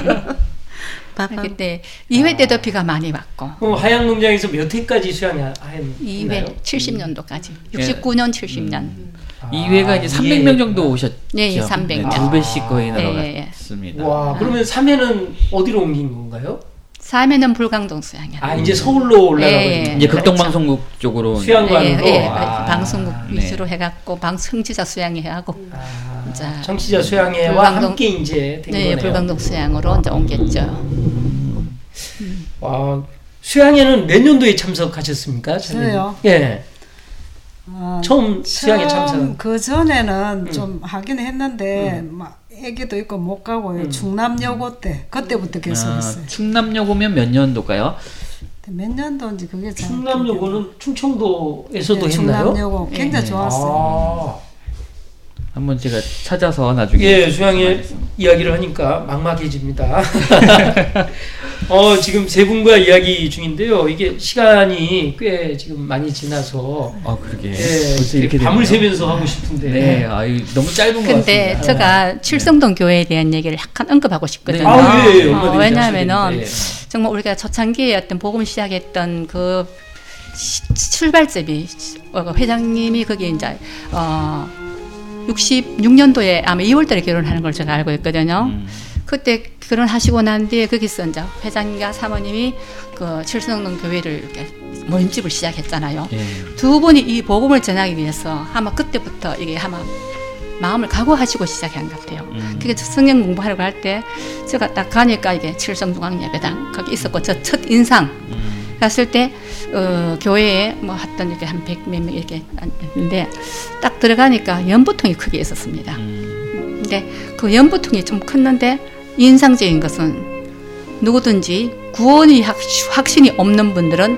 Speaker 3: 그때 2회 때도 비가 많이 왔고.
Speaker 1: 그럼 하양농장에서 몇 회까지 수양했나요?
Speaker 3: 2회 70년도까지. 69년 70년.
Speaker 2: 2회가 이제 300명 정도 오셨죠.
Speaker 3: 네, 300명.
Speaker 2: 네, 2배씩 거의 늘어갔습니다.
Speaker 1: 와, 그러면 3회는 어디로 옮긴 건가요?
Speaker 3: 3회는 불광동 수양이요.
Speaker 1: 이제 서울로 올라가고
Speaker 2: 이제 극동방송국 쪽으로
Speaker 1: 수양관으로
Speaker 3: 방송국 위주로 해갖고 청취자 수양회 하고
Speaker 1: 청취자 수양회와 함께 이제 된 거네요.
Speaker 3: 불광동 수양으로 이제 옮겼죠.
Speaker 1: 와, 수양회는 몇 년도에 참석하셨습니까?
Speaker 5: 저요?
Speaker 1: 예. 처음 수양회 참석.
Speaker 5: 그 전에는 좀 하긴 했는데 막 애기도 있고 못 가고요. 충남여고 때 그때부터 계속했어요.
Speaker 2: 충남여고면 몇 년도일까요?
Speaker 5: 몇 년도인지 그게 잘.
Speaker 1: 충남여고는 충청도에서도 했나요?
Speaker 5: 충남여고 굉장히 좋았어요.
Speaker 2: 한번 제가 찾아서 나중에.
Speaker 1: 예, 수양회 이야기를 하니까 막막해집니다. 지금 세 분과 이야기 중인데요. 이게 시간이 꽤 지금 많이 지나서.
Speaker 2: 그러게.
Speaker 1: 예,
Speaker 2: 이렇게
Speaker 1: 밤을 새면서 하고 싶은데.
Speaker 2: 네, 너무 짧은 것 같습니다.
Speaker 3: 근데 제가 칠성동 교회에 대한 얘기를 약간 언급하고 싶거든요. 왜냐하면은 정말 우리가 초창기에 어떤 복음 시작했던 그 출발점이 회장님이 거기 이제 66년도에 아마 2월달에 결혼하는 걸 제가 알고 있거든요. 그때 결혼하시고 난 뒤에 거기서 이제 회장님과 사모님이 그 칠성동 교회를 이렇게 모임집을 시작했잖아요. 두 분이 이 복음을 전하기 위해서 아마 그때부터 이게 아마 마음을 각오하시고 시작한 것 같아요. 그게 성경 공부하려고 할 때 제가 딱 가니까 이게 칠성중앙예배당 거기 있었고 저 첫 인상 갔을 때 교회에 뭐 했던 이렇게 한 100몇 명 이렇게 있는데 딱 들어가니까 연부통이 크게 있었습니다. 근데 그 연부통이 좀 컸는데 인상적인 것은 누구든지 구원이 확신이 없는 분들은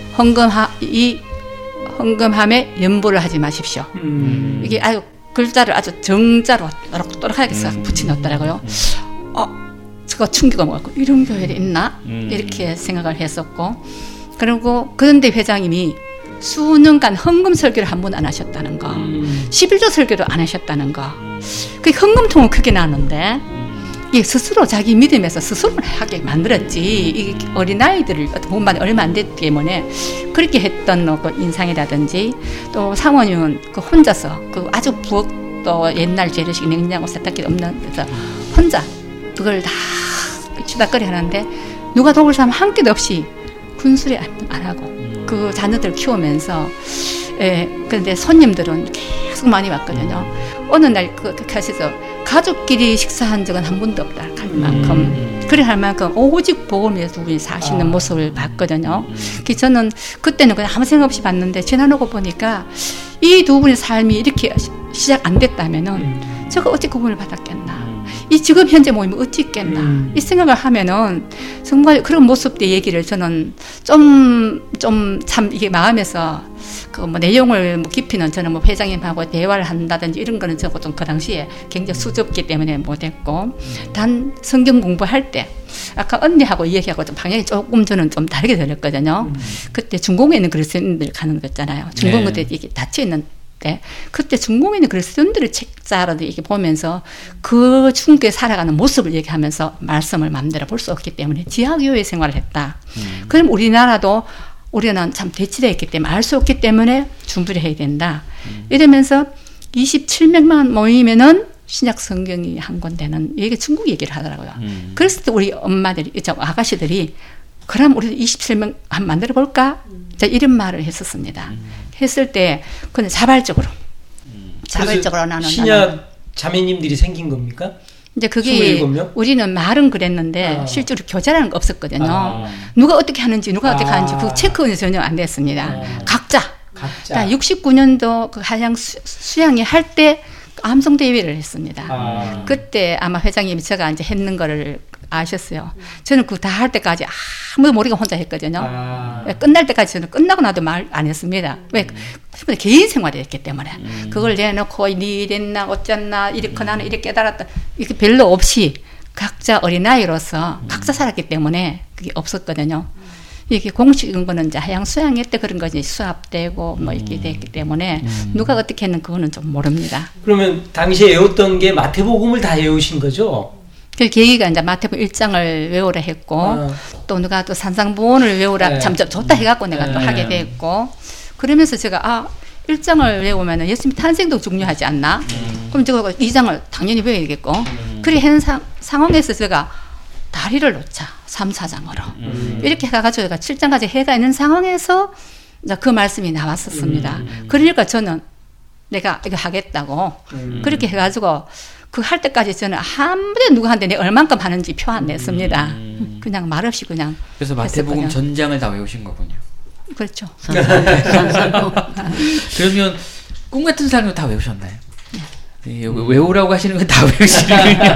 Speaker 3: 헌금함에 연부를 하지 마십시오. 이게 아주 글자를 아주 정자로 또록또록하게 싹 붙여놨더라고요. 제가 충격을 먹었고 이런 교회가 있나? 이렇게 생각을 했었고 그런데 회장님이 수년간 헌금 설교를 한 번 안 하셨다는 거 11조 설교도 안 하셨다는 거 그 헌금통은 크게 나는데 이게 스스로 자기 믿음에서 스스로 하게 만들었지 이 어린아이들을 본반 얼마 안 됐기 때문에 그렇게 했던 그 인상이라든지 또 사모님은 그 혼자서 그 아주 부엌도 옛날 재래식 냉장고 세탁기 없는 데서 혼자 그걸 다 치다거리 하는데 누가 도울 사람 한 개도 없이 군수리 안 하고 그 자녀들 키우면서 그런데 손님들은 계속 많이 왔거든요. 어느 날 가셔서 가족끼리 식사한 적은 한 번도 없다 할 만큼 그래 할 만큼 오직 복음에서 두 분이 사시는 모습을 봤거든요. 그래서 저는 그때는 그냥 아무 생각 없이 봤는데 지나고 보니까 이 두 분의 삶이 이렇게 시작 안 됐다면은 제가 어찌 구원을 받았겠나. 이 지금 현재 모임이 어찌 있겠나 이 생각을 하면은 정말 그런 모습의 얘기를 저는 좀 참 이게 마음에서 그 뭐 내용을 뭐 깊이는 저는 뭐 회장님하고 대화를 한다든지 이런 거는 저거 좀 그 당시에 굉장히 수줍기 때문에 못했고 단 성경 공부할 때 아까 언니하고 얘기하고 좀 방향이 조금 저는 좀 다르게 들렸거든요. 그때 중공에 있는 그리스도인들 가는 거 있잖아요. 중공 그때 이게 닫혀 있는 때 그때 중공인이 그리스도인들의 책자라도 이렇게 보면서 그 중국에 살아가는 모습을 얘기하면서 말씀을 마음대로 볼 수 없기 때문에 지하교회 생활을 했다. 그럼 우리나라도 우리는 참 대치되어 있기 때문에 알 수 없기 때문에 준비를 해야 된다. 이러면서 27명만 모이면은 신약 성경이 한 권되는 이게 중국 얘기를 하더라고요. 그래서 또 우리 엄마들이, 아가씨들이 그럼 우리 27명 한번 만들어 볼까? 이런 말을 했었습니다. 했을 때 그는 자발적으로 나는
Speaker 1: 신약 자매님들이 생긴 겁니까?
Speaker 3: 이제 그게
Speaker 1: 27명?
Speaker 3: 우리는 말은 그랬는데 실제로 교제라는 거 없었거든요. 누가 어떻게 하는지 어떻게 하는지 그 체크는 전혀 안 됐습니다. 각자. 69년도 그 한양 수양회 할 때 암송 대회를 했습니다. 그때 아마 회장님이 제가 이제 했는 거를 아셨어요. 저는 그 다 할 때까지 아무도 모르게 혼자 했거든요. 끝날 때까지 저는 끝나고 나도 말 안 했습니다. 왜? 개인 생활이 했기 때문에. 그걸 내놓고 니 이랬나 어쨌나 이렇게 나는 이렇게 깨달았다. 이렇게 별로 없이 각자 어린아이로서 각자 살았기 때문에 그게 없었거든요. 이게 공식인 거는 이제 하양 수양회 때 그런 거지 수합되고 뭐 이렇게 됐기 때문에 누가 어떻게 했는 그거는 좀 모릅니다.
Speaker 1: 그러면 당시에 외웠던 게 마태복음을 다 외우신 거죠?
Speaker 3: 그 계기가 이제 마태복음 1장을 외우라 했고 또 누가 또 산상보원을 외우라 참 좋다 해갖고 내가 또 하게 됐고 그러면서 제가 1장을 외우면 예수님 탄생도 중요하지 않나? 그럼 제가 2장을 당연히 외워야겠고 그래 하는 상황에서 제가 다리를 놓자 3, 4장으로 이렇게 해가지고 제가 7장까지 해가 있는 상황에서 이제 그 말씀이 나왔었습니다. 그러니까 저는 내가 이거 하겠다고 그렇게 해가지고 그 할 때까지 저는 아무리 누구한테 내가 얼만큼 하는지 표 안 냈습니다. 그냥 말없이 그냥
Speaker 2: 그래서 마태복음 전장을 다 외우신 거군요.
Speaker 3: 그렇죠.
Speaker 2: 그러면 꿈 같은 사람은 다 외우셨나요? 네, 외우라고 하시는 건 다 외우시는군요.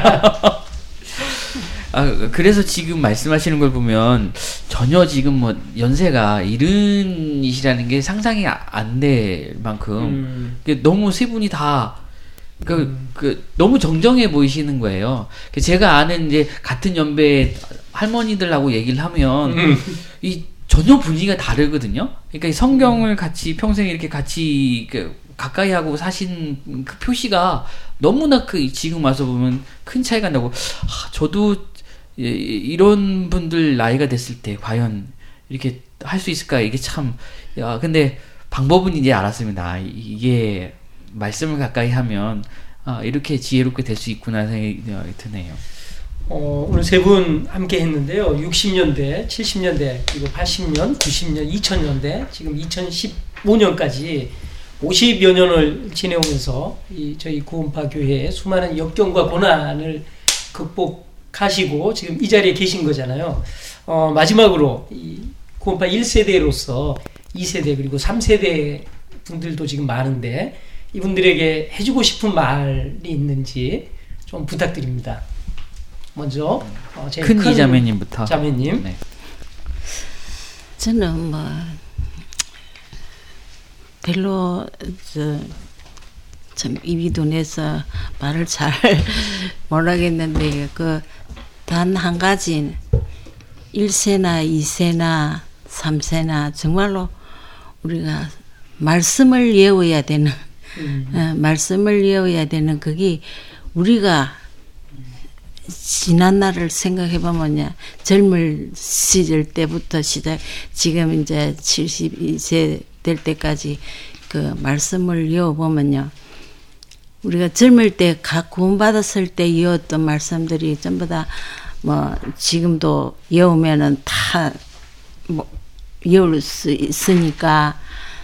Speaker 2: 그래서 지금 말씀하시는 걸 보면 전혀 지금 뭐 연세가 70이시라는 게 상상이 안 될 만큼 너무 세 분이 다 너무 정정해 보이시는 거예요. 제가 아는 이제 같은 연배 할머니들하고 얘기를 하면 이 전혀 분위기가 다르거든요. 그러니까 이 성경을 같이 평생 이렇게 같이 가까이 하고 사신 그 표시가 너무나 지금 와서 보면 큰 차이가 나고 저도 이런 분들 나이가 됐을 때 과연 이렇게 할 수 있을까? 이게 참 근데 방법은 이제 알았습니다. 이게 말씀을 가까이 하면 이렇게 지혜롭게 될 수 있구나 생각이 드네요.
Speaker 1: 오늘 세 분 함께 했는데요. 60년대, 70년대, 그리고 80년, 90년, 2000년대, 지금 2015년까지 50여 년을 지내오면서 저희 구원파 교회의 수많은 역경과 고난을 극복하시고 지금 이 자리에 계신 거잖아요. 마지막으로 이 구원파 1세대로서 2세대 그리고 3세대 분들도 지금 많은데 이분들에게 해주고 싶은 말이 있는지 좀 부탁드립니다. 먼저 제일
Speaker 2: 큰 이자매님부터.
Speaker 1: 자매님.
Speaker 2: 네.
Speaker 4: 저는 별로 참 입이 둔해서 말을 잘 못하겠는데 단 한 가지 1세나 2세나 3세나 정말로 우리가 말씀을 외워야 되는 말씀을 외워야 되는 그게 우리가 지난 날을 생각해 보면요. 젊을 시절 때부터 지금 이제 72세 될 때까지 그 말씀을 외워보면요. 우리가 젊을 때 각 구원받았을 때 외웠던 말씀들이 전부 다 지금도 외우면은 다 외울 수 있으니까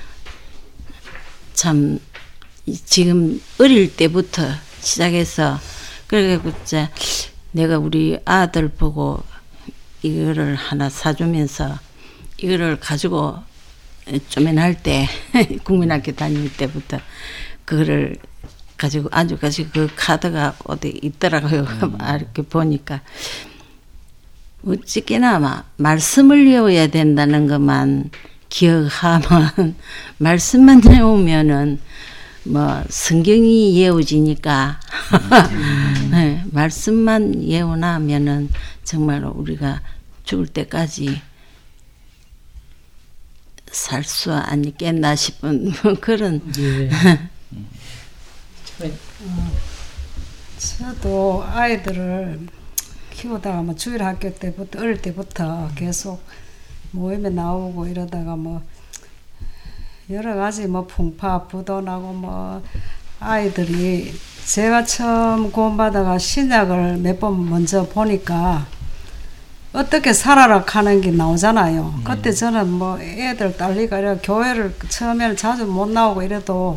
Speaker 4: 참 지금 어릴 때부터 시작해서 그래가지고 내가 우리 아들 보고 이거를 하나 사주면서 이거를 가지고 쪼맨할 때 국민학교 다닐 때부터 그거를 가지고 그 카드가 어디 있더라고요. 이렇게 보니까 어찌게나 말씀을 외워야 된다는 것만 기억하면 말씀만 외우면은 성경이 외워지니까 네, 말씀만 외워나면은 정말로 우리가 죽을 때까지 살 수 아니겠나 싶은 그런.
Speaker 1: 예.
Speaker 5: 저도 아이들을 키우다가 뭐 주일 학교 때부터 어릴 때부터 계속 모임에 나오고 이러다가 뭐 여러 가지 뭐 풍파 부도나고 뭐 아이들이 제가 처음 구원받아가 신약을 몇 번 먼저 보니까 어떻게 살아라 하는 게 나오잖아요. 그때 저는 뭐 애들 딸리가 이래 교회를 처음에는 자주 못 나오고 이래도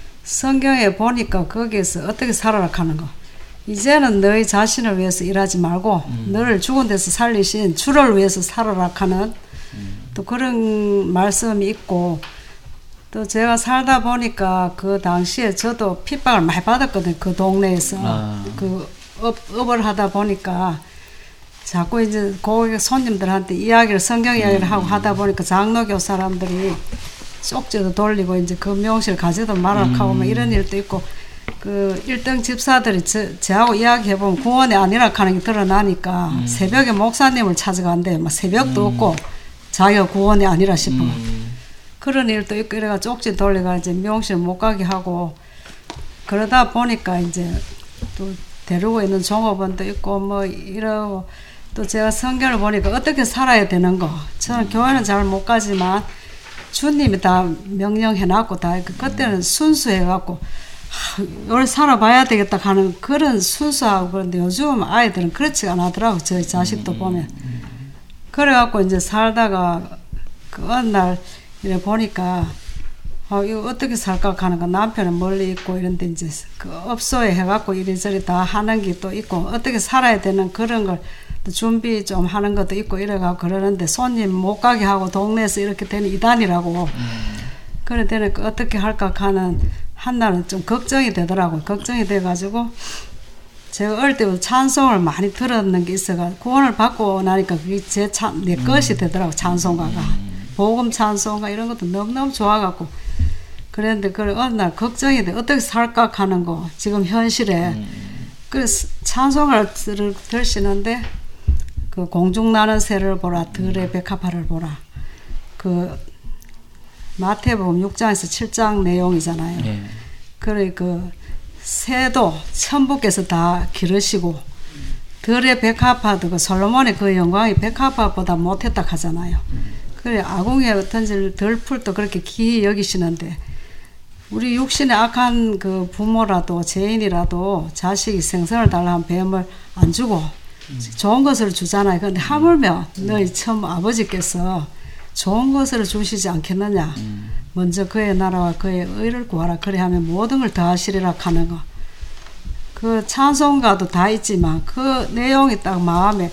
Speaker 5: 성경에 보니까 거기에서 어떻게 살아라 하는 거. 이제는 너희 자신을 위해서 일하지 말고 너를 죽은 데서 살리신 주를 위해서 살아라 하는 또 그런 말씀이 있고, 또 제가 살다 보니까 그 당시에 저도 핍박을 많이 받았거든요. 그 동네에서. 그 업을 하다 보니까 자꾸 이제 고객 손님들한테 이야기를, 성경 이야기를 하고 하다 보니까 장로교 사람들이 쪽지도 돌리고 이제 그 명실 가지도 말아라 하고 뭐 이런 일도 있고, 그 1등 집사들이 저하고 이야기해보면 구원이 아니라 하는 게 드러나니까 새벽에 목사님을 찾아간대요. 막 새벽도 없고 자기가 구원이 아니라 싶어. 그런 일도 있고 이래가 쪽지 돌리가 이제 명실 못 가게 하고, 그러다 보니까 이제 또 데리고 있는 종업원도 있고 뭐 이러고, 또 제가 성경을 보니까 어떻게 살아야 되는 거, 저는 교회는 잘 못 가지만 주님이 다 명령해놨고 다 그때는 순수해갖고 오늘 살아봐야 되겠다 하는 그런 순수하고. 그런데 요즘 아이들은 그렇지가 않더라고. 저희 자식도 보면. 그래갖고 이제 살다가 그 어느 날 이래 보니까 이거 어떻게 살까 하는 거, 남편은 멀리 있고 이런데 이제 그 업소에 해갖고 이리저리 다 하는 게 또 있고 어떻게 살아야 되는 그런 걸 또 준비 좀 하는 것도 있고 이래가 그러는데 손님 못 가게 하고 동네에서 이렇게 되는 이단이라고. 그래 되니까 어떻게 할까 하는 한날은 좀 걱정이 되더라고요. 걱정이 돼가지고 제가 어릴 때부터 찬송을 많이 들었는 게 있어가 구원을 받고 나니까 그게 내 것이 되더라고요. 찬송가가. 복음 찬송가 이런 것도 너무너무 좋아갖고. 그랬는데 그래 어느 날 걱정이 돼. 어떻게 살까 하는 거 지금 현실에. 그래서 찬송가를 들으시는데 그 공중 나는 새를 보라, 들의 백합화를 보라. 그 마태복음 6장에서 7장 내용이잖아요. 네. 그래 그 새도 천부께서 다 기르시고 들의 백합화도 그 솔로몬의 그 영광이 백합화보다 못했다 하잖아요. 그래 아궁이에 던질 들풀도 그렇게 귀히 여기시는데 우리 육신의 악한 그 부모라도 죄인이라도 자식이 생선을 달라 하면 뱀을 안 주고 좋은 것을 주잖아요. 그런데 하물며 너희 처음 아버지께서 좋은 것을 주시지 않겠느냐. 먼저 그의 나라와 그의 의를 구하라. 그래 하면 모든 걸 더하시리라 하는 거. 그 찬송가도 다 있지만 그 내용이 딱 마음에.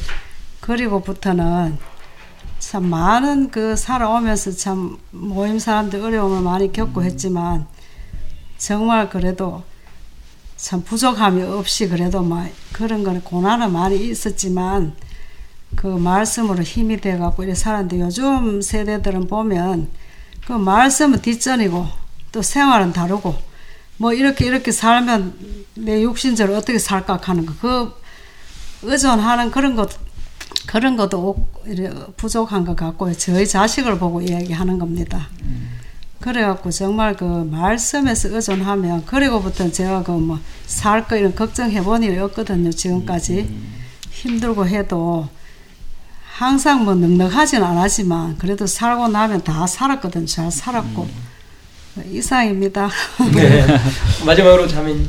Speaker 5: 그리고부터는 참 많은 그 살아오면서 참 모임 사람들 어려움을 많이 겪고 했지만 정말 그래도 참 부족함이 없이 그래도 막 그런 거는 고난은 많이 있었지만 그 말씀으로 힘이 돼갖고 이렇게 살았는데 요즘 세대들은 보면 그 말씀은 뒷전이고 또 생활은 다르고 뭐 이렇게 살면 내 육신적으로 어떻게 살까 하는 거 그 의존하는 그런 것도 부족한 것 같고 저희 자식을 보고 이야기하는 겁니다. 그래갖고 정말 그 말씀에서 의존하면 그리고부터 제가 그 뭐 살 거 이런 걱정해본 일이 없거든요. 지금까지 힘들고 해도 항상 뭐 넉넉하진 않았지만 그래도 살고 나면 다 살았거든요. 잘 살았고 이상입니다.
Speaker 1: 네. 마지막으로 자매님.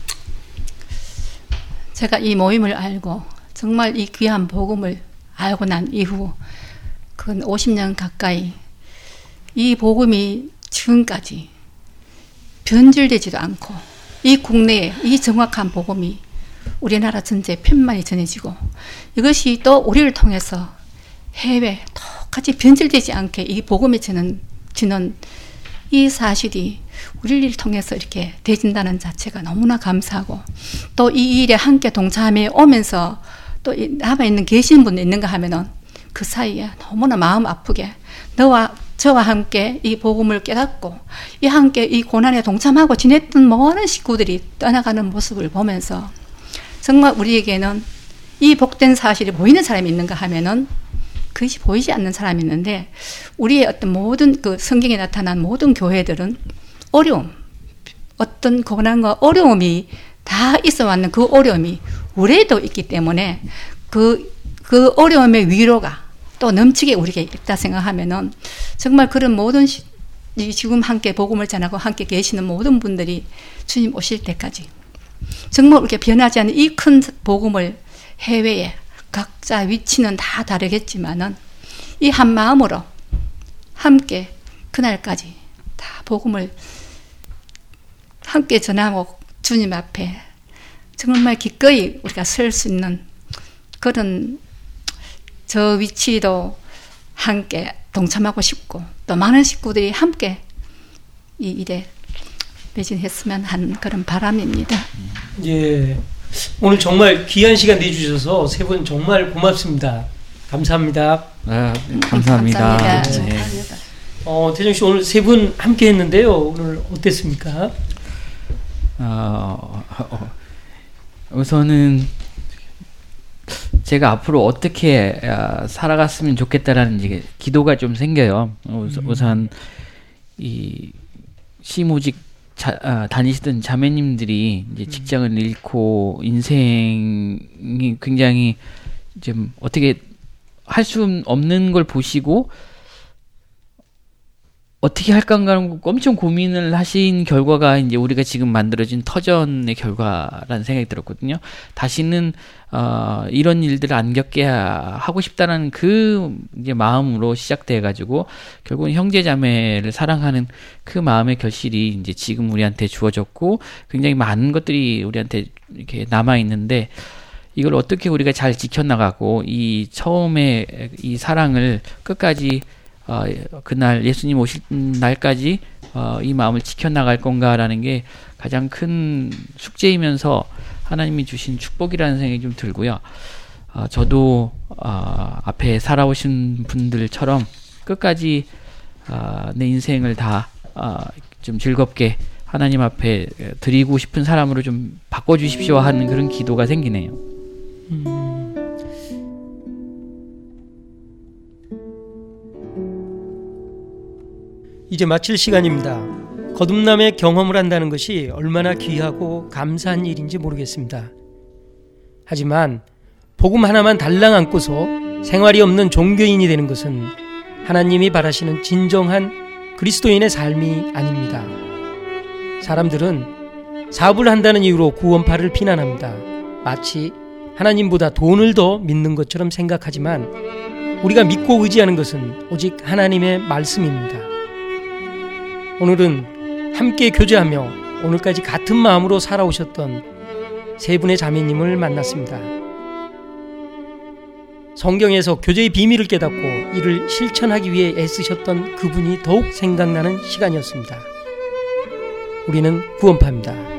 Speaker 3: 제가 이 모임을 알고 정말 이 귀한 복음을 알고 난 이후 근 50년 가까이 이 복음이 지금까지 변질되지도 않고 이 국내에 이 정확한 복음이 우리나라 전체에 편만이 전해지고 이것이 또 우리를 통해서 해외 똑같이 변질되지 않게 이 복음이 지는 이 사실이 우리를 통해서 이렇게 되진다는 자체가 너무나 감사하고 또 이 일에 함께 동참해 오면서 또 남아있는 계신 분이 있는가 하면은 그 사이에 너무나 마음 아프게 너와 저와 함께 이 복음을 깨닫고 이 함께 이 고난에 동참하고 지냈던 모든 식구들이 떠나가는 모습을 보면서 정말 우리에게는 이 복된 사실이 보이는 사람이 있는가 하면은 거의 보이지 않는 사람이 있는데 우리의 어떤 모든 그 성경에 나타난 모든 교회들은 어려움, 어떤 고난과 어려움이 다 있어 왔는 그 어려움이 우리에도 있기 때문에 그 어려움의 위로가 또 넘치게 우리에게 있다 생각하면은 정말 그런 모든 지금 함께 복음을 전하고 함께 계시는 모든 분들이 주님 오실 때까지 정말 이렇게 변하지 않는 이 큰 복음을 해외에 각자 위치는 다 다르겠지만은 이 한 마음으로 함께 그날까지 다 복음을 함께 전하고 주님 앞에 정말 기꺼이 우리가 설 수 있는 그런 저 위치도 함께 동참하고 싶고 또 많은 식구들이 함께 이 일에 매진했으면 하는 그런 바람입니다.
Speaker 1: 예, 오늘 정말 귀한 시간 내주셔서 세 분 정말 고맙습니다. 감사합니다.
Speaker 2: 감사합니다.
Speaker 3: 감사합니다.
Speaker 2: 네.
Speaker 1: 태정 씨 오늘 세 분 함께 했는데요. 오늘 어땠습니까?
Speaker 2: 우선은 제가 앞으로 어떻게 살아갔으면 좋겠다라는 이제 기도가 좀 생겨요. 우선 이 시모직 다니시던 자매님들이 이제 직장을 잃고 인생이 굉장히 좀 어떻게 할 수 없는 걸 보시고 어떻게 할까라는 엄청 고민을 하신 결과가 이제 우리가 지금 만들어진 터전의 결과라는 생각이 들었거든요. 다시는 이런 일들을 안 겪게 하고 싶다는 그 이제 마음으로 시작돼 가지고 결국은 형제자매를 사랑하는 그 마음의 결실이 이제 지금 우리한테 주어졌고 굉장히 많은 것들이 우리한테 이렇게 남아 있는데 이걸 어떻게 우리가 잘 지켜나가고 이 처음에 이 사랑을 끝까지 그날 예수님 오실 날까지 이 마음을 지켜나갈 건가라는 게 가장 큰 숙제이면서 하나님이 주신 축복이라는 생각이 좀 들고요. 저도 앞에 살아오신 분들처럼 끝까지 내 인생을 다 좀 즐겁게 하나님 앞에 드리고 싶은 사람으로 좀 바꿔주십시오 하는 그런 기도가 생기네요.
Speaker 1: 이제 마칠 시간입니다. 거듭남의 경험을 한다는 것이 얼마나 귀하고 감사한 일인지 모르겠습니다. 하지만 복음 하나만 달랑 안고서 생활이 없는 종교인이 되는 것은 하나님이 바라시는 진정한 그리스도인의 삶이 아닙니다. 사람들은 사업을 한다는 이유로 구원파를 비난합니다. 마치 하나님보다 돈을 더 믿는 것처럼 생각하지만 우리가 믿고 의지하는 것은 오직 하나님의 말씀입니다. 오늘은 함께 교제하며 오늘까지 같은 마음으로 살아오셨던 세 분의 자매님을 만났습니다. 성경에서 교제의 비밀을 깨닫고 이를 실천하기 위해 애쓰셨던 그분이 더욱 생각나는 시간이었습니다. 우리는 구원파입니다.